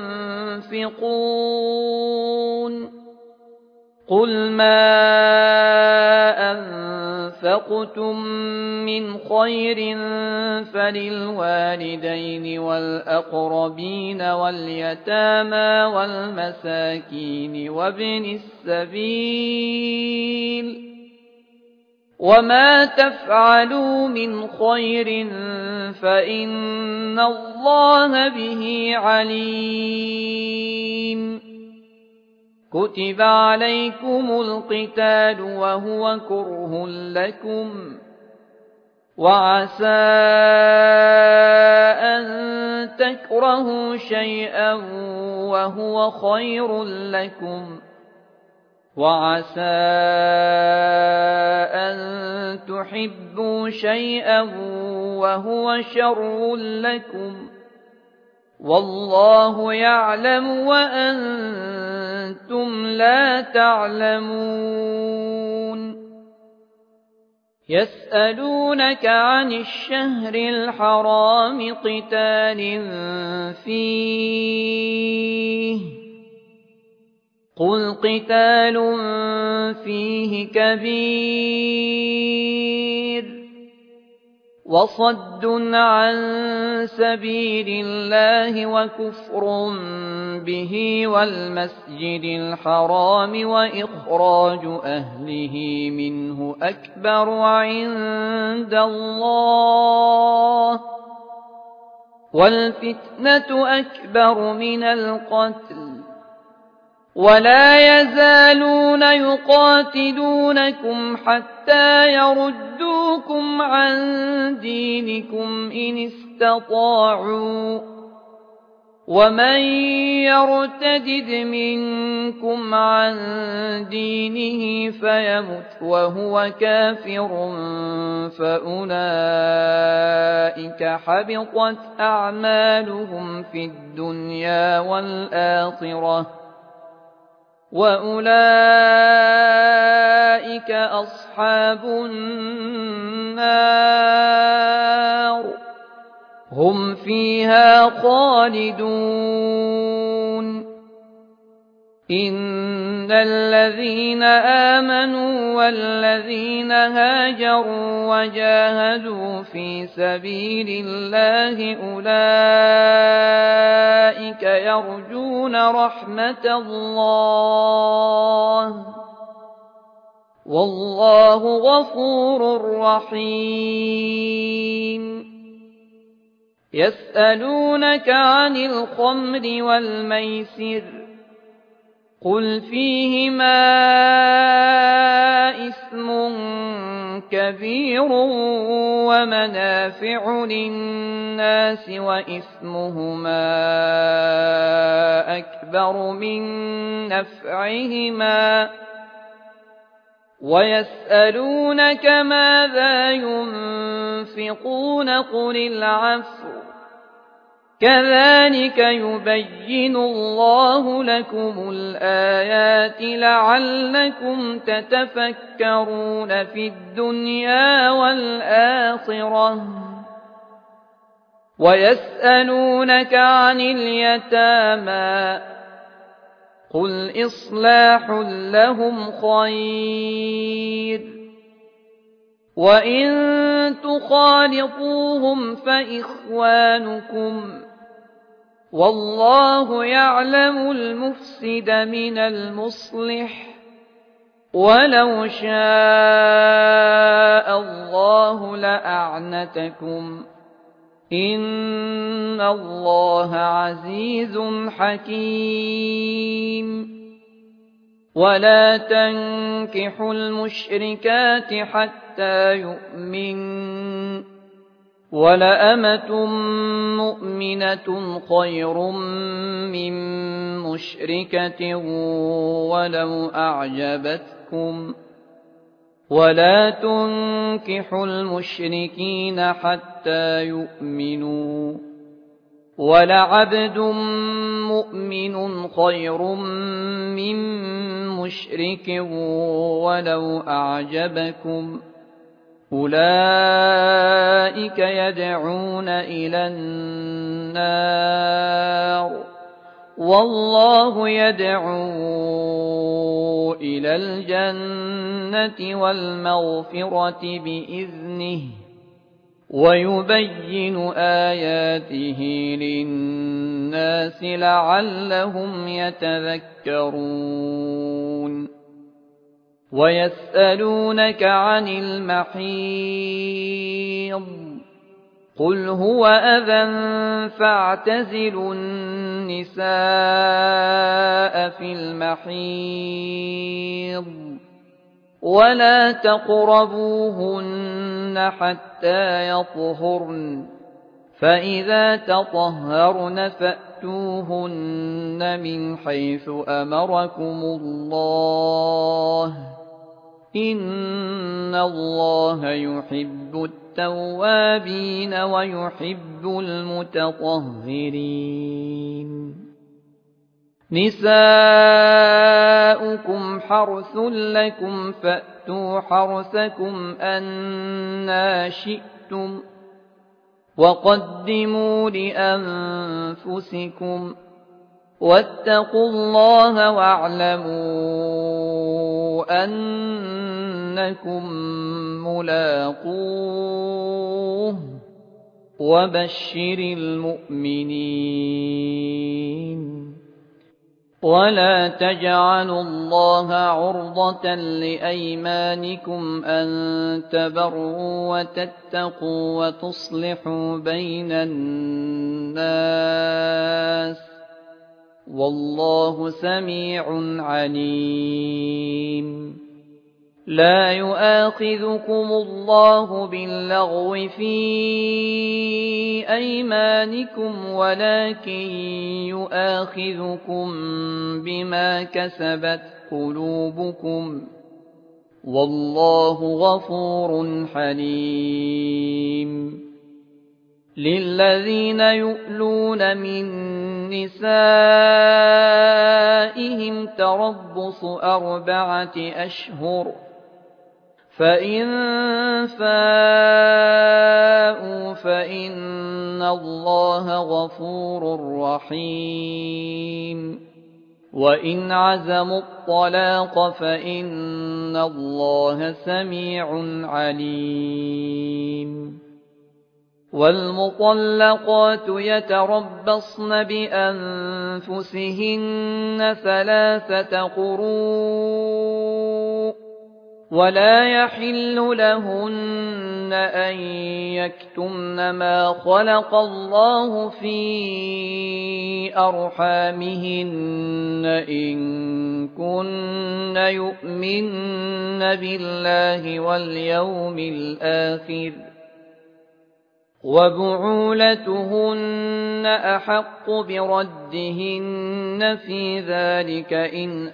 ينفقون قل ما أنفقتم من خير فللوالدين والأقربين واليتامى والمساكين وابن السبيل وما تفعلوا من خير فإن الله به عليم كتب عليكم القتال وهو كره لكم وعسى أن تكرهوا شيئا وهو خير لكم وعسى أن تحبوا شيئا وهو شر لكم والله يعلم وأنتم لا تعلمون يسألونك عن الشهر الحرام قتال فيه قل قتال فيه كبير وصد عن سبيل الله وكفر به والمسجد الحرام وإخراج أهله منه أكبر عند الله والفتنة أكبر من القتل ولا يزالون يقاتلونكم حتى يردوكم عن دينكم إن استطاعوا ومن يرتد منكم عن دينه فيمت وهو كافر فأولئك حبطت أعمالهم في الدنيا والآخرة وأولئك أصحاب النار هم فيها خالدون إن الذين آمنوا والذين هاجروا وجاهدوا في سبيل الله أولئك يرجون رحمة الله والله غفور رحيم يسألونك عن الخمر والميسر قل فيهما إثم كبير ومنافع للناس وإثمهما أكبر من نفعهما ويسألونك ماذا ينفقون قل العفو كذلك يبين الله لكم الآيات لعلكم تتفكرون في الدنيا والآخرة ويسألونك عن اليتامى قل إصلاح لهم خير وإن تخالطوهم فإخوانكم والله يعلم المفسد من المصلح ولو شاء الله لأعنتكم إن الله عزيز حكيم ولا تنكحوا المشركات حتى يؤمنوا ولأمة مؤمنة خير من مشركة ولو أعجبتكم ولا تنكحوا المشركين حتى يؤمنوا ولعبد مؤمن خير من مشرك ولو أعجبكم أولئك يدعون إلى النار والله يدعو إلى الجنة والمغفرة بإذنه ويبين آياته للناس لعلهم يتذكرون ويسألونك عن المحيض قل هو أذى فاعتزلوا النساء في المحيض ولا تقربوهن حتى يطهرن فإذا تطهرن فأتوهن من حيث أمركم الله إن الله يحب التوابين ويحب المتطهرين نساؤكم حرث لكم فأتوا حرثكم أنى شئتم وقدموا لأنفسكم واتقوا الله واعلموا أنكم ملاقوه وبشر المؤمنين ولا تجعلوا الله عرضة لأيمانكم أن تبروا وتتقوا وتصلحوا بين الناس والله سميع عليم لا يؤاخذكم الله باللغو في أيمانكم ولكن يؤاخذكم بما كسبت قلوبكم والله غفور حليم للذين يؤلون من نسائهم تربص 4 أشهر فإن فاءوا فإن الله غفور رحيم وإن عزموا الطلاق فإن الله سميع عليم والمطلقات يتربصن بأنفسهن 3 قروء ولا يحل لهن أن يكتمن ما خلق الله في أرحامهن إن كن يؤمن بالله واليوم الآخر وبعولتهن أحق بردهن في ذلك إن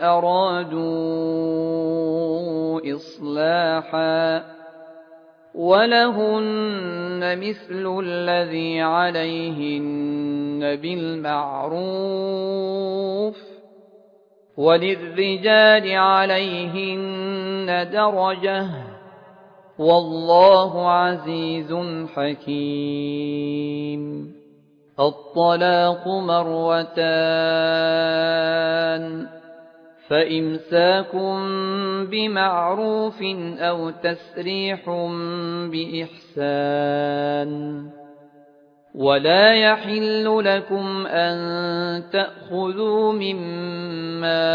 أرادوا إصلاحا ولهن مثل الذي عليهن بالمعروف وللرجال عليهن درجة والله عزيز حكيم الطلاق 2 فإمساك بمعروف أو تسريح بإحسان ولا يحل لكم أن تأخذوا مما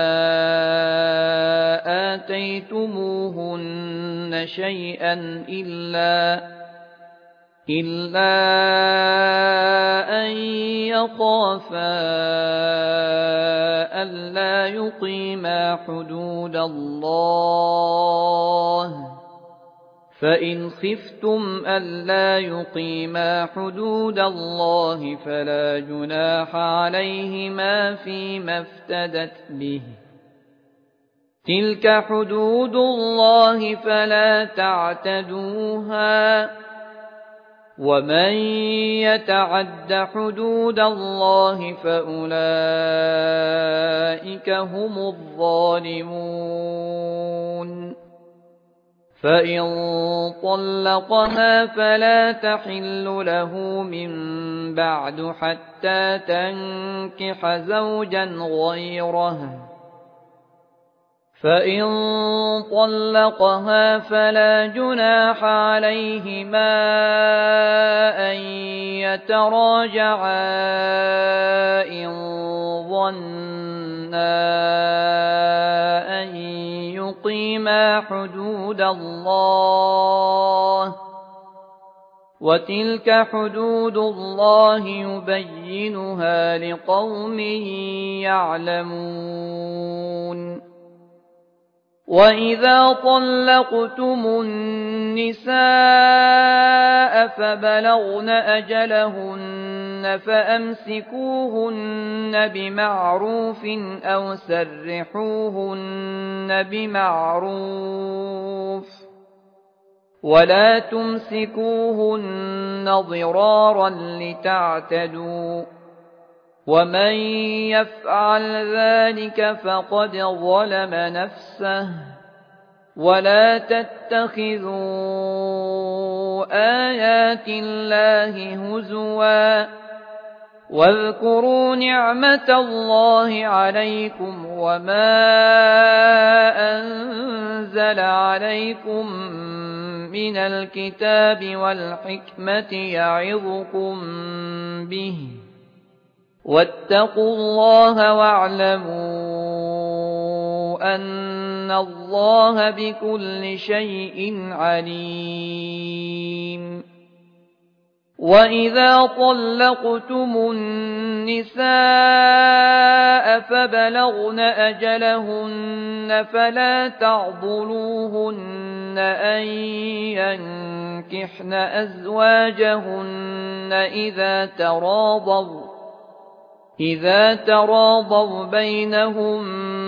آتيتموهن شيئا إلا أن يخافا ألا يقيما حدود الله فإن خفتم ألا يقيما حدود الله فلا جناح عليهما فيما افتدت به تلك حدود الله فلا تعتدوها ومن يتعد حدود الله فأولئك هم الظالمون فإن طلقها فلا تحل له من بعد حتى تنكح زوجا غيره فإن طلقها فلا جناح عليهما أن يتراجعا إن ظنا أن يقيما حدود الله وتلك حدود الله يبينها لقوم يعلمون وإذا طلقتم النساء فبلغن أجلهن فأمسكوهن بمعروف أو سرحوهن بمعروف ولا تمسكوهن ضرارا لتعتدوا ومن يفعل ذلك فقد ظلم نفسه ولا تتخذوا آيات الله هزوا واذكروا نعمة الله عليكم وما أنزل عليكم من الكتاب والحكمة يعظكم به واتقوا الله واعلموا أن الله بكل شيء عليم وإذا طلقتم النساء فبلغن أجلهن فلا تعضلوهن أن ينكحن أزواجهن إذا تراضوا بينهم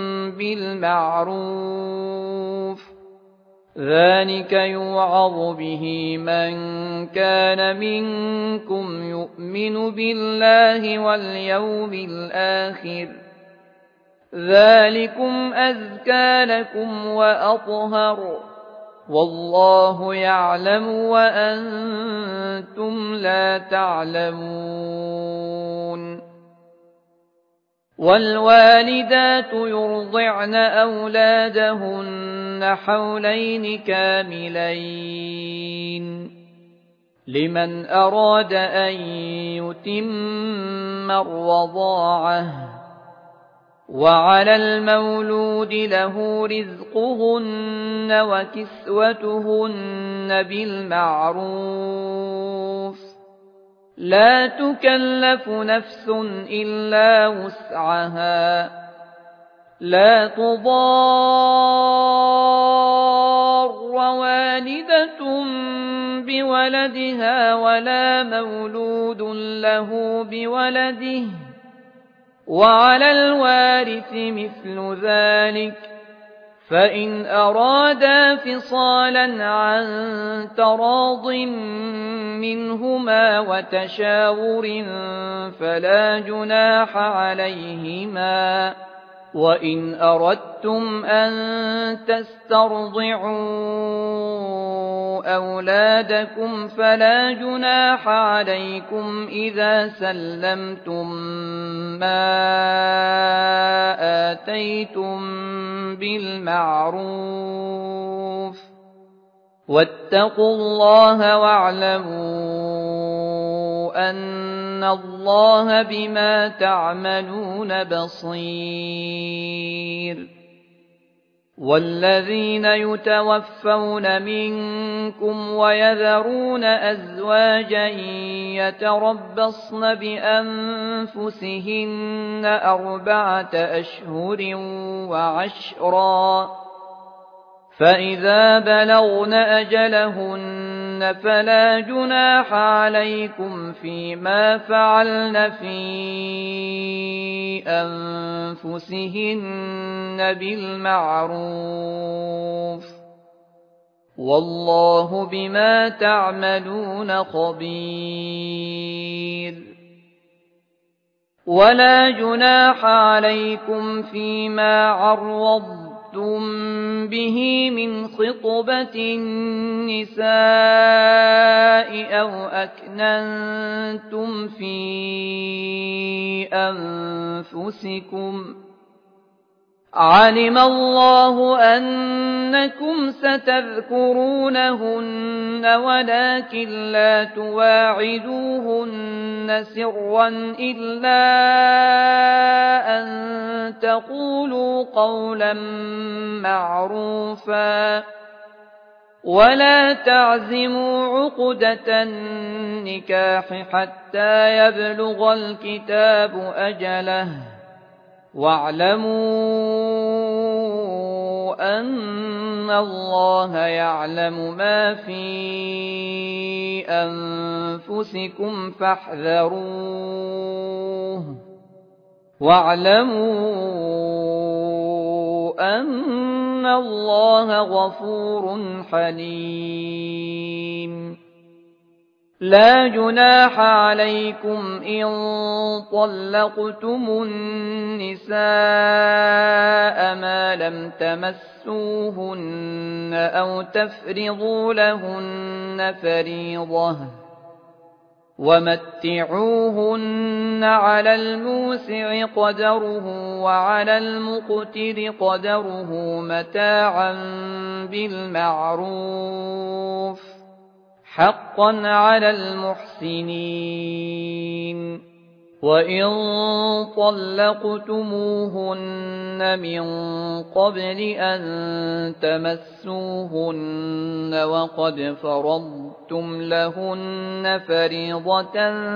بالمعروف ذلك يوعظ به من كان منكم يؤمن بالله واليوم الآخر ذلكم أزكى لكم وأطهر والله يعلم وأنتم لا تعلمون والوالدات يرضعن أولادهن حولين كاملين لمن أراد أن يتم الرضاعة وعلى المولود له رزقهن وكسوتهن بالمعروف لا تكلف نفس إلا وسعها لا تضار والدة بولدها ولا مولود له بولده وعلى الوارث مثل ذلك فإن أرادا فصالا عن تراض منهما وتشاور فلا جناح عليهما وإن أردتم أن تسترضعوا أولادكم فلا جناح عليكم إذا سلمتم ما آتيتم بالمعروف واتقوا الله واعلموا أن الله بما تعملون بصير والذين يتوفون منكم ويذرون أزواجا يتربصن بأنفسهن 4 أشهر وعشرا فإذا بلغن أجلهن فلا جناح عليكم فيما فعلن في أنفسهن بالمعروف والله بما تعملون خبير ولا جناح عليكم فيما عرضتم به من خطبة النساء أو أكننتم في أنفسكم علم الله أنكم ستذكرونهن ولكن لا تواعدوهن سرا إلا أن تقولوا قولا معروفا ولا تعزموا عقدة النكاح حتى يبلغ الكتاب أجله واعلموا أن الله يعلم ما في أنفسكم فاحذروه واعلموا أن الله غفور حليم لا جناح عليكم إن طلقتم النساء ما لم تمسوهن أو تفرضوا لهن فريضة ومتعوهن على الموسع قدره وعلى المقتر قدره متاعا بالمعروف حقا على المحسنين وإن طلقتموهن من قبل أن تمسوهن وقد فرضتم لهن فريضة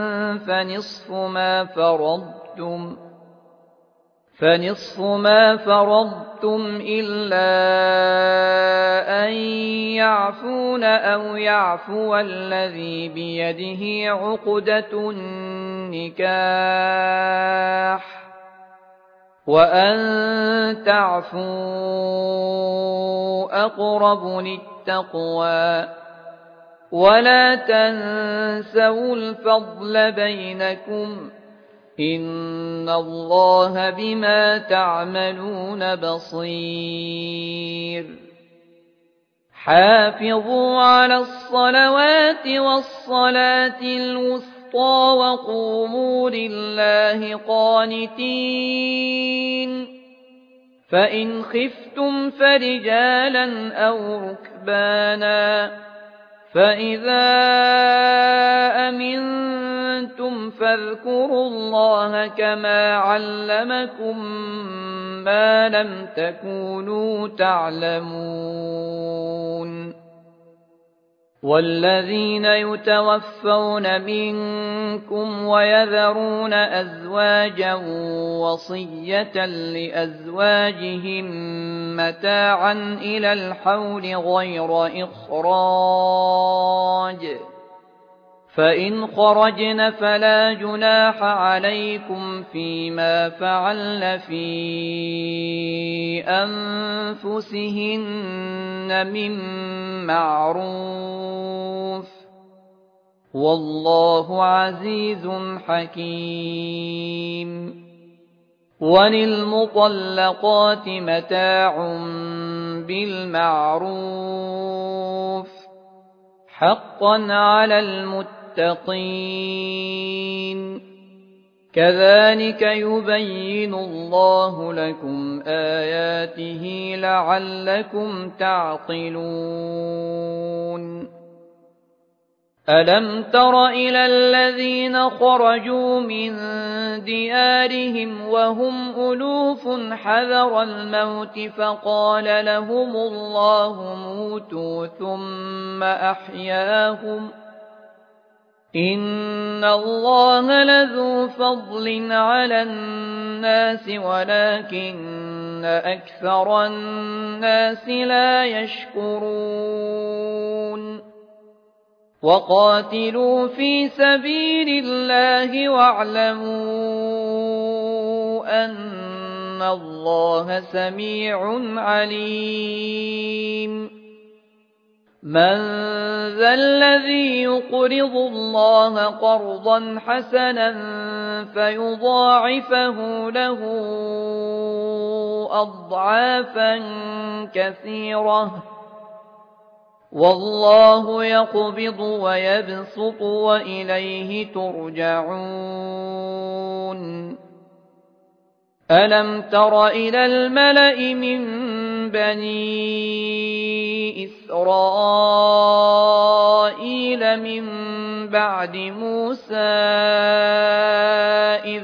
فنصف ما فرضتم إلا أن يعفون أو يعفو الذي بيده عقدة النكاح وأن تعفوا أقرب للتقوى ولا تنسوا الفضل بينكم إن الله بما تعملون بصير حافظوا على الصلوات والصلاة الوسطى وقوموا لله قانتين فإن خفتم فرجالا أو ركبانا فإذا أمنتم فاذكروا الله كما علمكم ما لم تكونوا تعلمون والذين يتوفون منكم ويذرون أزواجا وصية لأزواجهم متاعا إلى الحول غير إخراج فإن خرجن فلا جناح عليكم فيما فعلن في أنفسهن من معروف والله عزيز حكيم وللمطلقات متاع بالمعروف حقا على المتقين كذلك يبين الله لكم آياته لعلكم تعقلون ألم تر إلى الذين خرجوا من ديارهم وهم ألوف حذر الموت فقال لهم الله موتوا ثم أحياهم إن الله لذو فضل على الناس ولكن أكثر الناس لا يشكرون وقاتلوا في سبيل الله واعلموا أن الله سميع عليم من ذا الذي يقرض الله قرضا حسنا فيضاعفه له أضعافا كثيرة والله يقبض ويبسط وإليه ترجعون ألم تر إلى الملأ من بني إسرائيل من بعد موسى إذ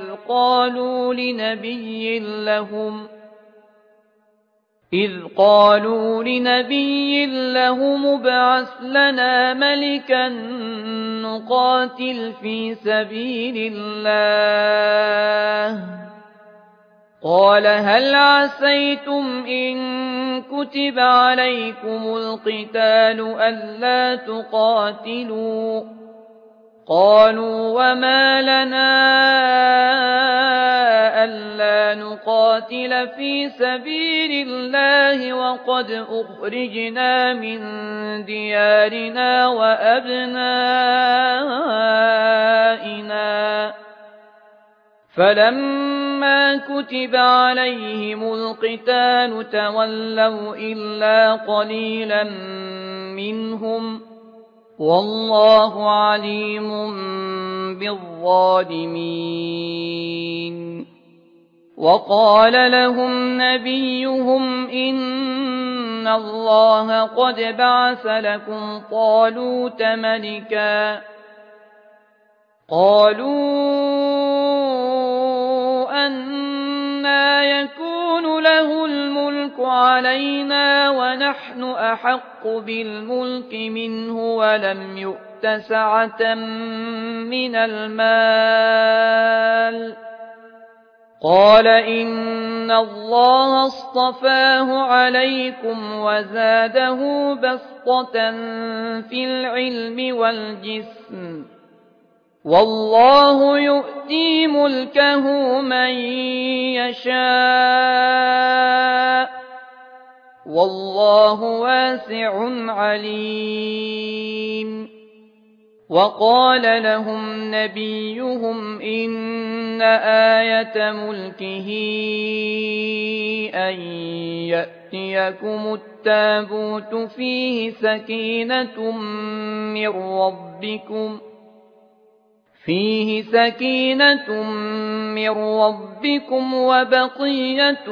قالوا لنبي لهم ابعث لنا ملكا نقاتل في سبيل الله قال هل عسيتم إن كتب عليكم القتال ألا تقاتلوا قالوا وما لنا ألا نقاتل في سبيل الله وقد أخرجنا من ديارنا وأبنائنا فلما كتب عليهم القتال تولوا إلا قليلا منهم والله عليم بالظالمين وقال لهم نبيهم إن الله قد بعث لكم طالوت ملكا قالوا أنى يكون له الملك علينا ونحن أحق بالملك منه ولم يؤت سعة من المال قال إن الله اصطفاه عليكم وزاده بسطة في العلم والجسم والله يؤتي ملكه من يشاء والله واسع عليم وقال لهم نبيهم إن آية ملكه أن يأتيكم التابوت فيه سكينة من ربكم وبقية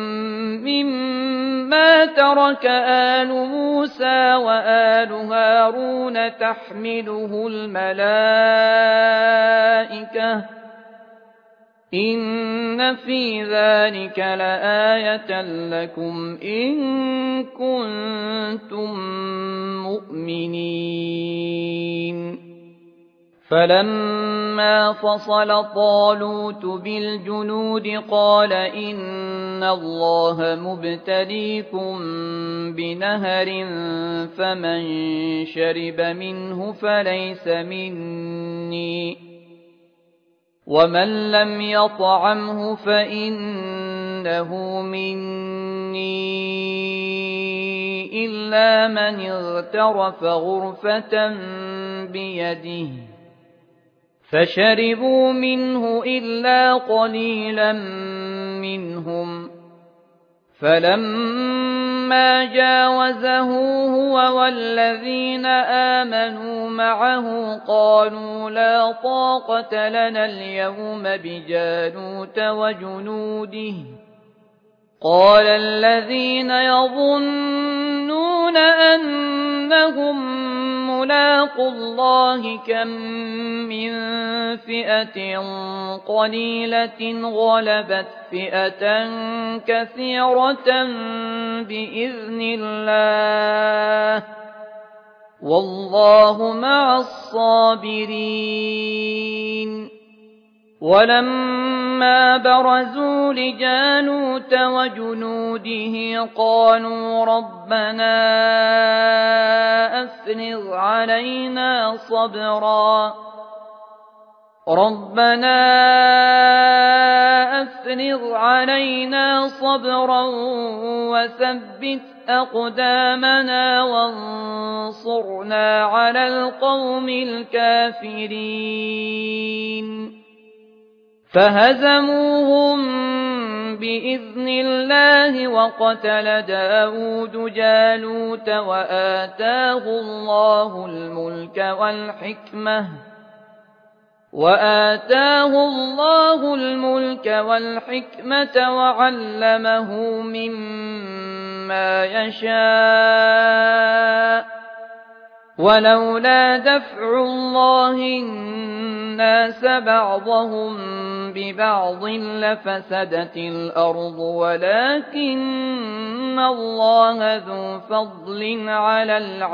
مما ترك آل موسى وآل هارون تحمله الملائكة إن في ذلك لآية لكم إن كنتم مؤمنين فلما فصل طالوت بالجنود قال إن الله مبتليكم بنهر فمن شرب منه فليس مني ومن لم يطعمه فإنه مني إلا من اغترف غرفة بيده فشربوا منه إلا قليلا منهم فلما جاوزه هو والذين آمنوا معه قالوا لا طاقة لنا اليوم بجالوت وجنوده قال الذين يظنون أنهم ملاقوا الله كم من فئة قليلة غلبت فئة كثيرة بإذن الله والله مع الصابرين ولما برزوا لجالوت وجنوده قالوا ربنا أفرغ علينا صبرا وثبت أقدامنا وانصرنا على القوم الكافرين فهزموهم بإذن الله وقتل داود جالوت وآتاه الله الملك والحكمة وعلمه مما يشاء ولولا دفع الله الناس بعضهم ببعض لفسدت الأرض ولكن الله ذو فضل على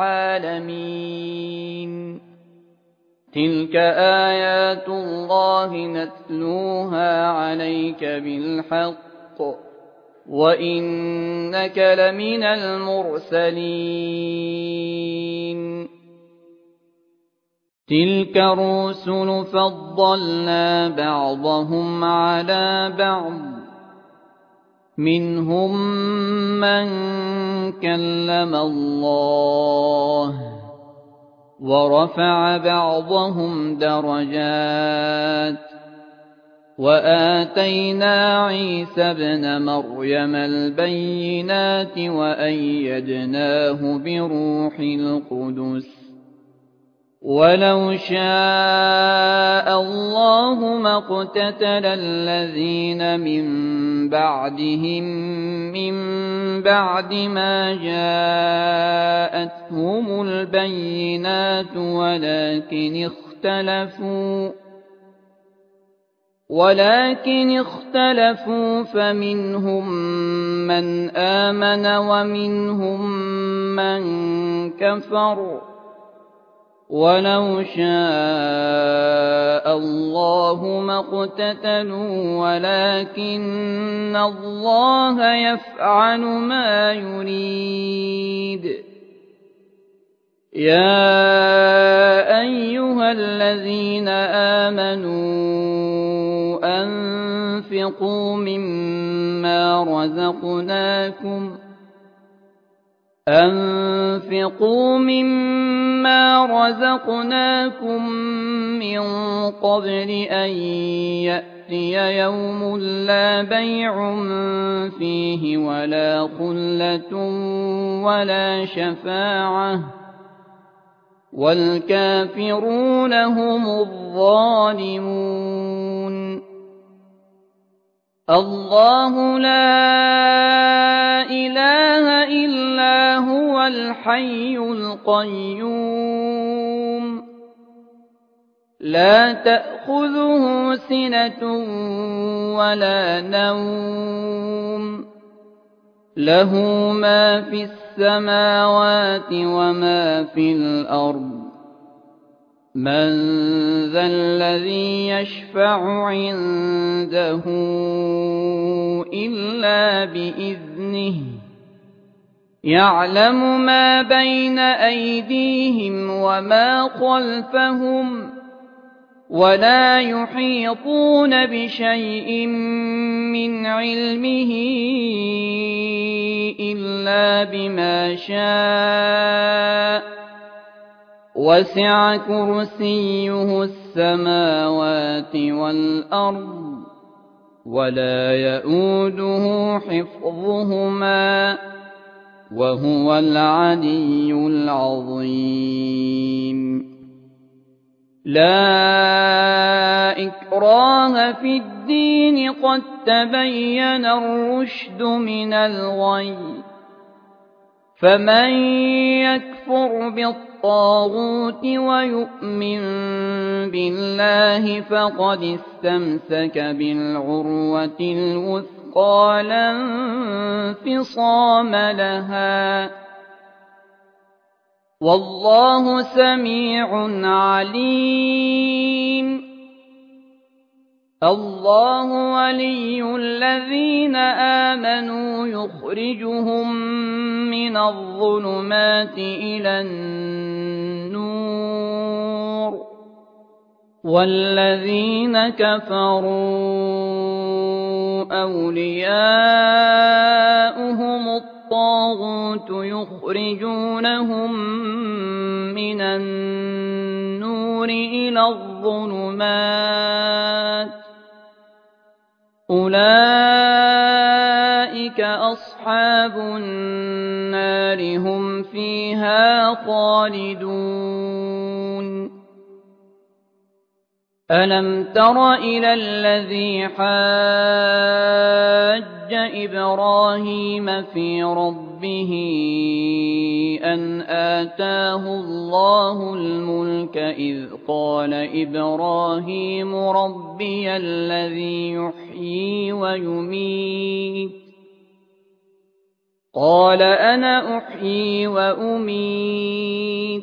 العالمين تلك آيات الله نتلوها عليك بالحق وإنك لمن المرسلين. تلك الرسل فضلنا بعضهم على بعض، منهم من كلم الله ورفع بعضهم درجات، وآتينا عيسى ابن مريم البينات وأيدناه بروح القدس. ولو شاء الله ما اقتتل الذين من بعدهم من بعد ما جاءتهم البينات ولكن اختلفوا فمنهم من آمن ومنهم من كفر. ولو شاء الله ما اقتتلوا ولكن الله يفعل ما يريد. يا أيها الذين آمنوا أنفقوا مما رزقناكم من قبل أن يأتي يوم لا بيع فيه ولا خلة ولا شفاعة والكافرون هم الظالمون. الله لا إله إلا هو الحي القيوم، لا تأخذه سنة ولا نوم، له ما في السماوات وما في الأرض. من ذا الذي يشفع عنده إلا بإذنه، يعلم ما بين أيديهم وما خلفهم، ولا يحيطون بشيء من علمه إلا بما شاء. وسع كرسيه السماوات والأرض ولا يئوده حفظهما وهو العلي العظيم. لا إكراه في الدين قد تبين الرشد من الغي، فمن يكفر بالطاغوت ويؤمن بالله فقد استمسك بالعروة الوثقى لا انفصام لها، والله سميع عليم. الله ولي الذين آمنوا يخرجهم من الظلمات إلى النور، والذين كفروا أولياؤهم الطاغوت يخرجونهم من النور إلى الظلمات، أولئك أصحاب النار هم فيها خالدون. ألم تر إلى الذي حاج إبراهيم في ربه أن آتاه الله الملك إذ قال إبراهيم ربي الذي يحيي ويميت قال أنا أحيي وأميت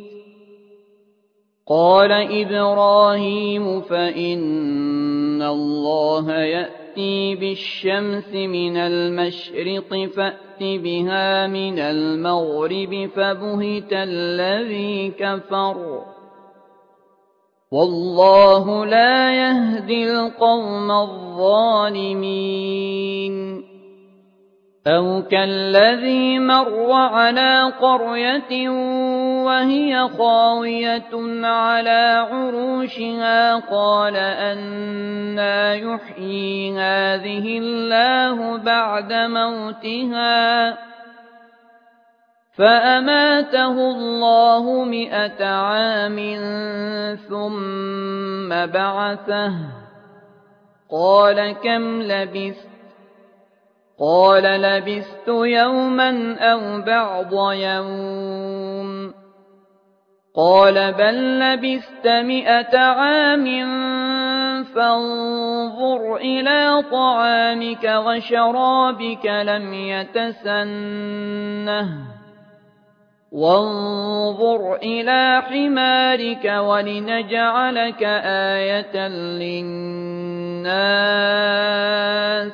قال إبراهيم فإن الله يأتي تأتي بالشمس من المشرق فأت بها من المغرب فبهت الذي كفر والله لا يهدي القوم الظالمين أو كالذي مر على قرية وهي خاوية على عروشها قال أنى يحيي هذه الله بعد موتها فأماته الله 100 عام ثم بعثه قال كم لبثت قال لبثت يوما أو بعض يوم قال بل لبثت 100 عام فانظر إلى طعامك وشرابك لم يتسنه وانظر إلى حمارك ولنجعلك آية للناس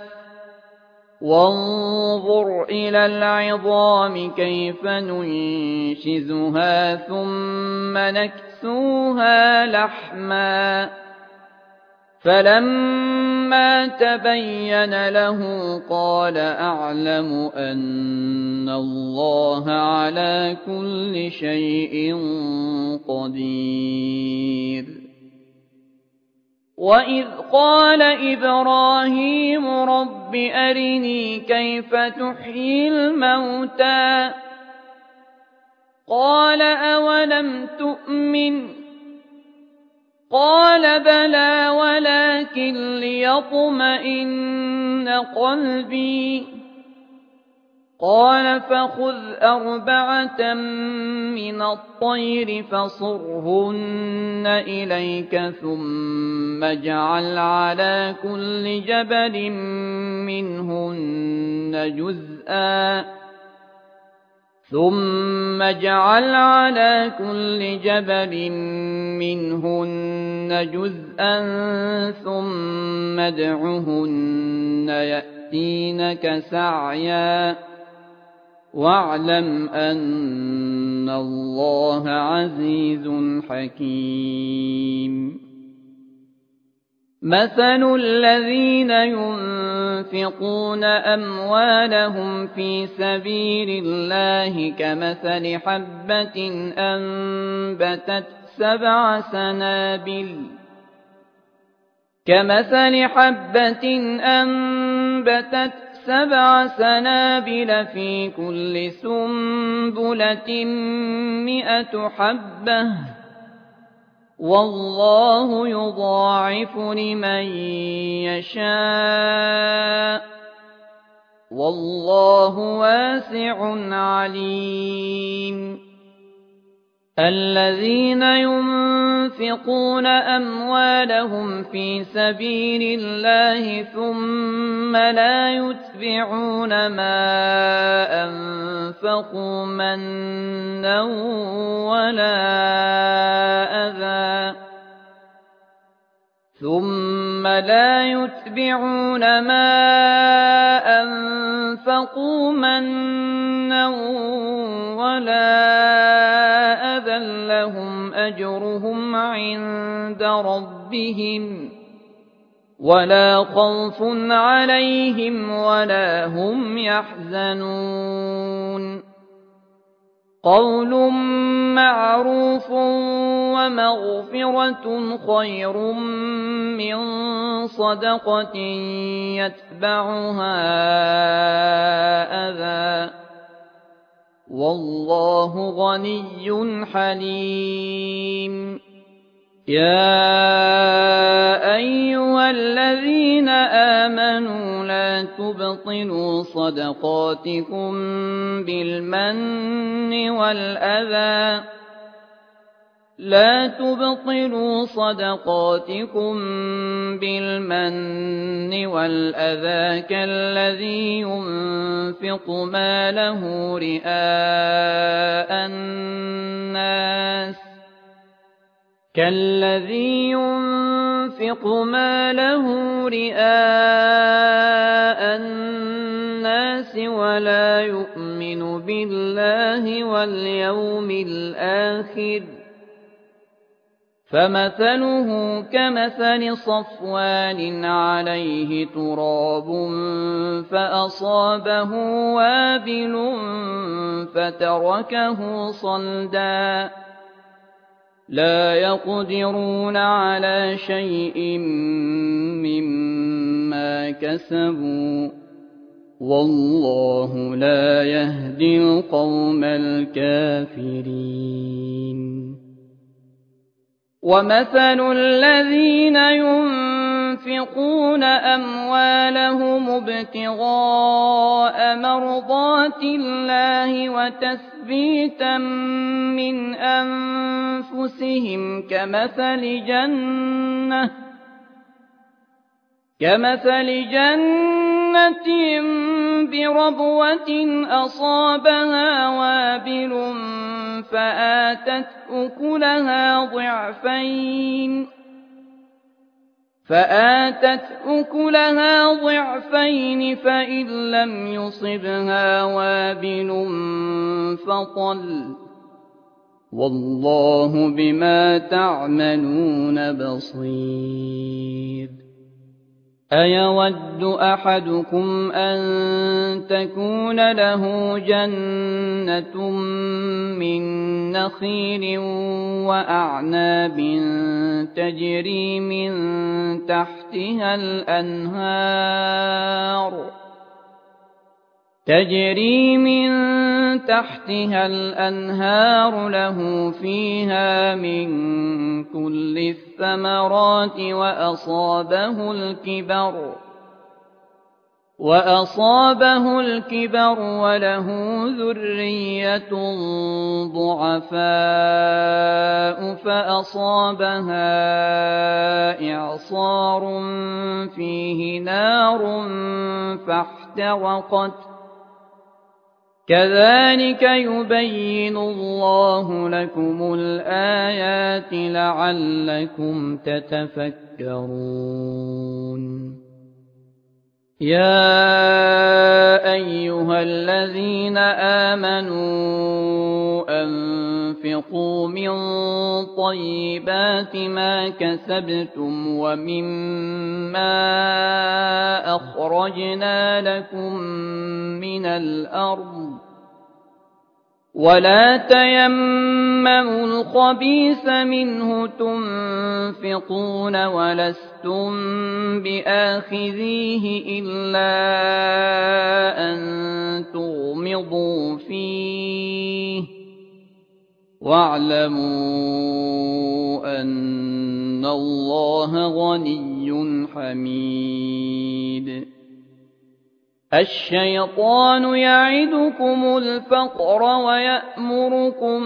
وانظر إلى العظام كيف ننشزها ثم نكسوها لحما فلما تبين له قال أعلم أن الله على كل شيء قدير وإذ قال إبراهيم رب أرني كيف تحيي الموتى قال أولم تؤمن قال بلى ولكن ليطمئن قلبي قال فخذ 4 من الطير فصرهن إليك ثم اجعل على كل جبل منهن جزءا ثم ادعهن يأتينك سعيا واعلم أن الله عزيز حكيم مثل الذين ينفقون أموالهم في سبيل الله كمثل حبة أنبتت 7 سنابل في كل سنبلة 100 حبة والله يضاعف لمن يشاء والله واسع عليم الذين ينفقون أموالهم في سبيل الله ثم لا يتبعون ما أنفقوا منا ولا أذى لهم أجرهم عند ربهم ولا خوف عليهم ولا هم يحزنون قول معروف ومغفرة خير من صدقة يتبعها أذى والله غني حليم يا أيها الذين آمنوا لا تبطلوا صدقاتكم بالمن والأذى كالذي ينفق ماله رئاء الناس كالذي ينفق ماله رئاء الناس ولا يؤمن بالله واليوم الآخر فمثله كمثل صفوان عليه تراب فأصابه وابل فتركه صلدا لا يقدرون على شيء مما كسبوا والله لا يهدي القوم الكافرين ومثل الذين ينفقون أموالهم ابتغاء مرضات الله وتثبيتا من أنفسهم كمثل جنة بربوة أصابها وابل فآتت أكلها ضعفين فإن لم يصبها وابل فطل والله بما تعملون بصير أيود أحدكم أن تكون له جنة من نخيل وأعناب تجري من تحتها الأنهار له فيها من كل الثمرات وأصابه الكبر وله ذرية ضعفاء فأصابها إعصار فيه نار فاحترقت كذلك يبين الله لكم الآيات لعلكم تتفكرون يا أيها الذين آمنوا أنفقوا من طيبات ما كسبتم ومما أخرجنا لكم من الأرض ولا تيمموا الخبيث منه تنفقون ولستم بآخذيه إلا أن تغمضوا فيه واعلموا أن الله غني حميد الشيطان يعدكم الفقر ويأمركم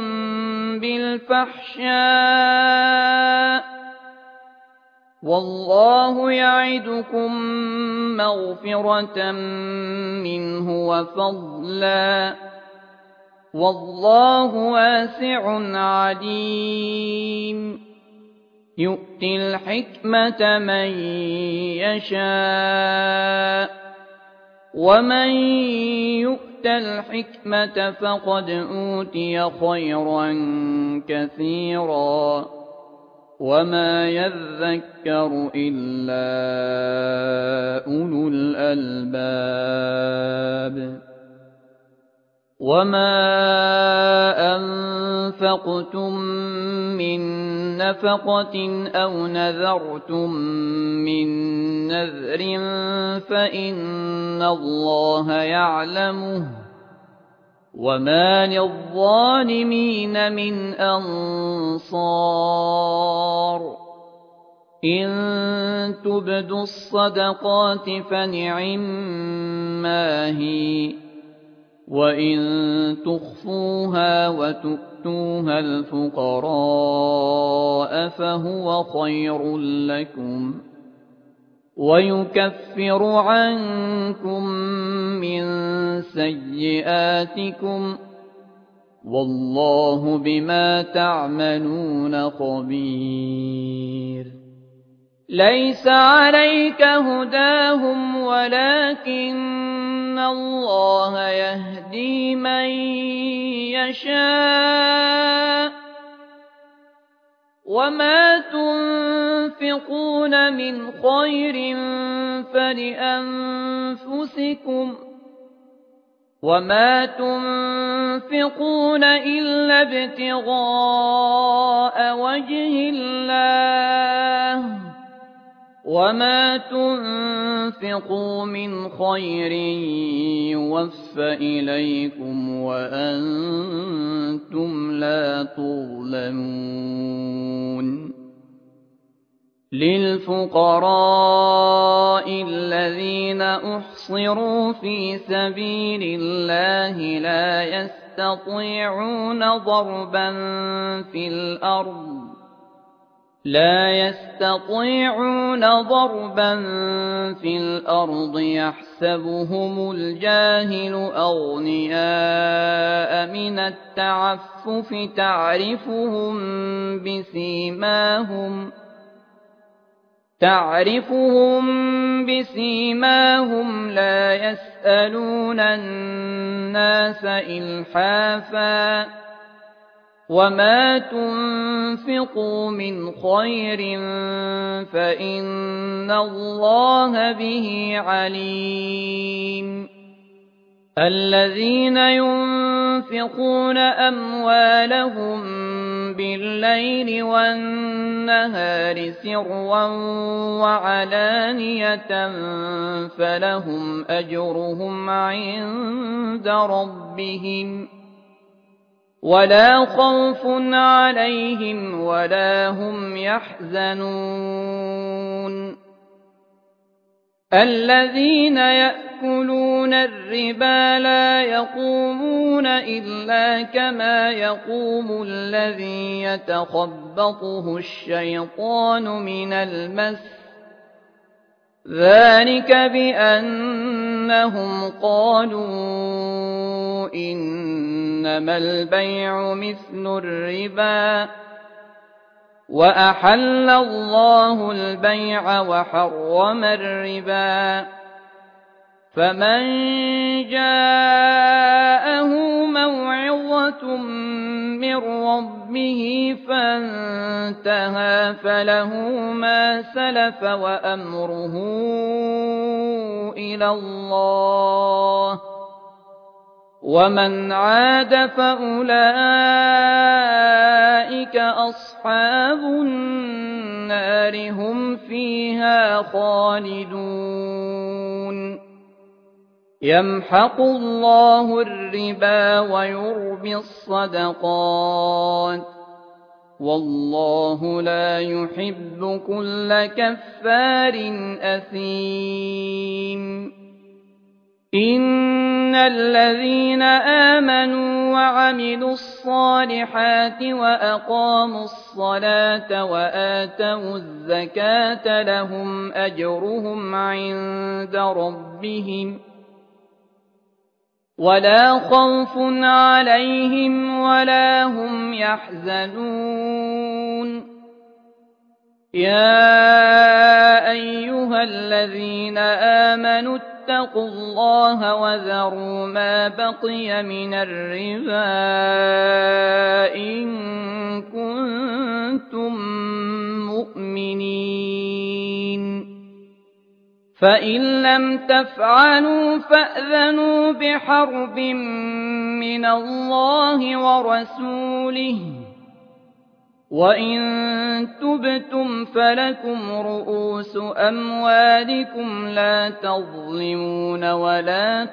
بالفحشاء والله يعدكم مغفرة منه وفضلا والله واسع عليم يؤتي الحكمة من يشاء ومن يؤت الحكمة فقد أوتي خيرا كثيرا وما يذكر إلا أولو الألباب وما أنفقتم من نفقة أو نذرتم من نذر فإن الله يعلمه وما للظالمين من أنصار إن تبدوا الصدقات فنعما هي وإن تخفوها وتؤتوها الفقراء فهو خير لكم ويكفر عنكم من سيئاتكم والله بما تعملون خبير ليس عليك هداهم ولكن الله يهدي من يشاء وما تنفقون من خير فلأنفسكم وما تنفقون إلا ابتغاء وجه الله وما تنفقوا من خير يوفى إليكم وأنتم لا تظلمون للفقراء الذين أحصروا في سبيل الله لا يستطيعون ضربا في الأرض يحسبهم الجاهل أغنياء من التعفف تعرفهم بسيماهم لا يسألون الناس إلحافا وما تنفقوا من خير فإن الله به عليم الذين ينفقون أموالهم بالليل والنهار سرا وعلانية فلهم أجرهم عند ربهم ولا خوف عليهم ولا هم يحزنون الذين يأكلون الربا لا يقومون إلا كما يقوم الذي يتخبطه الشيطان من المس ذلك بأنهم قالوا إنما البيع مثل الربا وأحل الله البيع وحرم الربا فمن جاءه موعظة من ربه فانتهى فله ما سلف وأمره إلى الله ومن عاد فأولئك أصحاب النار هم فيها خالدون يمحق الله الربا ويربي الصدقات والله لا يحب كل كفار أثيم إن الذين آمنوا وعملوا الصالحات وأقاموا الصلاة وآتوا الزكاة لهم أجرهم عند ربهم ولا خوف عليهم ولا هم يحزنون يا أيها الذين آمنوا اتقوا الله وذروا ما بقي من الربا إن كنتم مؤمنين فإن لم تفعلوا فأذنوا بحرب من الله ورسوله وإن تبتم فلكم رؤوس أموالكم لا تظلمون ولا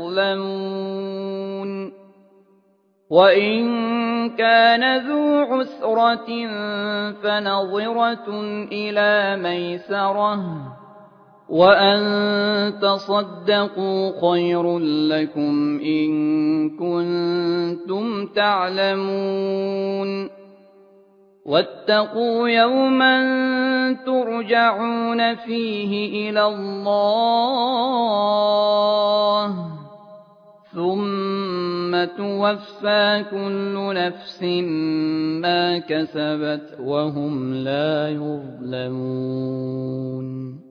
تظلمون وإن كان ذو عسرة فنظرة إلى ميسرة وأن تصدقوا خير لكم إن كنتم تعلمون واتقوا يوما ترجعون فيه إلى الله ثم توفى كل نفس ما كسبت وهم لا يظلمون.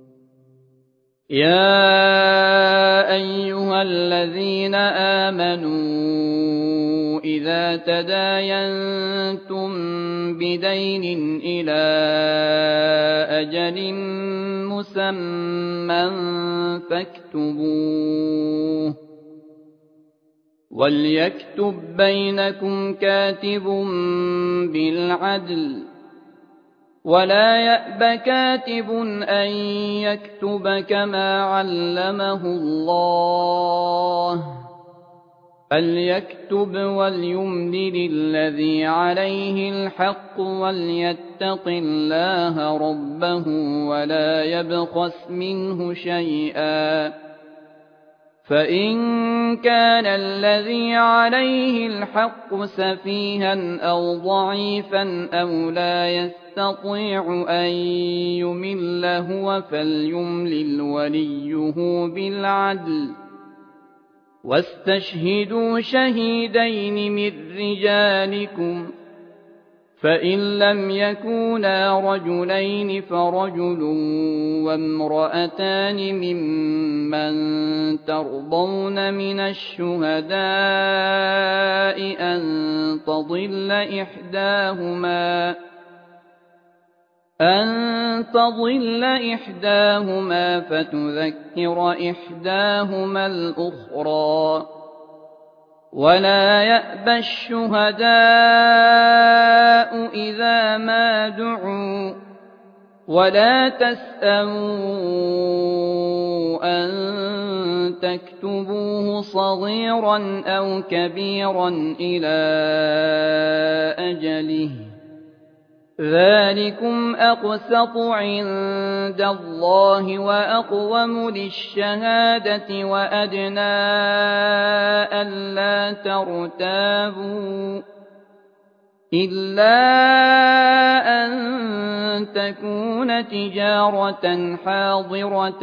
يا أيها الذين آمنوا إذا تداينتم بدين إلى أجل مسمى فاكتبوه، وليكتب بينكم كاتب بالعدل، ولا يأب كاتب أن يكتب كما علمه الله، فليكتب وليملل الذي عليه الحق وليتق الله ربه ولا يبخس منه شيئا، فإن كان الذي عليه الحق سفيها أو ضعيفا أو لا يستطيع أن يمل هو فليملل وليه بالعدل، واستشهدوا شهيدين من رجالكم، فإن لم يكونا رجلين فرجل وامرأتان ممن ترضون من الشهداء أن تضل إحداهما فتذكر إحداهما الأخرى، ولا يأبى الشهداء إذا ما دعوا، ولا تسأموا أن تكتبوه صغيرا أو كبيرا إلى أجله، ذلكم أقسط عند الله وأقوم للشهادة وأدنى ألا ترتابوا، إلا أن تكون تجارة حاضرة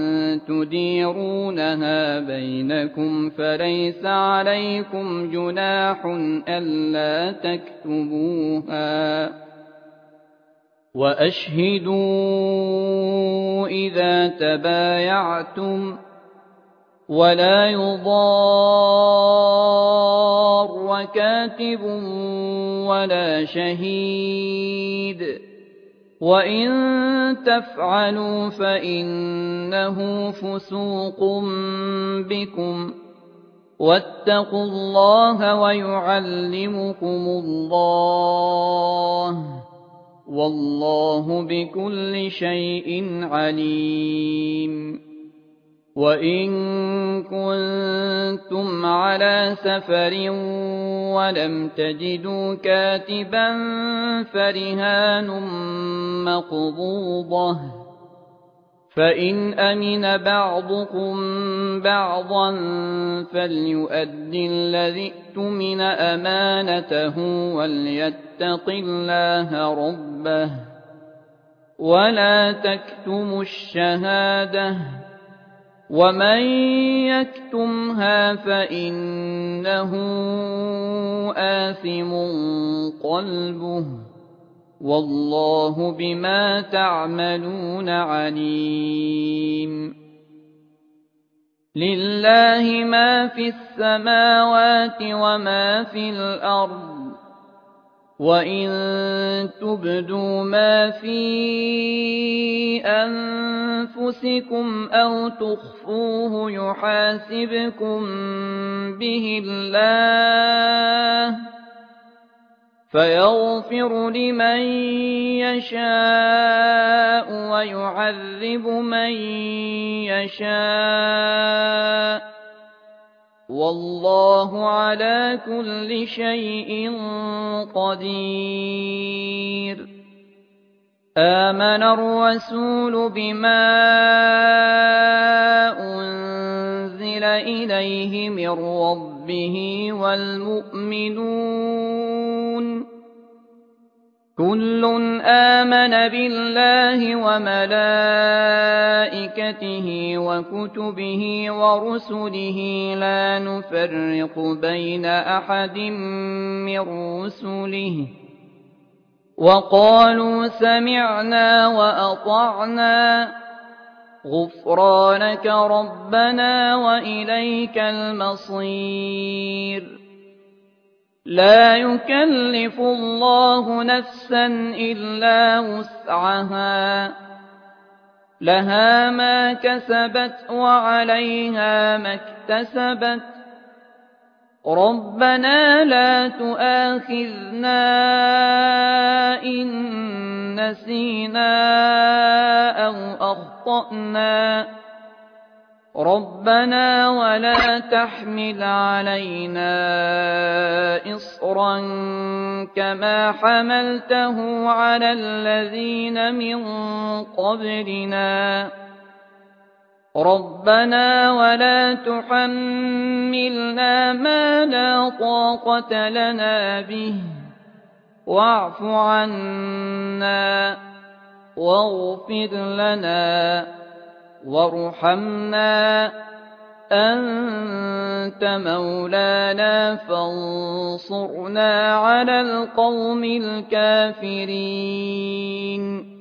تديرونها بينكم فليس عليكم جناح ألا تكتبوها، وأشهدوا إذا تبايعتم، ولا يضار كاتب ولا شهيد، وإن تفعلوا فإنه فسوق بكم، واتقوا الله ويعلمكم الله، والله بكل شيء عليم. وإن كنتم على سفر ولم تجدوا كاتبا فرهان مقبوضة، فإن أمن بعضكم بعضا فليؤد الذي اؤتمن أمانته وليتق الله ربه، ولا تكتموا الشهادة، ومن يكتمها فإنه آثم قلبه، والله بما تعملون عليم. لله ما في السماوات وما في الأرض، وإن تبدوا ما في أنفسكم أو تخفوه يحاسبكم به الله، فيغفر لمن يشاء ويعذب من يشاء، والله على كل شيء قدير. آمن الرسول بما أنزل إليه من ربه والمؤمنون، كل آمن بالله وملائكته وكتبه ورسله لا نفرق بين أحد من رسله وقالوا سمعنا وأطعنا غفرانك ربنا وإليك المصير لا يكلف الله نفسا إلا وسعها لها ما كسبت وعليها ما اكتسبت ربنا لا تؤاخذنا إن نسينا أو أخطأنا ربنا ولا تحمل علينا إصرا كما حملته على الذين من قبلنا ربنا ولا تحملنا ما لا طاقة لنا به واعف عنا واغفر لنا وارحمنا أنت مولانا فانصرنا على القوم الكافرين